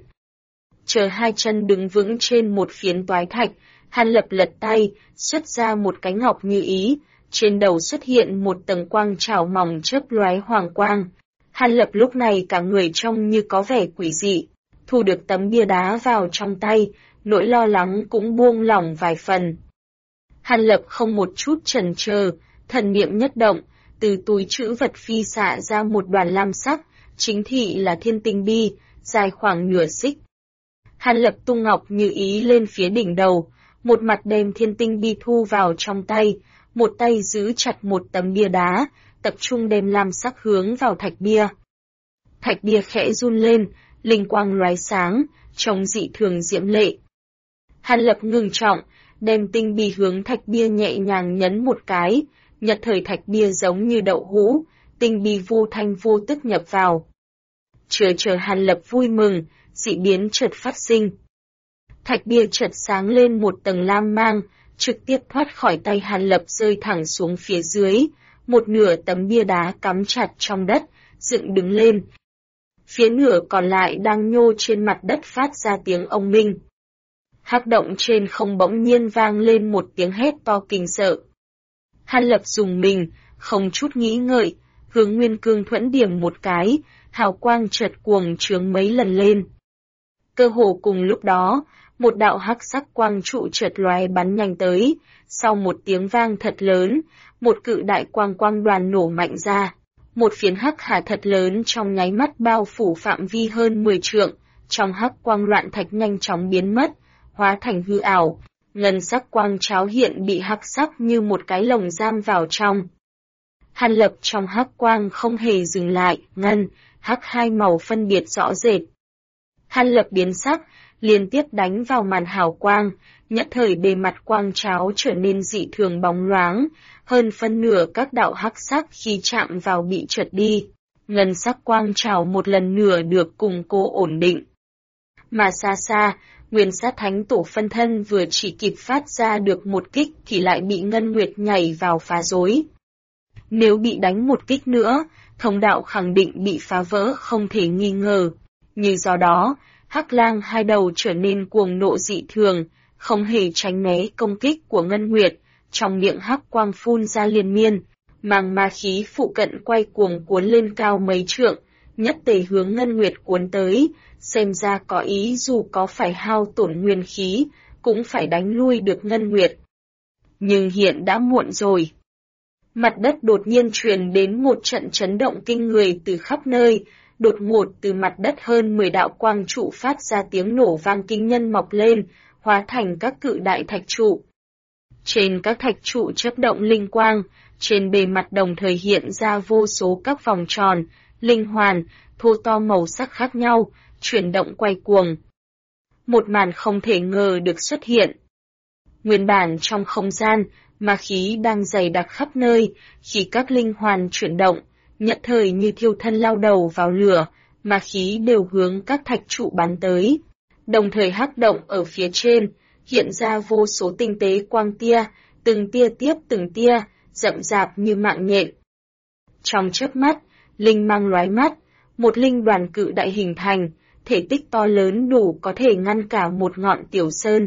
Chờ hai chân đứng vững trên một phiến toái thạch, Hàn Lập lật tay, xuất ra một cái ngọc như ý, trên đầu xuất hiện một tầng quang trảo mỏng chớp lóe hoàng quang. Hàn Lập lúc này cả người trông như có vẻ quỷ dị, thu được tấm bia đá vào trong tay, nỗi lo lắng cũng buông lỏng vài phần. Hàn Lập không một chút chần chờ, thần niệm nhất động, từ túi trữ vật phi xạ ra một đoàn lam sắc, chính thị là thiên tinh bi, dài khoảng nửa xích. Hàn Lập tung ngọc như ý lên phía đỉnh đầu, một mặt đem thiên tinh bi thu vào trong tay, một tay giữ chặt một tấm bia đá, tập trung đem lam sắc hướng vào thạch bia. Thạch bia khẽ run lên, linh quang lóe sáng, trông dị thường diễm lệ. Hàn Lập ngừng trọng, đem tinh bi hướng thạch bia nhẹ nhàng nhấn một cái, Nhất thời thạch bia giống như đậu hũ, tinh bi vô thanh vô tức nhập vào. Chờ Hàn Lập vui mừng, dị biến chợt phát sinh. Thạch bia chợt sáng lên một tầng lam mang, trực tiếp thoát khỏi tay Hàn Lập rơi thẳng xuống phía dưới, một nửa tấm bia đá cắm chặt trong đất, dựng đứng lên. Phía nửa còn lại đang nhô trên mặt đất phát ra tiếng ông minh. Hắc động trên không bỗng nhiên vang lên một tiếng hét to kinh sợ. Hàn Lập dùng mình, không chút nghĩ ngợi, hướng Nguyên Cương Thuẫn điểm một cái, hào quang chợt cuồng trướng mấy lần lên. Cơ hồ cùng lúc đó, một đạo hắc sắc quang trụ chợt lóe bắn nhanh tới, sau một tiếng vang thật lớn, một cự đại quang đoàn nổ mạnh ra. Một phiến hắc hà thật lớn trong nháy mắt bao phủ phạm vi hơn 10 trượng, trong hắc quang loạn thạch nhanh chóng biến mất, hóa thành hư ảo. Ngân sắc quang cháo hiện bị hắc sắc như một cái lồng giam vào trong. Hàn Lập trong hắc quang không hề dừng lại, ngân, hắc hai màu phân biệt rõ rệt. Hàn Lập biến sắc, liên tiếp đánh vào màn hào quang, nhất thời bề mặt quang cháo trở nên dị thường bóng loáng, hơn phân nửa các đạo hắc sắc khi chạm vào bị trượt đi. Ngân sắc quang trào một lần nữa được củng cố ổn định. Mà xa xa, Nguyên Sát Thánh Tổ phân thân vừa chỉ kịp phát ra được một kích thì lại bị Ngân Nguyệt nhảy vào phá rối. Nếu bị đánh một kích nữa, thông đạo khẳng định bị phá vỡ không thể nghi ngờ. Như do đó, Hắc Lang hai đầu trở nên cuồng nộ dị thường, không hề tránh né công kích của Ngân Nguyệt, trong miệng hắc quang phun ra liên miên, mang ma khí phụ cận quay cuồng cuốn lên cao mấy trượng, nhất tề hướng Ngân Nguyệt cuốn tới, xem ra có ý dù có phải hao tổn nguyên khí, cũng phải đánh lui được Ngân Nguyệt. Nhưng hiện đã muộn rồi. Mặt đất đột nhiên truyền đến một trận chấn động kinh người từ khắp nơi, đột ngột từ mặt đất hơn 10 đạo quang trụ phát ra tiếng nổ vang kinh nhân mọc lên, hóa thành các cự đại thạch trụ. Trên các thạch trụ chớp động linh quang, trên bề mặt đồng thời hiện ra vô số các vòng tròn, linh hoàn, thô to màu sắc khác nhau, chuyển động quay cuồng. Một màn không thể ngờ được xuất hiện. Nguyên bản trong không gian, ma khí đang dày đặc khắp nơi, khi các linh hoàn chuyển động, nhận thời như thiêu thân lao đầu vào lửa, ma khí đều hướng các thạch trụ bắn tới. Đồng thời hắc động ở phía trên, hiện ra vô số tinh tế quang tia, từng tia tiếp từng tia, rậm rạp như mạng nhện. Trong chớp mắt, linh mang lóe mắt, một linh đoàn cự đại hình thành, thể tích to lớn đủ có thể ngăn cả một ngọn tiểu sơn.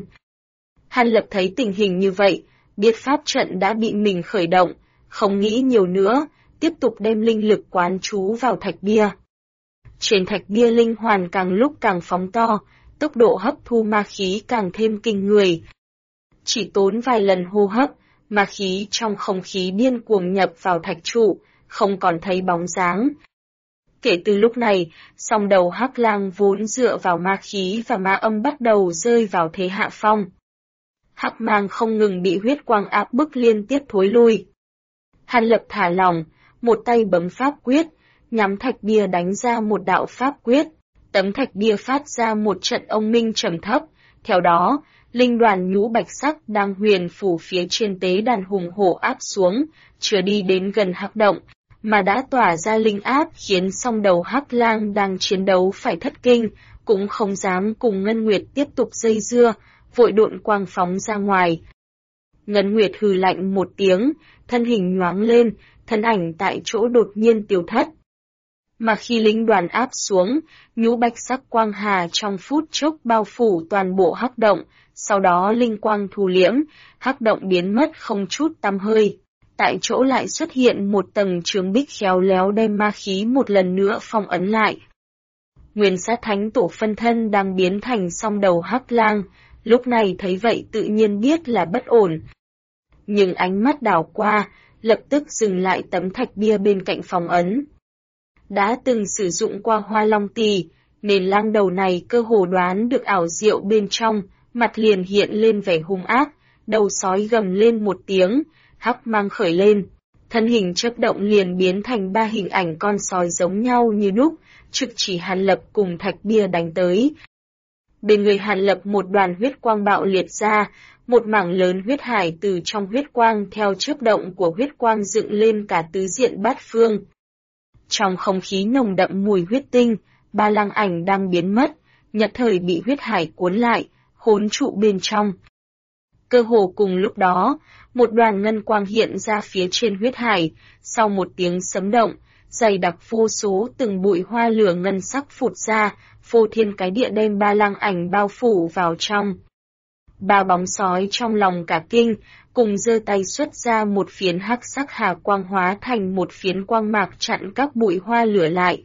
Hàn Lập thấy tình hình như vậy, biết pháp trận đã bị mình khởi động, không nghĩ nhiều nữa, tiếp tục đem linh lực quán trú vào thạch bia. Trên thạch bia linh hoàn càng lúc càng phóng to, tốc độ hấp thu ma khí càng thêm kinh người. Chỉ tốn vài lần hô hấp, ma khí trong không khí điên cuồng nhập vào thạch trụ, không còn thấy bóng dáng. Kể từ lúc này, song đầu Hắc Lang vốn dựa vào ma khí và ma âm bắt đầu rơi vào thế hạ phong. Hắc mang không ngừng bị huyết quang áp bức liên tiếp thối lui. Hàn Lập thả lòng, một tay bấm pháp quyết, nhắm thạch bia đánh ra một đạo pháp quyết. Tấm thạch bia phát ra một trận ông minh trầm thấp, theo đó, linh đoàn nhũ bạch sắc đang huyền phủ phía trên tế đàn hùng hổ áp xuống, chưa đi đến gần hắc động, mà đã tỏa ra linh áp khiến song đầu Hắc Lang đang chiến đấu phải thất kinh, cũng không dám cùng Ngân Nguyệt tiếp tục dây dưa, vội độn quang phóng ra ngoài. Ngân Nguyệt hừ lạnh một tiếng, thân hình nhoáng lên, thân ảnh tại chỗ đột nhiên tiêu thất. Mà khi linh đoàn áp xuống, nhũ bạch sắc quang hà trong phút chốc bao phủ toàn bộ hắc động, sau đó linh quang thu liễm, hắc động biến mất không chút tăm hơi. Tại chỗ lại xuất hiện một tầng chướng bích khéo léo đem ma khí một lần nữa phong ấn lại. Nguyên Sát Thánh Tổ phân thân đang biến thành song đầu Hắc Lang, lúc này thấy vậy tự nhiên biết là bất ổn. Nhưng ánh mắt đảo qua, lập tức dừng lại tấm thạch bia bên cạnh phong ấn. Đã từng sử dụng qua Hoa Long Tỳ, nên lang đầu này cơ hồ đoán được ảo diệu bên trong, mặt liền hiện lên vẻ hung ác, đầu sói gầm lên một tiếng, hắc mang khởi lên, thân hình chớp động liền biến thành 3 hình ảnh con sói giống nhau như đúc, trực chỉ Hàn Lập cùng thạch bia đánh tới. Bên người Hàn Lập một đoàn huyết quang bạo liệt ra, một mảng lớn huyết hải từ trong huyết quang theo chớp động của huyết quang dựng lên cả tứ diện bát phương. Trong không khí nồng đậm mùi huyết tinh, ba lăng ảnh đang biến mất, nhất thời bị huyết hải cuốn lại, khốn trụ bên trong. Cơ hồ cùng lúc đó, một đoàn ngân quang hiện ra phía trên huyết hải, sau một tiếng sấm động, dày đặc vô số từng bụi hoa lửa ngân sắc phụt ra, phô thiên cái địa đem ba lăng ảnh bao phủ vào trong. Ba bóng sói trong lòng cả kinh, cùng giơ tay xuất ra một phiến hắc sắc hà quang hóa thành một phiến quang mạc chặn các bụi hoa lửa lại.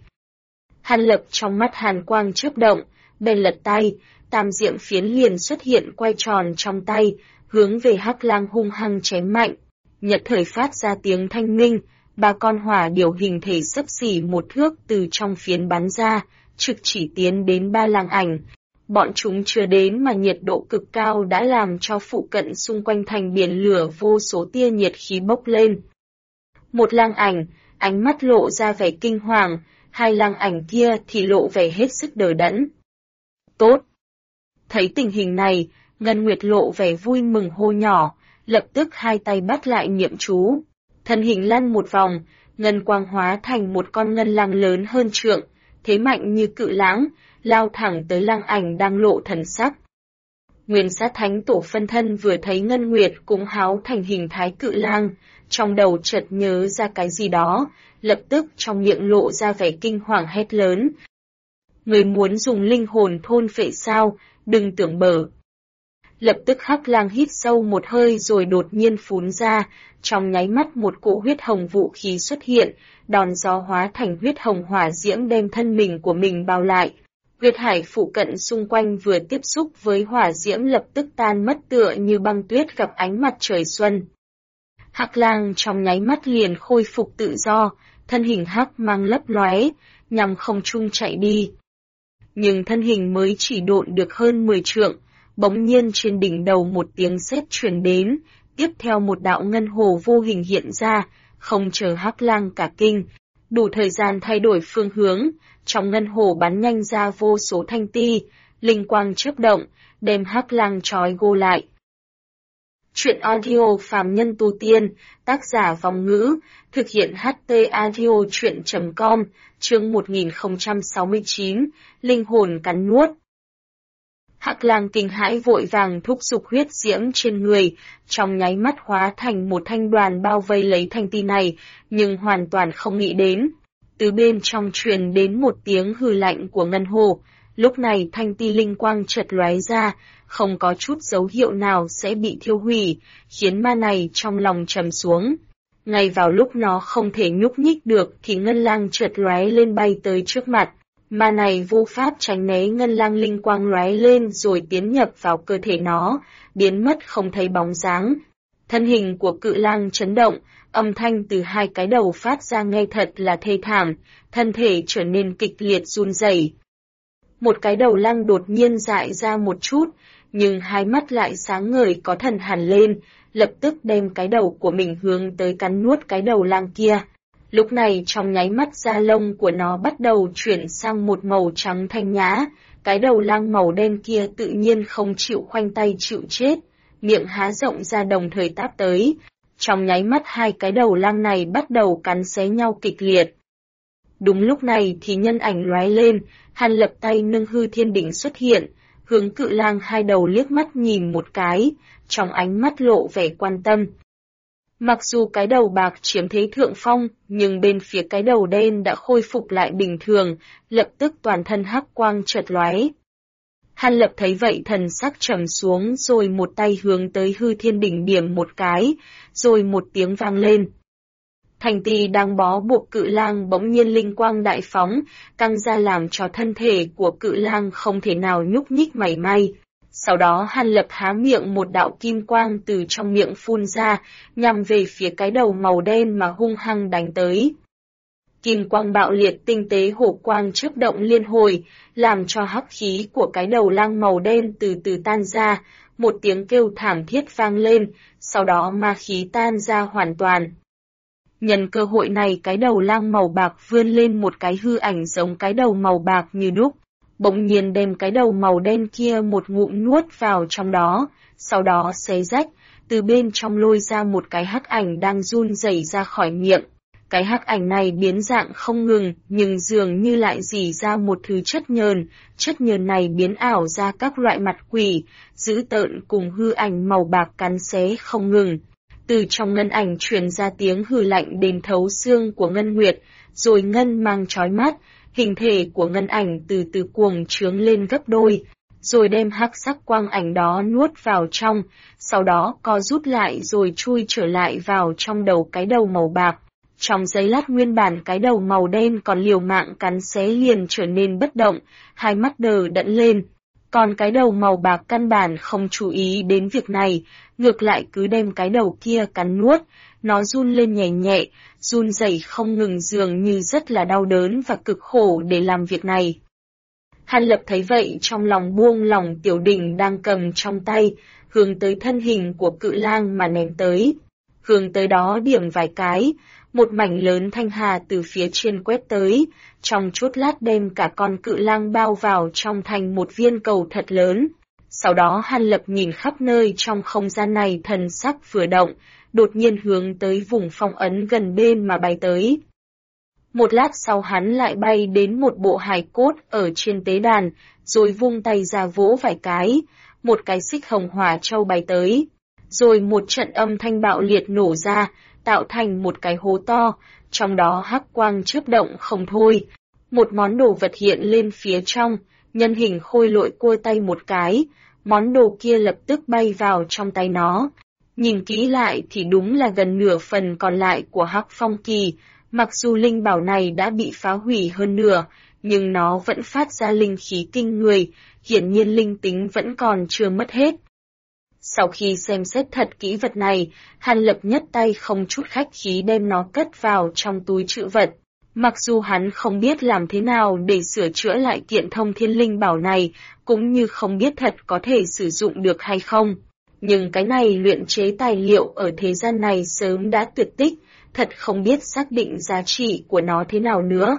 Hàn Lập trong mắt hàn quang chớp động, bèn lật tay, tam diệm phiến liền xuất hiện quay tròn trong tay, hướng về hắc lang hung hăng chém mạnh. Nhật thời phát ra tiếng thanh minh, ba con hỏa điểu hình thể xấp xỉ một thước từ trong phiến bắn ra, trực chỉ tiến đến ba lang ảnh. Bọn chúng chưa đến mà nhiệt độ cực cao đã làm cho phụ cận xung quanh thành biển lửa vô số tia nhiệt khí bốc lên. Một lang ảnh, ánh mắt lộ ra vẻ kinh hoàng, hai lang ảnh kia thì lộ vẻ hết sức đờ đẫn. Tốt! Thấy tình hình này, Ngân Nguyệt lộ vẻ vui mừng hô nhỏ, lập tức hai tay bắt lại niệm chú. Thân hình lăn một vòng, ngân quang hóa thành một con ngân lang lớn hơn trượng, thế mạnh như cự lãng, lao thẳng tới lang ảnh đang lộ thần sắc. Nguyên Sát Thánh Tổ phân thân vừa thấy Ngân Nguyệt cũng háo thành hình thái cự lang, trong đầu chợt nhớ ra cái gì đó, lập tức trong miệng lộ ra vẻ kinh hoàng hét lớn. Người muốn dùng linh hồn thôn phệ sao, đừng tưởng bở. Lập tức hắc lang hít sâu một hơi rồi đột nhiên phún ra, trong nháy mắt một cỗ huyết hồng vũ khí xuất hiện, đòn gió hóa thành huyết hồng hỏa diễm đem thân mình của mình bao lại. Huyết hải phụ cận xung quanh vừa tiếp xúc với hỏa diễm lập tức tan mất tựa như băng tuyết gặp ánh mặt trời xuân. Hắc lang trong nháy mắt liền khôi phục tự do, thân hình hắc mang lấp lóe, nhằm không trung chạy đi. Nhưng thân hình mới chỉ độn được hơn 10 trượng, bỗng nhiên trên đỉnh đầu một tiếng sét truyền đến, tiếp theo một đạo ngân hồ vô hình hiện ra, không chờ hắc lang cả kinh, đủ thời gian thay đổi phương hướng, trong ngân hồ bắn nhanh ra vô số thanh ti, linh quang chớp động, đem hắc lang trói gô lại. Truyện audio phàm nhân tu tiên, tác giả Vong Ngữ, thực hiện HT audio truyện.com, chương 1069, linh hồn cắn nuốt. Hắc lang kinh hãi vội vàng thúc giục huyết diễm trên người, trong nháy mắt hóa thành một thanh đoàn bao vây lấy thanh ti này, nhưng hoàn toàn không nghĩ đến. Từ bên trong truyền đến một tiếng hừ lạnh của ngân hồ, lúc này thanh ti linh quang chợt lóe ra, không có chút dấu hiệu nào sẽ bị thiêu hủy, khiến ma này trong lòng trầm xuống. Ngay vào lúc nó không thể nhúc nhích được thì ngân lang chợt lóe lên bay tới trước mặt. Ma này vô pháp tránh né ngân lang linh quang lóe lên rồi tiến nhập vào cơ thể nó, biến mất không thấy bóng dáng. Thân hình của cự lang chấn động, âm thanh từ hai cái đầu phát ra nghe thật là thê thảm, thân thể trở nên kịch liệt run rẩy. Một cái đầu lang đột nhiên dại ra một chút, nhưng hai mắt lại sáng ngời có thần hẳn lên, lập tức đem cái đầu của mình hướng tới cắn nuốt cái đầu lang kia. Lúc này trong nháy mắt da lông của nó bắt đầu chuyển sang một màu trắng thanh nhã, cái đầu lang màu đen kia tự nhiên không chịu khoanh tay chịu chết, miệng há rộng ra đồng thời táp tới. Trong nháy mắt hai cái đầu lang này bắt đầu cắn xé nhau kịch liệt. Đúng lúc này thì nhân ảnh lóe lên, Hàn Lập tay nâng hư thiên đỉnh xuất hiện, hướng cự lang hai đầu liếc mắt nhìn một cái, trong ánh mắt lộ vẻ quan tâm. Mặc dù cái đầu bạc chiếm thế thượng phong, nhưng bên phía cái đầu đen đã khôi phục lại bình thường, lập tức toàn thân hắc quang chợt lóe. Hàn Lập thấy vậy thần sắc trầm xuống rồi một tay hướng tới hư thiên đỉnh điểm một cái, rồi một tiếng vang lên. Thành ti đang bó buộc cự lang bỗng nhiên linh quang đại phóng, căng ra làm cho thân thể của cự lang không thể nào nhúc nhích mảy may. Sau đó Hàn Lập há miệng một đạo kim quang từ trong miệng phun ra, nhằm về phía cái đầu màu đen mà hung hăng đánh tới. Kim quang bạo liệt tinh tế hổ quang chớp động liên hồi, làm cho hắc khí của cái đầu lang màu đen từ từ tan ra, một tiếng kêu thảm thiết vang lên, sau đó ma khí tan ra hoàn toàn. Nhân cơ hội này cái đầu lang màu bạc vươn lên một cái hư ảnh giống cái đầu màu bạc như đúc. bỗng nhiên đem cái đầu màu đen kia một ngụm nuốt vào trong đó, sau đó xé rách, từ bên trong lôi ra một cái hắc ảnh đang run rẩy ra khỏi miệng. Cái hắc ảnh này biến dạng không ngừng, nhưng dường như lại rỉ ra một thứ chất nhờn này biến ảo ra các loại mặt quỷ, dữ tợn cùng hư ảnh màu bạc cắn xé không ngừng. Từ trong ngân ảnh truyền ra tiếng hừ lạnh đến thấu xương của Ngân Nguyệt, rồi ngân mang chói mắt, hình thể của ngân ảnh từ từ cuồng trướng lên gấp đôi, rồi đem hắc sắc quang ảnh đó nuốt vào trong, sau đó co rút lại rồi chui trở lại vào trong đầu cái đầu màu bạc. Trong giây lát nguyên bản cái đầu màu đen còn liều mạng cắn xé liền trở nên bất động, hai mắt đờ đẫn lên. Còn cái đầu màu bạc căn bản không chú ý đến việc này, ngược lại cứ đem cái đầu kia cắn nuốt, nó run lên nhẹ nhẹ, run rẩy không ngừng dường như rất là đau đớn và cực khổ để làm việc này. Hàn Lập thấy vậy trong lòng buông lỏng tiểu đỉnh đang cầm trong tay, hướng tới thân hình của cự lang mà ném tới. Hướng tới đó điểm vài cái, một mảnh lớn thanh hà từ phía trên quét tới, trong chốc lát đem cả con cự lang bao vào trong thành một viên cầu thật lớn. Sau đó Hàn Lập nhìn khắp nơi trong không gian này thần sắc vừa động, đột nhiên hướng tới vùng phong ấn gần bên mà bay tới. Một lát sau hắn lại bay đến một bộ hài cốt ở trên tế đàn, rồi vung tay ra vỗ vài cái, một cái xích hồng hỏa châu bay tới. Rồi một trận âm thanh bạo liệt nổ ra, tạo thành một cái hố to, trong đó hắc quang chớp động không thôi. Một món đồ vật hiện lên phía trong, nhân hình khôi lội cua tay một cái, món đồ kia lập tức bay vào trong tay nó. Nhìn kỹ lại thì đúng là gần nửa phần còn lại của hắc phong kỳ, mặc dù linh bảo này đã bị phá hủy hơn nửa, nhưng nó vẫn phát ra linh khí kinh người, hiển nhiên linh tính vẫn còn chưa mất hết. Sau khi xem xét thật kỹ vật này, Hàn Lập nhất tay không chút khách khí đem nó cất vào trong túi trữ vật. Mặc dù hắn không biết làm thế nào để sửa chữa lại kiện thông thiên linh bảo này, cũng như không biết thật có thể sử dụng được hay không. Nhưng cái này luyện chế tài liệu ở thế gian này sớm đã tuyệt tích, thật không biết xác định giá trị của nó thế nào nữa.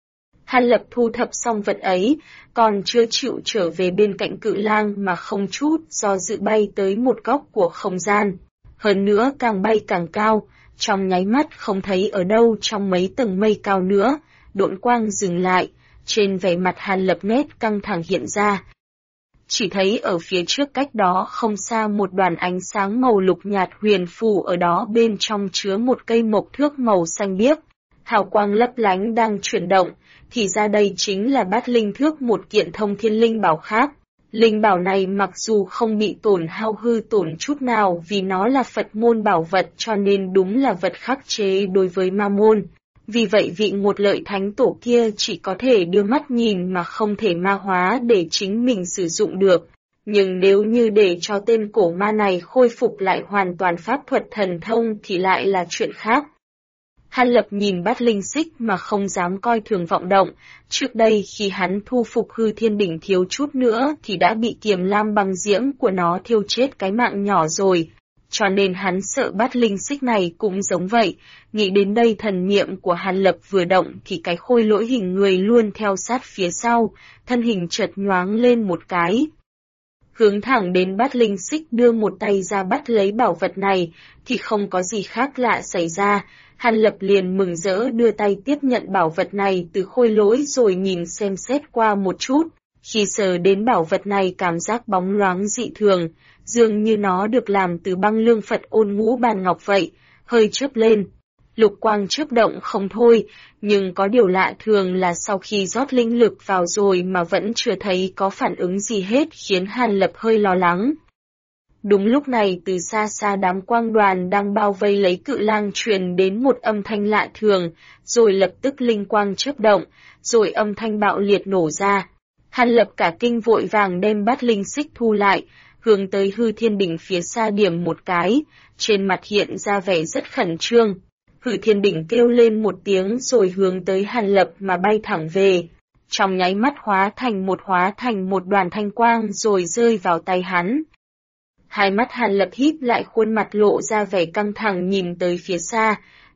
Hàn Lập thu thập xong vật ấy, còn chưa chịu trở về bên cạnh cự lang mà không chút do dự bay tới một góc của không gian. Hơn nữa càng bay càng cao, trong nháy mắt không thấy ở đâu trong mấy tầng mây cao nữa, độn quang dừng lại, trên vẻ mặt Hàn Lập nét căng thẳng hiện ra. Chỉ thấy ở phía trước cách đó không xa một đoàn ánh sáng màu lục nhạt huyền phù ở đó bên trong chứa một cây mộc thước màu xanh biếc. Hào quang lấp lánh đang chuyển động, thì ra đây chính là Bát Linh Thước, một kiện thông thiên linh bảo khác. Linh bảo này mặc dù không bị tổn hao hư tổn chút nào vì nó là Phật môn bảo vật cho nên đúng là vật khắc chế đối với ma môn. Vì vậy vị Ngột Lợi Thánh Tổ kia chỉ có thể đưa mắt nhìn mà không thể ma hóa để chính mình sử dụng được. Nhưng nếu như để cho tên cổ ma này khôi phục lại hoàn toàn pháp thuật thần thông thì lại là chuyện khác. Hàn Lập nhìn Bát Linh Xích mà không dám coi thường vọng động, trước đây khi hắn thu phục Hư Thiên Đỉnh thiếu chút nữa thì đã bị kiềm lam băng diễm của nó thiêu chết cái mạng nhỏ rồi, cho nên hắn sợ Bát Linh Xích này cũng giống vậy. Nghĩ đến đây thần niệm của Hàn Lập vừa động thì cái khôi lỗi hình người luôn theo sát phía sau, thân hình chợt nhoáng lên một cái. Hướng thẳng đến Bát Linh Xích đưa một tay ra bắt lấy bảo vật này thì không có gì khác lạ xảy ra. Hàn Lập liền mừng rỡ đưa tay tiếp nhận bảo vật này từ khôi lỗi rồi nhìn xem xét qua một chút. Khi sờ đến bảo vật này cảm giác bóng loáng dị thường, dường như nó được làm từ băng lương Phật Ôn Ngũ Bàn Ngọc vậy, hơi chớp lên. Lục quang chớp động không thôi, nhưng có điều lạ thường là sau khi rót linh lực vào rồi mà vẫn chưa thấy có phản ứng gì hết, khiến Hàn Lập hơi lo lắng. Đúng lúc này từ xa xa đám quang đoàn đang bao vây lấy cự lang truyền đến một âm thanh lạ thường, rồi lập tức linh quang chớp động, rồi âm thanh bạo liệt nổ ra. Hàn Lập cả kinh vội vàng đem Bát Linh Xích thu lại, hướng tới Hư Thiên Đỉnh phía xa điểm một cái, trên mặt hiện ra vẻ rất khẩn trương. Hư Thiên Đỉnh kêu lên một tiếng rồi hướng tới Hàn Lập mà bay thẳng về. Trong nháy mắt hóa thành một đoàn thanh quang rồi rơi vào tay hắn. Hai mắt Hàn Lập híp lại, khuôn mặt lộ ra vẻ căng thẳng nhìn tới phía xa,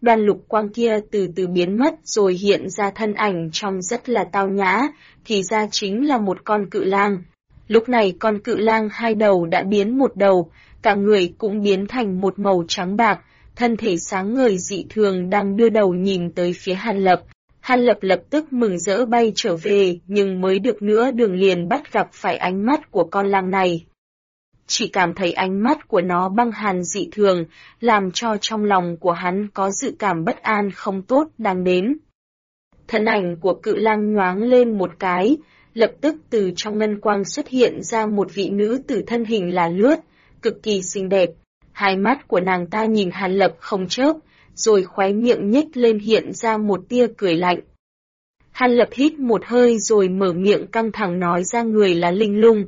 Đoàn lục quang kia từ từ biến mất rồi hiện ra thân ảnh trông rất là tao nhã, thì ra chính là một con cự lang. Lúc này con cự lang hai đầu đã biến một đầu, cả người cũng biến thành một màu trắng bạc, thân thể sáng ngời dị thường đang đưa đầu nhìn tới phía Hàn Lập. Hàn Lập lập tức mừng rỡ bay trở về, nhưng mới được nửa đường liền bắt gặp phải ánh mắt của con lang này. Chỉ cảm thấy ánh mắt của nó băng hàn dị thường, làm cho trong lòng của hắn có dự cảm bất an không tốt đang đến. Thân ảnh của cự lang nhoáng lên một cái, lập tức từ trong ngân quang xuất hiện ra một vị nữ tử thân hình là lướt, cực kỳ xinh đẹp. Hai mắt của nàng ta nhìn Hàn Lập không chớp, rồi khóe miệng nhếch lên hiện ra một tia cười lạnh. Hàn Lập hít một hơi rồi mở miệng căng thẳng nói ra người là Linh Lung.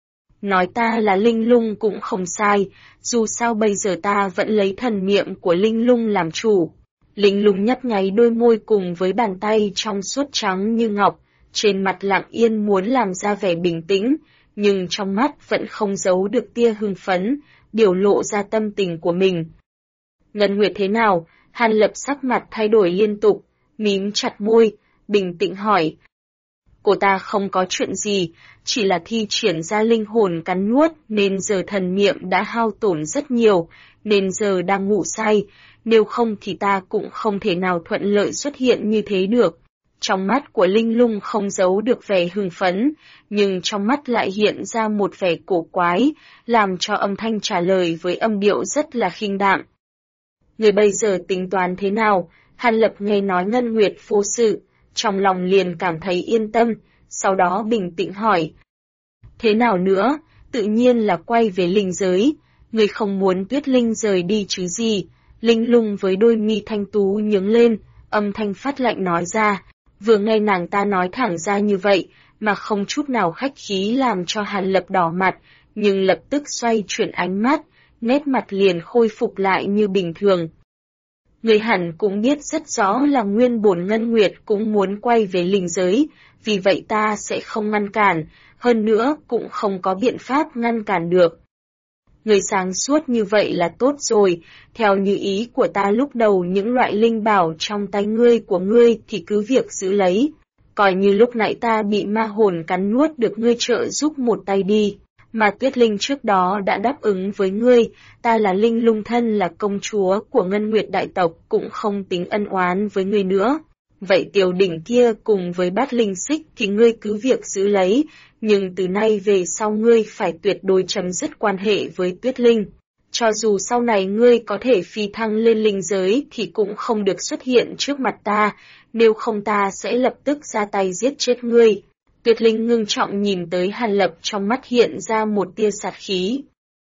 Nói ta là Linh Lung cũng không sai, dù sao bây giờ ta vẫn lấy thần niệm của Linh Lung làm chủ. Linh Lung nhấp nháy đôi môi cùng với bàn tay trong suốt trắng như ngọc, trên mặt lặng yên muốn làm ra vẻ bình tĩnh, nhưng trong mắt vẫn không giấu được tia hưng phấn, biểu lộ ra tâm tình của mình. Ngân Nguyệt thế nào? Hàn Lập sắc mặt thay đổi liên tục, mím chặt môi, bình tĩnh hỏi. Cô ta không có chuyện gì, chỉ là thi triển ra linh hồn cắn nuốt nên giờ thần niệm đã hao tổn rất nhiều, nên giờ đang ngủ say, nếu không thì ta cũng không thể nào thuận lợi xuất hiện như thế được. Trong mắt của Linh Lung không giấu được vẻ hưng phấn, nhưng trong mắt lại hiện ra một vẻ cổ quái, làm cho âm thanh trả lời với âm điệu rất là khinh đạm. Người bây giờ tính toán thế nào? Hàn Lập nghe nói Ngân Nguyệt vô sự, trong lòng liền cảm thấy yên tâm, sau đó bình tĩnh hỏi. Thế nào nữa? Tự nhiên là quay về linh giới, người không muốn Tuyết Linh rời đi chứ gì? Linh Lung với đôi mi thanh tú nhướng lên, âm thanh phát lạnh nói ra. Vừa nghe nàng ta nói thẳng ra như vậy, mà không chút nào khách khí làm cho Hàn Lập đỏ mặt, nhưng lập tức xoay chuyển ánh mắt, nét mặt liền khôi phục lại như bình thường. Người hẳn cũng biết rất rõ là nguyên bổn Ngân Nguyệt cũng muốn quay về linh giới, vì vậy ta sẽ không ngăn cản, hơn nữa cũng không có biện pháp ngăn cản được. Người sáng suốt như vậy là tốt rồi, theo như ý của ta lúc đầu những loại linh bảo trong tay ngươi của ngươi thì cứ việc giữ lấy, coi như lúc nãy ta bị ma hồn cắn nuốt được ngươi trợ giúp một tay đi. Mà Tuyết Linh trước đó đã đáp ứng với ngươi, ta là Linh Lung thân là công chúa của Ngân Nguyệt đại tộc cũng không tính ân oán với ngươi nữa. Vậy tiểu đỉnh kia cùng với bát linh xích thì ngươi cứ việc giữ lấy, nhưng từ nay về sau ngươi phải tuyệt đối chấm dứt quan hệ với Tuyết Linh. Cho dù sau này ngươi có thể phi thăng lên linh giới thì cũng không được xuất hiện trước mặt ta, nếu không ta sẽ lập tức ra tay giết chết ngươi. Tuyết Linh ngưng trọng nhìn tới Hàn Lập, trong mắt hiện ra một tia sát khí.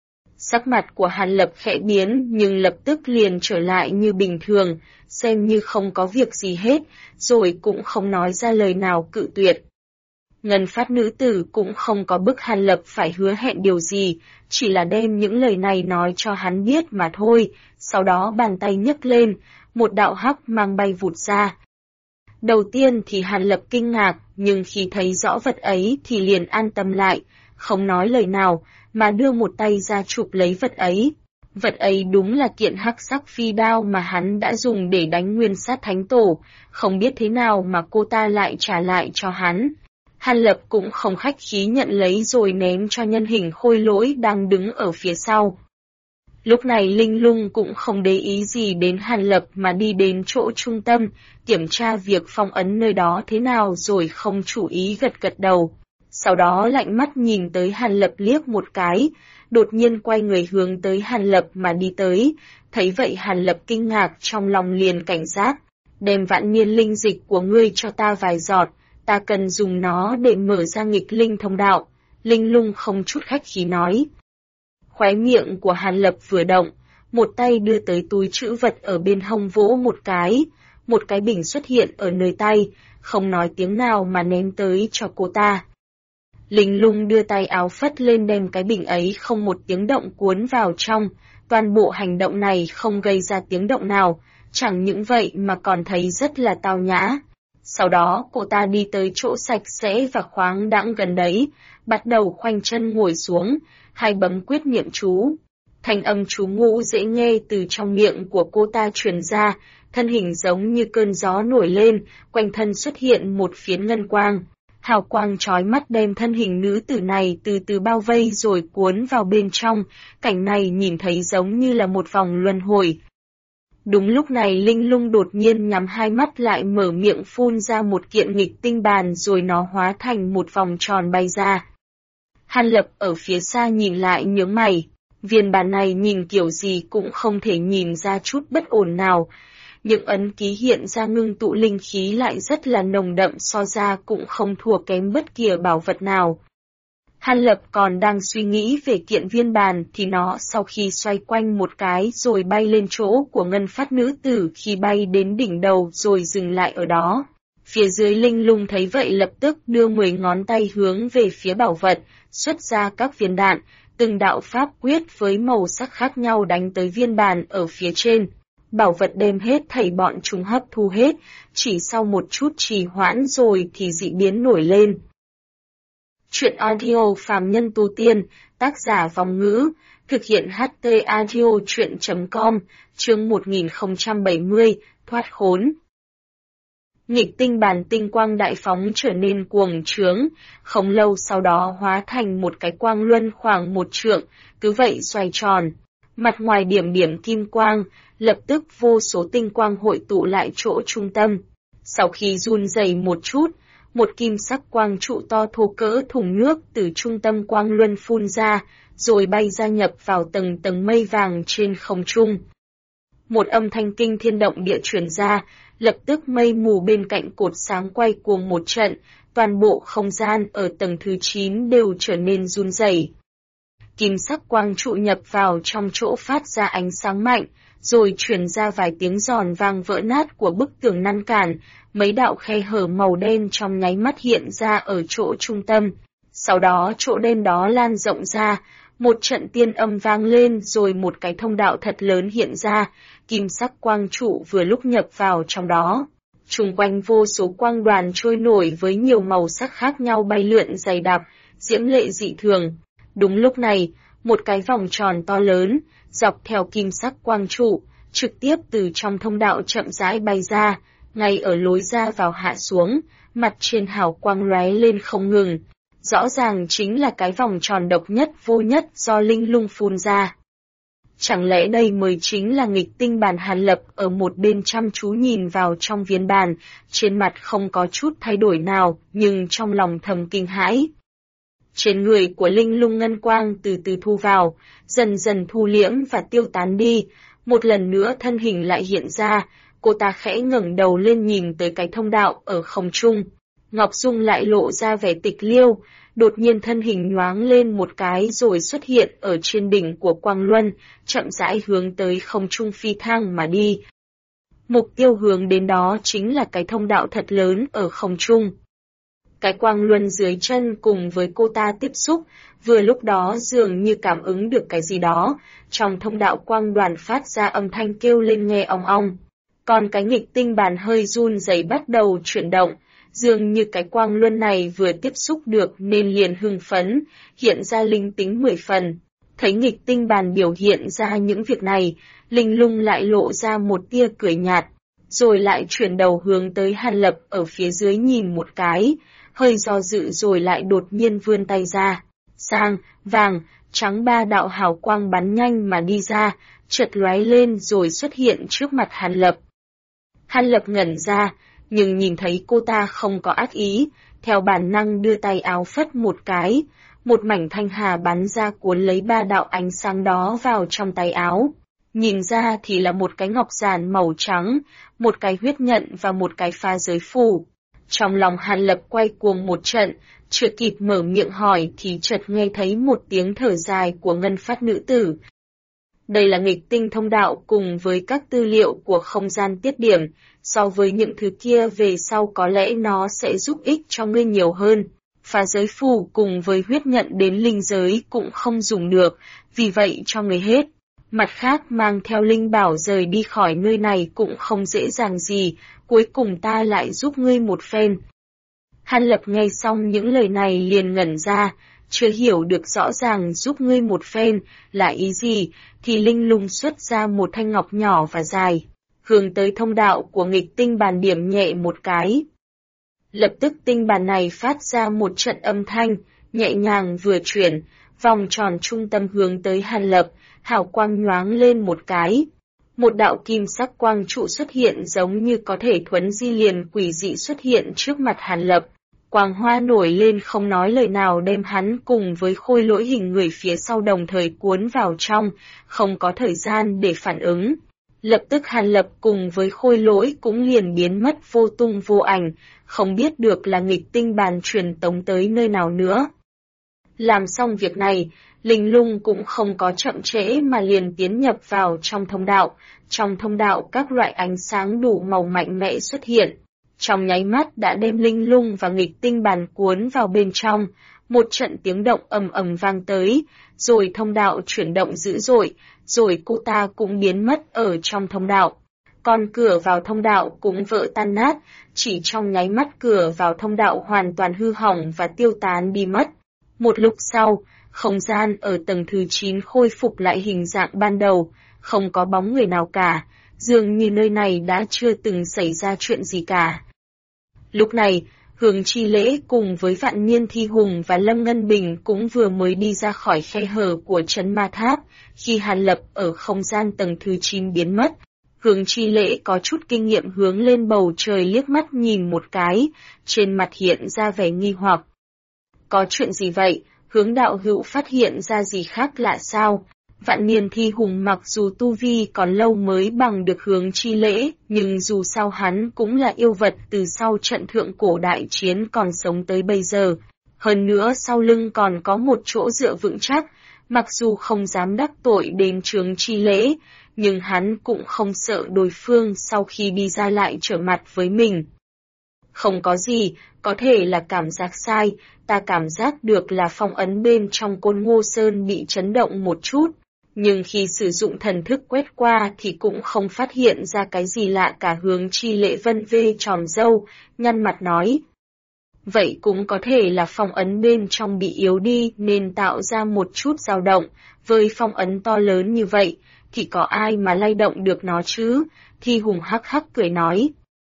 Sắc mặt của Hàn Lập khẽ biến nhưng lập tức liền trở lại như bình thường, xem như không có việc gì hết, rồi cũng không nói ra lời nào cự tuyệt. Ngân Phát nữ tử cũng không có bức Hàn Lập phải hứa hẹn điều gì, chỉ là đem những lời này nói cho hắn biết mà thôi, sau đó bàn tay nhấc lên, một đạo hắc mang bay vụt ra. Đầu tiên thì Hàn Lập kinh ngạc, nhưng khi thấy rõ vật ấy thì liền an tâm lại, không nói lời nào, mà đưa một tay ra chụp lấy vật ấy. Vật ấy đúng là kiện hắc sắc phi đao mà hắn đã dùng để đánh Nguyên Sát Thánh Tổ, không biết thế nào mà cô ta lại trả lại cho hắn. Hàn Lập cũng không khách khí nhận lấy rồi ném cho nhân hình khôi lỗi đang đứng ở phía sau. Lúc này Linh Lung cũng không để ý gì đến Hàn Lập mà đi đến chỗ trung tâm, kiểm tra việc phong ấn nơi đó thế nào rồi không chú ý gật gật đầu. Sau đó lạnh mắt nhìn tới Hàn Lập liếc một cái, đột nhiên quay người hướng tới Hàn Lập mà đi tới, thấy vậy Hàn Lập kinh ngạc trong lòng liền cảnh giác. Đem vạn niên linh dịch của ngươi cho ta vài giọt, ta cần dùng nó để mở ra nghịch linh thông đạo. Linh Lung không chút khách khí nói. Khóe miệng của Hàn Lập vừa động, một tay đưa tới túi trữ vật ở bên hông vỗ một cái bình xuất hiện ở nơi tay, không nói tiếng nào mà ném tới cho cô ta. Linh Lung đưa tay áo phất lên đem cái bình ấy không một tiếng động cuốn vào trong, toàn bộ hành động này không gây ra tiếng động nào, chẳng những vậy mà còn thấy rất là tao nhã. Sau đó cô ta đi tới chỗ sạch sẽ và khoáng đãng gần đấy, bắt đầu khoanh chân ngồi xuống, hay bấm quyết niệm chú. Thanh âm chú ngữ dễ nghe từ trong miệng của cô ta truyền ra, thân hình giống như cơn gió nổi lên, quanh thân xuất hiện một phiến ngân quang. Hào quang chói mắt đem thân hình nữ tử này từ từ bao vây rồi cuốn vào bên trong, cảnh này nhìn thấy giống như là một vòng luân hồi. Đúng lúc này Linh Lung đột nhiên nhắm hai mắt lại mở miệng phun ra một kiện nghịch tinh bàn rồi nó hóa thành một vòng tròn bay ra. Hàn Lập ở phía xa nhìn lại nhướng mày, viên bàn này nhìn kiểu gì cũng không thể nhìn ra chút bất ổn nào. Những ấn ký hiện ra ngưng tụ linh khí lại rất là nồng đậm so ra cũng không thua kém bất kỳ bảo vật nào. Hàn Lập còn đang suy nghĩ về kiện viên bàn thì nó sau khi xoay quanh một cái rồi bay lên chỗ của ngân phát nữ tử khi bay đến đỉnh đầu rồi dừng lại ở đó. Phía dưới Linh Lung thấy vậy lập tức đưa 10 ngón tay hướng về phía bảo vật, xuất ra các viên đạn, từng đạo pháp quyết với màu sắc khác nhau đánh tới viên bàn ở phía trên. Bảo vật đem hết thảy bọn chúng hấp thu hết, chỉ sau một chút trì hoãn rồi thì dị biến nổi lên. Chuyện audio phàm nhân tu tiên, tác giả Vong Ngữ, thực hiện HT audio chuyện.com, chương 1070, thoát khốn. Nghịch tinh bàn tinh quang đại phóng trở nên cuồng trướng, không lâu sau đó hóa thành một cái quang luân khoảng 1 trượng, cứ vậy xoay tròn. Mặt ngoài điểm điểm kim quang, lập tức vô số tinh quang hội tụ lại chỗ trung tâm. Sau khi run rẩy một chút, một kim sắc quang trụ to thô cỡ thùng nước từ trung tâm quang luân phun ra, rồi bay ra nhập vào tầng tầng mây vàng trên không trung. Một âm thanh kinh thiên động địa truyền ra, lập tức mây mù bên cạnh cột sáng quay cuồng một trận, toàn bộ không gian ở tầng thứ 9 đều trở nên run rẩy. Kim sắc quang trụ nhập vào trong chỗ phát ra ánh sáng mạnh, rồi truyền ra vài tiếng giòn vang vỡ nát của bức tường ngăn cản, mấy đạo khe hở màu đen trong nháy mắt hiện ra ở chỗ trung tâm. Sau đó chỗ đen đó lan rộng ra, một trận tiên âm vang lên rồi một cái thông đạo thật lớn hiện ra, kim sắc quang trụ vừa lúc nhập vào trong đó. Xung quanh vô số quang đoàn trôi nổi với nhiều màu sắc khác nhau bay lượn dày đặc, diễm lệ dị thường. Đúng lúc này, một cái vòng tròn to lớn, dọc theo kim sắc quang trụ, trực tiếp từ trong thông đạo chậm rãi bay ra, ngay ở lối ra vào hạ xuống, mặt trên hào quang lóe lên không ngừng. Rõ ràng chính là cái vòng tròn độc nhất vô nhất do Linh Lung phun ra. Chẳng lẽ đây mới chính là nghịch tinh bàn? Hàn Lập ở một bên chăm chú nhìn vào trong viên bàn, trên mặt không có chút thay đổi nào, nhưng trong lòng thầm kinh hãi. Trên người của Linh Lung ngân quang từ từ thu vào, dần dần thu liễm và tiêu tán đi, một lần nữa thân hình lại hiện ra, cô ta khẽ ngẩng đầu lên nhìn tới cái thông đạo ở không trung. Ngọc Dung lại lộ ra vẻ tịch liêu, đột nhiên thân hình nhoáng lên một cái rồi xuất hiện ở trên đỉnh của Quang Luân, chậm rãi hướng tới không trung phi thăng mà đi. Mục tiêu hướng đến đó chính là cái thông đạo thật lớn ở không trung. Cái Quang Luân dưới chân cùng với cô ta tiếp xúc, vừa lúc đó dường như cảm ứng được cái gì đó, trong thông đạo quang đoàn phát ra âm thanh kêu lên nghe ong ong. Còn cái nghịch tinh bàn hơi run rẩy bắt đầu chuyển động, dường như cái Quang Luân này vừa tiếp xúc được nên liền hưng phấn, hiện ra linh tính 10 phần. Thấy nghịch tinh bàn biểu hiện ra những việc này, Linh Lung lại lộ ra một tia cười nhạt, rồi lại chuyển đầu hướng tới Hàn Lập ở phía dưới nhìn một cái, hơi do dự rồi lại đột nhiên vươn tay ra. Sang, vàng, trắng ba đạo hào quang bắn nhanh mà đi ra, chợt lóe lên rồi xuất hiện trước mặt Hàn Lập. Hàn Lập ngẩn ra, nhưng nhìn thấy cô ta không có ác ý, theo bản năng đưa tay áo phất một cái, một mảnh thanh hà bắn ra cuốn lấy ba đạo ánh sáng đó vào trong tay áo. Nhìn ra thì là một cái ngọc giản màu trắng, một cái huyết nhận và một cái pha giới phù. Trong lòng Hàn Lập quay cuồng một trận, chưa kịp mở miệng hỏi thì chợt nghe thấy một tiếng thở dài của ngân phát nữ tử. Đây là nghịch tinh thông đạo cùng với các tư liệu của không gian tiết điểm, so với những thứ kia về sau có lẽ nó sẽ giúp ích cho ngươi nhiều hơn. Phá giới phù cùng với huyết nhận đến linh giới cũng không dùng được, vì vậy cho ngươi hết. Mặt khác mang theo linh bảo rời đi khỏi nơi này cũng không dễ dàng gì, cuối cùng ta lại giúp ngươi một phen. Hàn Lập nghe xong những lời này liền ngẩn ra, chưa hiểu được rõ ràng giúp ngươi một phen là ý gì, thì linh lung xuất ra một thanh ngọc nhỏ và dài, hướng tới thông đạo của nghịch tinh bàn điểm nhẹ một cái. Lập tức tinh bàn này phát ra một trận âm thanh, nhẹ nhàng vừa chuyển, vòng tròn trung tâm hướng tới Hàn Lập, hào quang nhoáng lên một cái. Một đạo kim sắc quang trụ xuất hiện giống như có thể thuấn di liền quỷ dị xuất hiện trước mặt Hàn Lập. Quang hoa nổi lên không nói lời nào đem hắn cùng với khôi lỗi hình người phía sau đồng thời cuốn vào trong, không có thời gian để phản ứng. Lập tức Hàn Lập cùng với khôi lỗi cũng liền biến mất vô tung vô ảnh, không biết được là nghịch tinh bàn truyền tống tới nơi nào nữa. Làm xong việc này, linh lung cũng không có chậm trễ mà liền tiến nhập vào trong thông đạo. Trong thông đạo các loại ánh sáng đủ màu mạnh mẽ xuất hiện. Trong nháy mắt đã đem linh lung và nghịch tinh bàn cuốn vào bên trong, một trận tiếng động ầm ầm vang tới, rồi thông đạo chuyển động dữ dội, rồi cô ta cũng biến mất ở trong thông đạo. Còn cửa vào thông đạo cũng vỡ tan nát, chỉ trong nháy mắt cửa vào thông đạo hoàn toàn hư hỏng và tiêu tán đi mất. Một lúc sau, không gian ở tầng thứ 9 khôi phục lại hình dạng ban đầu, không có bóng người nào cả, dường như nơi này đã chưa từng xảy ra chuyện gì cả. Lúc này, Hướng Chi Lễ cùng với Vạn Niên Thi Hùng và Lâm Ngân Bình cũng vừa mới đi ra khỏi khe hở của trấn ma tháp, khi Hàn Lập ở không gian tầng thứ 9 biến mất. Hướng Chi Lễ có chút kinh nghiệm hướng lên bầu trời liếc mắt nhìn một cái, trên mặt hiện ra vẻ nghi hoặc. Có chuyện gì vậy? Hướng đạo hữu phát hiện ra gì khác lạ sao? Vạn Niên Thi Hùng mặc dù tu vi còn lâu mới bằng được Hướng Chi Lễ, nhưng dù sao hắn cũng là yêu vật từ sau trận thượng cổ đại chiến còn sống tới bây giờ. Hơn nữa sau lưng còn có một chỗ dựa vững chắc, mặc dù không dám đắc tội đến Hướng Chi Lễ, nhưng hắn cũng không sợ đối phương sau khi đi ra lại trở mặt với mình. Không có gì, có thể là cảm giác sai, ta cảm giác được là phong ấn bên trong Côn Ngô Sơn bị chấn động một chút, nhưng khi sử dụng thần thức quét qua thì cũng không phát hiện ra cái gì lạ cả. Hướng Chi Lễ vân vê tròm râu, nhăn mặt nói. Vậy cũng có thể là phong ấn bên trong bị yếu đi nên tạo ra một chút dao động, với phong ấn to lớn như vậy, thì có ai mà lay động được nó chứ? Thi Hùng hắc hắc cười nói.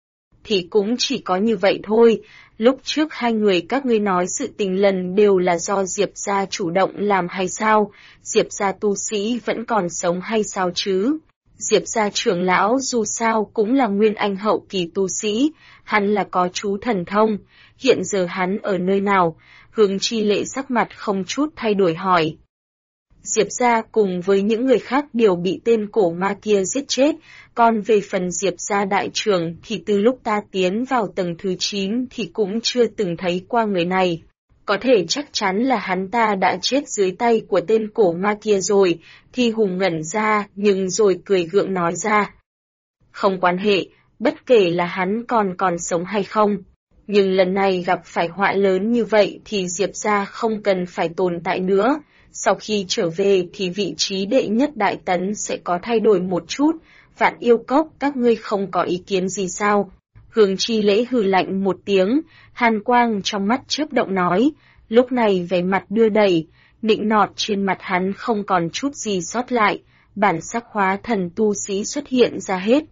Thì cũng chỉ có như vậy thôi, lúc trước hai người các ngươi nói sự tình lần đều là do Diệp gia chủ động làm hay sao? Diệp gia tu sĩ vẫn còn sống hay sao chứ? Diệp gia trưởng lão dù sao cũng là nguyên anh hậu kỳ tu sĩ, hắn là có chú thần thông, hiện giờ hắn ở nơi nào? Hướng Chi Lễ sắc mặt không chút thay đổi hỏi. Diệp gia cùng với những người khác đều bị tên cổ ma kia giết chết, còn về phần Diệp gia đại trưởng thì từ lúc ta tiến vào tầng thứ 9 thì cũng chưa từng thấy qua người này. Có thể chắc chắn là hắn ta đã chết dưới tay của tên cổ ma kia rồi, Thi Hùng ngẩn ra nhưng rồi cười gượng nói ra. Không quan hệ, bất kể là hắn còn sống hay không. Nhưng lần này gặp phải họa lớn như vậy thì Diệp gia không cần phải tồn tại nữa. Sau khi trở về thì vị trí đệ nhất đại tấn sẽ có thay đổi một chút. Vạn Yêu Cốc các ngươi không có ý kiến gì sao? Hướng Chi Lễ hừ lạnh một tiếng, hàn quang trong mắt chớp động nói, lúc này vẻ mặt đưa đẩy, nịnh nọt trên mặt hắn không còn chút gì sót lại, bản sắc hóa thần tu sĩ xuất hiện ra hết.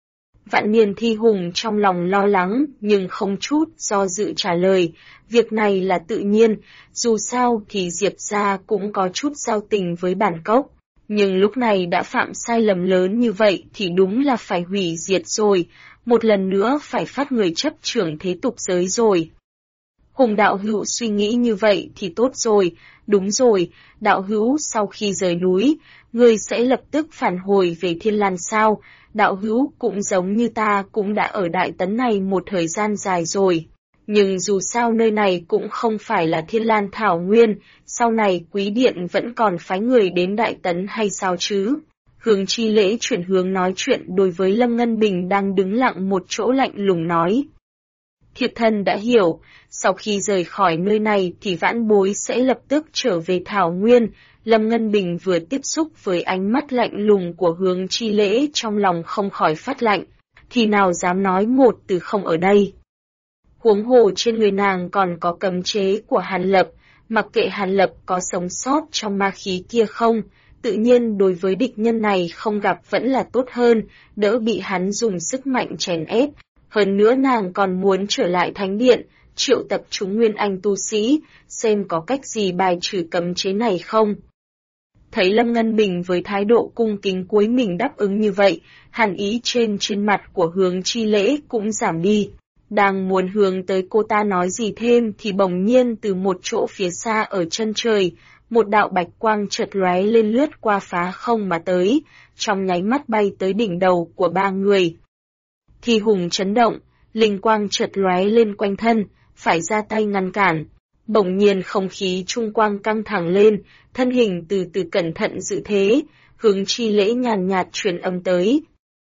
Vạn Niên Thi Hùng trong lòng lo lắng nhưng không chút do dự trả lời, việc này là tự nhiên, dù sao thì Diệp gia cũng có chút giao tình với bản cốc, nhưng lúc này đã phạm sai lầm lớn như vậy thì đúng là phải hủy diệt rồi, một lần nữa phải phát người chấp trưởng thế tục giới rồi. Hùng đạo hữu suy nghĩ như vậy thì tốt rồi, đúng rồi, đạo hữu sau khi rời núi, ngươi sẽ lập tức phản hồi về Thiên Lan sao? Đạo hữu cũng giống như ta cũng đã ở Đại Tấn này một thời gian dài rồi. Nhưng dù sao nơi này cũng không phải là Thiên Lan Thảo Nguyên, sau này Quý Điện vẫn còn phái người đến Đại Tấn hay sao chứ? Hướng Chi Lễ chuyển hướng nói chuyện đối với Lâm Ngân Bình đang đứng lặng một chỗ lạnh lùng nói. Thiệp thần đã hiểu, sau khi rời khỏi nơi này thì vãn bối sẽ lập tức trở về Thảo Nguyên. Lâm Ngân Bình vừa tiếp xúc với ánh mắt lạnh lùng của Hướng Chi Lễ trong lòng không khỏi phát lạnh, thì nào dám nói một từ không ở đây. Huống hồ trên người nàng còn có cấm chế của Hàn Lập, mặc kệ Hàn Lập có sống sót trong ma khí kia không, tự nhiên đối với địch nhân này không gặp vẫn là tốt hơn, đỡ bị hắn dùng sức mạnh chèn ép. Hơn nữa nàng còn muốn trở lại thánh điện, triệu tập chúng nguyên anh tu sĩ, xem có cách gì bài trừ cấm chế này không. Thấy Lâm Ngân Bình với thái độ cung kính cúi mình đáp ứng như vậy, hàn ý trên mặt của Hướng Chi Lễ cũng giảm đi. Đang muốn hướng tới cô ta nói gì thêm thì bỗng nhiên từ một chỗ phía xa ở chân trời, một đạo bạch quang chợt lóe lên lướt qua phá không mà tới, trong nháy mắt bay tới đỉnh đầu của ba người. Thi hùng chấn động, linh quang chợt lóe lên quanh thân, phải ra tay ngăn cản. Bỗng nhiên không khí trung quang căng thẳng lên, thân hình từ từ cẩn thận dự thế, Hướng Chi Lễ nhàn nhạt truyền âm tới.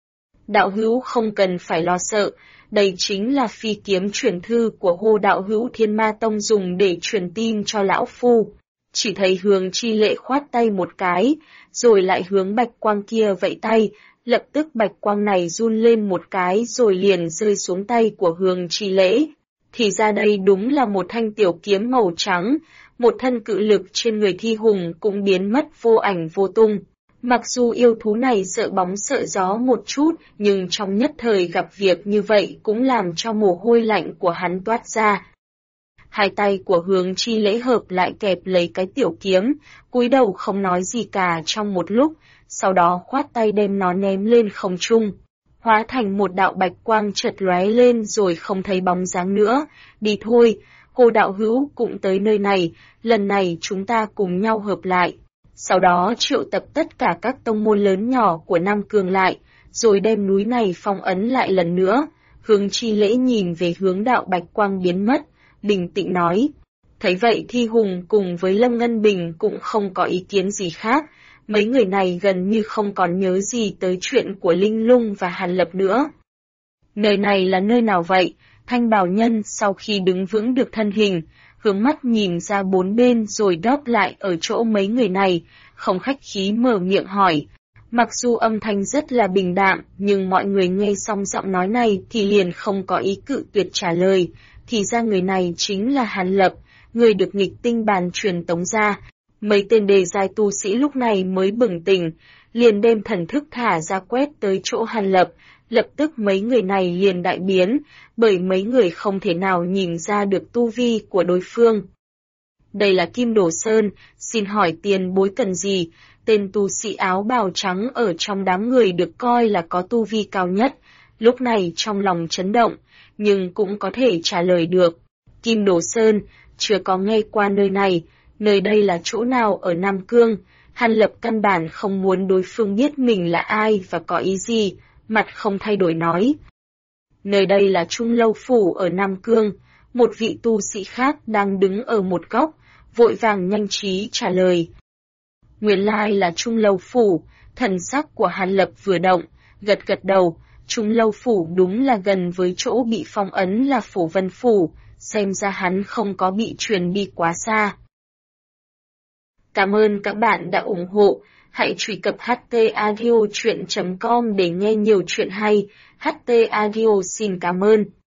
Đạo hữu không cần phải lo sợ, đây chính là phi kiếm truyền thư của Hồ đạo hữu Thiên Ma Tông dùng để truyền tin cho lão phu. Chỉ thấy Hướng Chi Lễ khoát tay một cái, rồi lại hướng bạch quang kia vẫy tay, lập tức bạch quang này run lên một cái rồi liền rơi xuống tay của Hướng Chi Lễ. Thì ra đây đúng là một thanh tiểu kiếm màu trắng, một thân cự lực trên người Thi Hùng cũng biến mất vô ảnh vô tung. Mặc dù yêu thú này sợ bóng sợ gió một chút, nhưng trong nhất thời gặp việc như vậy cũng làm cho mồ hôi lạnh của hắn toát ra. Hai tay của Hướng Chi Lễ hợp lại kẹp lấy cái tiểu kiếm, cúi đầu không nói gì cả trong một lúc, sau đó khoát tay đem nó ném lên không trung. Hóa thành một đạo bạch quang chợt lóe lên rồi không thấy bóng dáng nữa, đi thôi, Hồ đạo hữu cũng tới nơi này, lần này chúng ta cùng nhau hợp lại. Sau đó triệu tập tất cả các tông môn lớn nhỏ của Nam Cương lại, rồi đem núi này phong ấn lại lần nữa. Hướng Chi Lễ nhìn về hướng đạo bạch quang biến mất, bình tĩnh nói. Thấy vậy Thi Hùng cùng với Lâm Ngân Bình cũng không có ý kiến gì khác, mấy người này gần như không còn nhớ gì tới chuyện của Linh Lung và Hàn Lập nữa. Nơi này là nơi nào vậy? Thanh bào nhân sau khi đứng vững được thân hình, hướng mắt nhìn ra bốn bên rồi đáp lại ở chỗ mấy người này, không khách khí mở miệng hỏi. Mặc dù âm thanh rất là bình đạm, nhưng mọi người nghe xong giọng nói này thì liền không có ý cự tuyệt trả lời. Thì ra người này chính là Hàn Lập, người được nghịch tinh bàn truyền tống ra. Mấy tên đề giai tu sĩ lúc này mới bừng tỉnh, liền đem thần thức thả ra quét tới chỗ Hàn Lập. Lập tức mấy người này liền đại biến, bởi mấy người không thể nào nhìn ra được tu vi của đối phương. Đây là Kim Đồ Sơn, xin hỏi tiền bối cần gì? Tên tu sĩ áo bào trắng ở trong đám người được coi là có tu vi cao nhất, lúc này trong lòng chấn động, nhưng cũng có thể trả lời được. Kim Đồ Sơn, chưa có nghe qua nơi đây là chỗ nào ở Nam Cương? Hàn Lập căn bản không muốn đối phương biết mình là ai và có ý gì, mặt không thay đổi nói. Nơi đây là Trung Lâu Phủ ở Nam Cương, một vị tu sĩ khác đang đứng ở một góc, vội vàng nhanh trí trả lời. Nguyên lai là Trung Lâu Phủ, thần sắc của Hàn Lập vừa động, gật gật đầu, Trung Lâu Phủ đúng là gần với chỗ bị phong ấn là Phổ Vân Phủ, xem ra hắn không có bị truyền đi quá xa. Cảm ơn các bạn đã ủng hộ, hãy truy cập htaudio.com để nghe nhiều chuyện hay, HT Audio xin cảm ơn.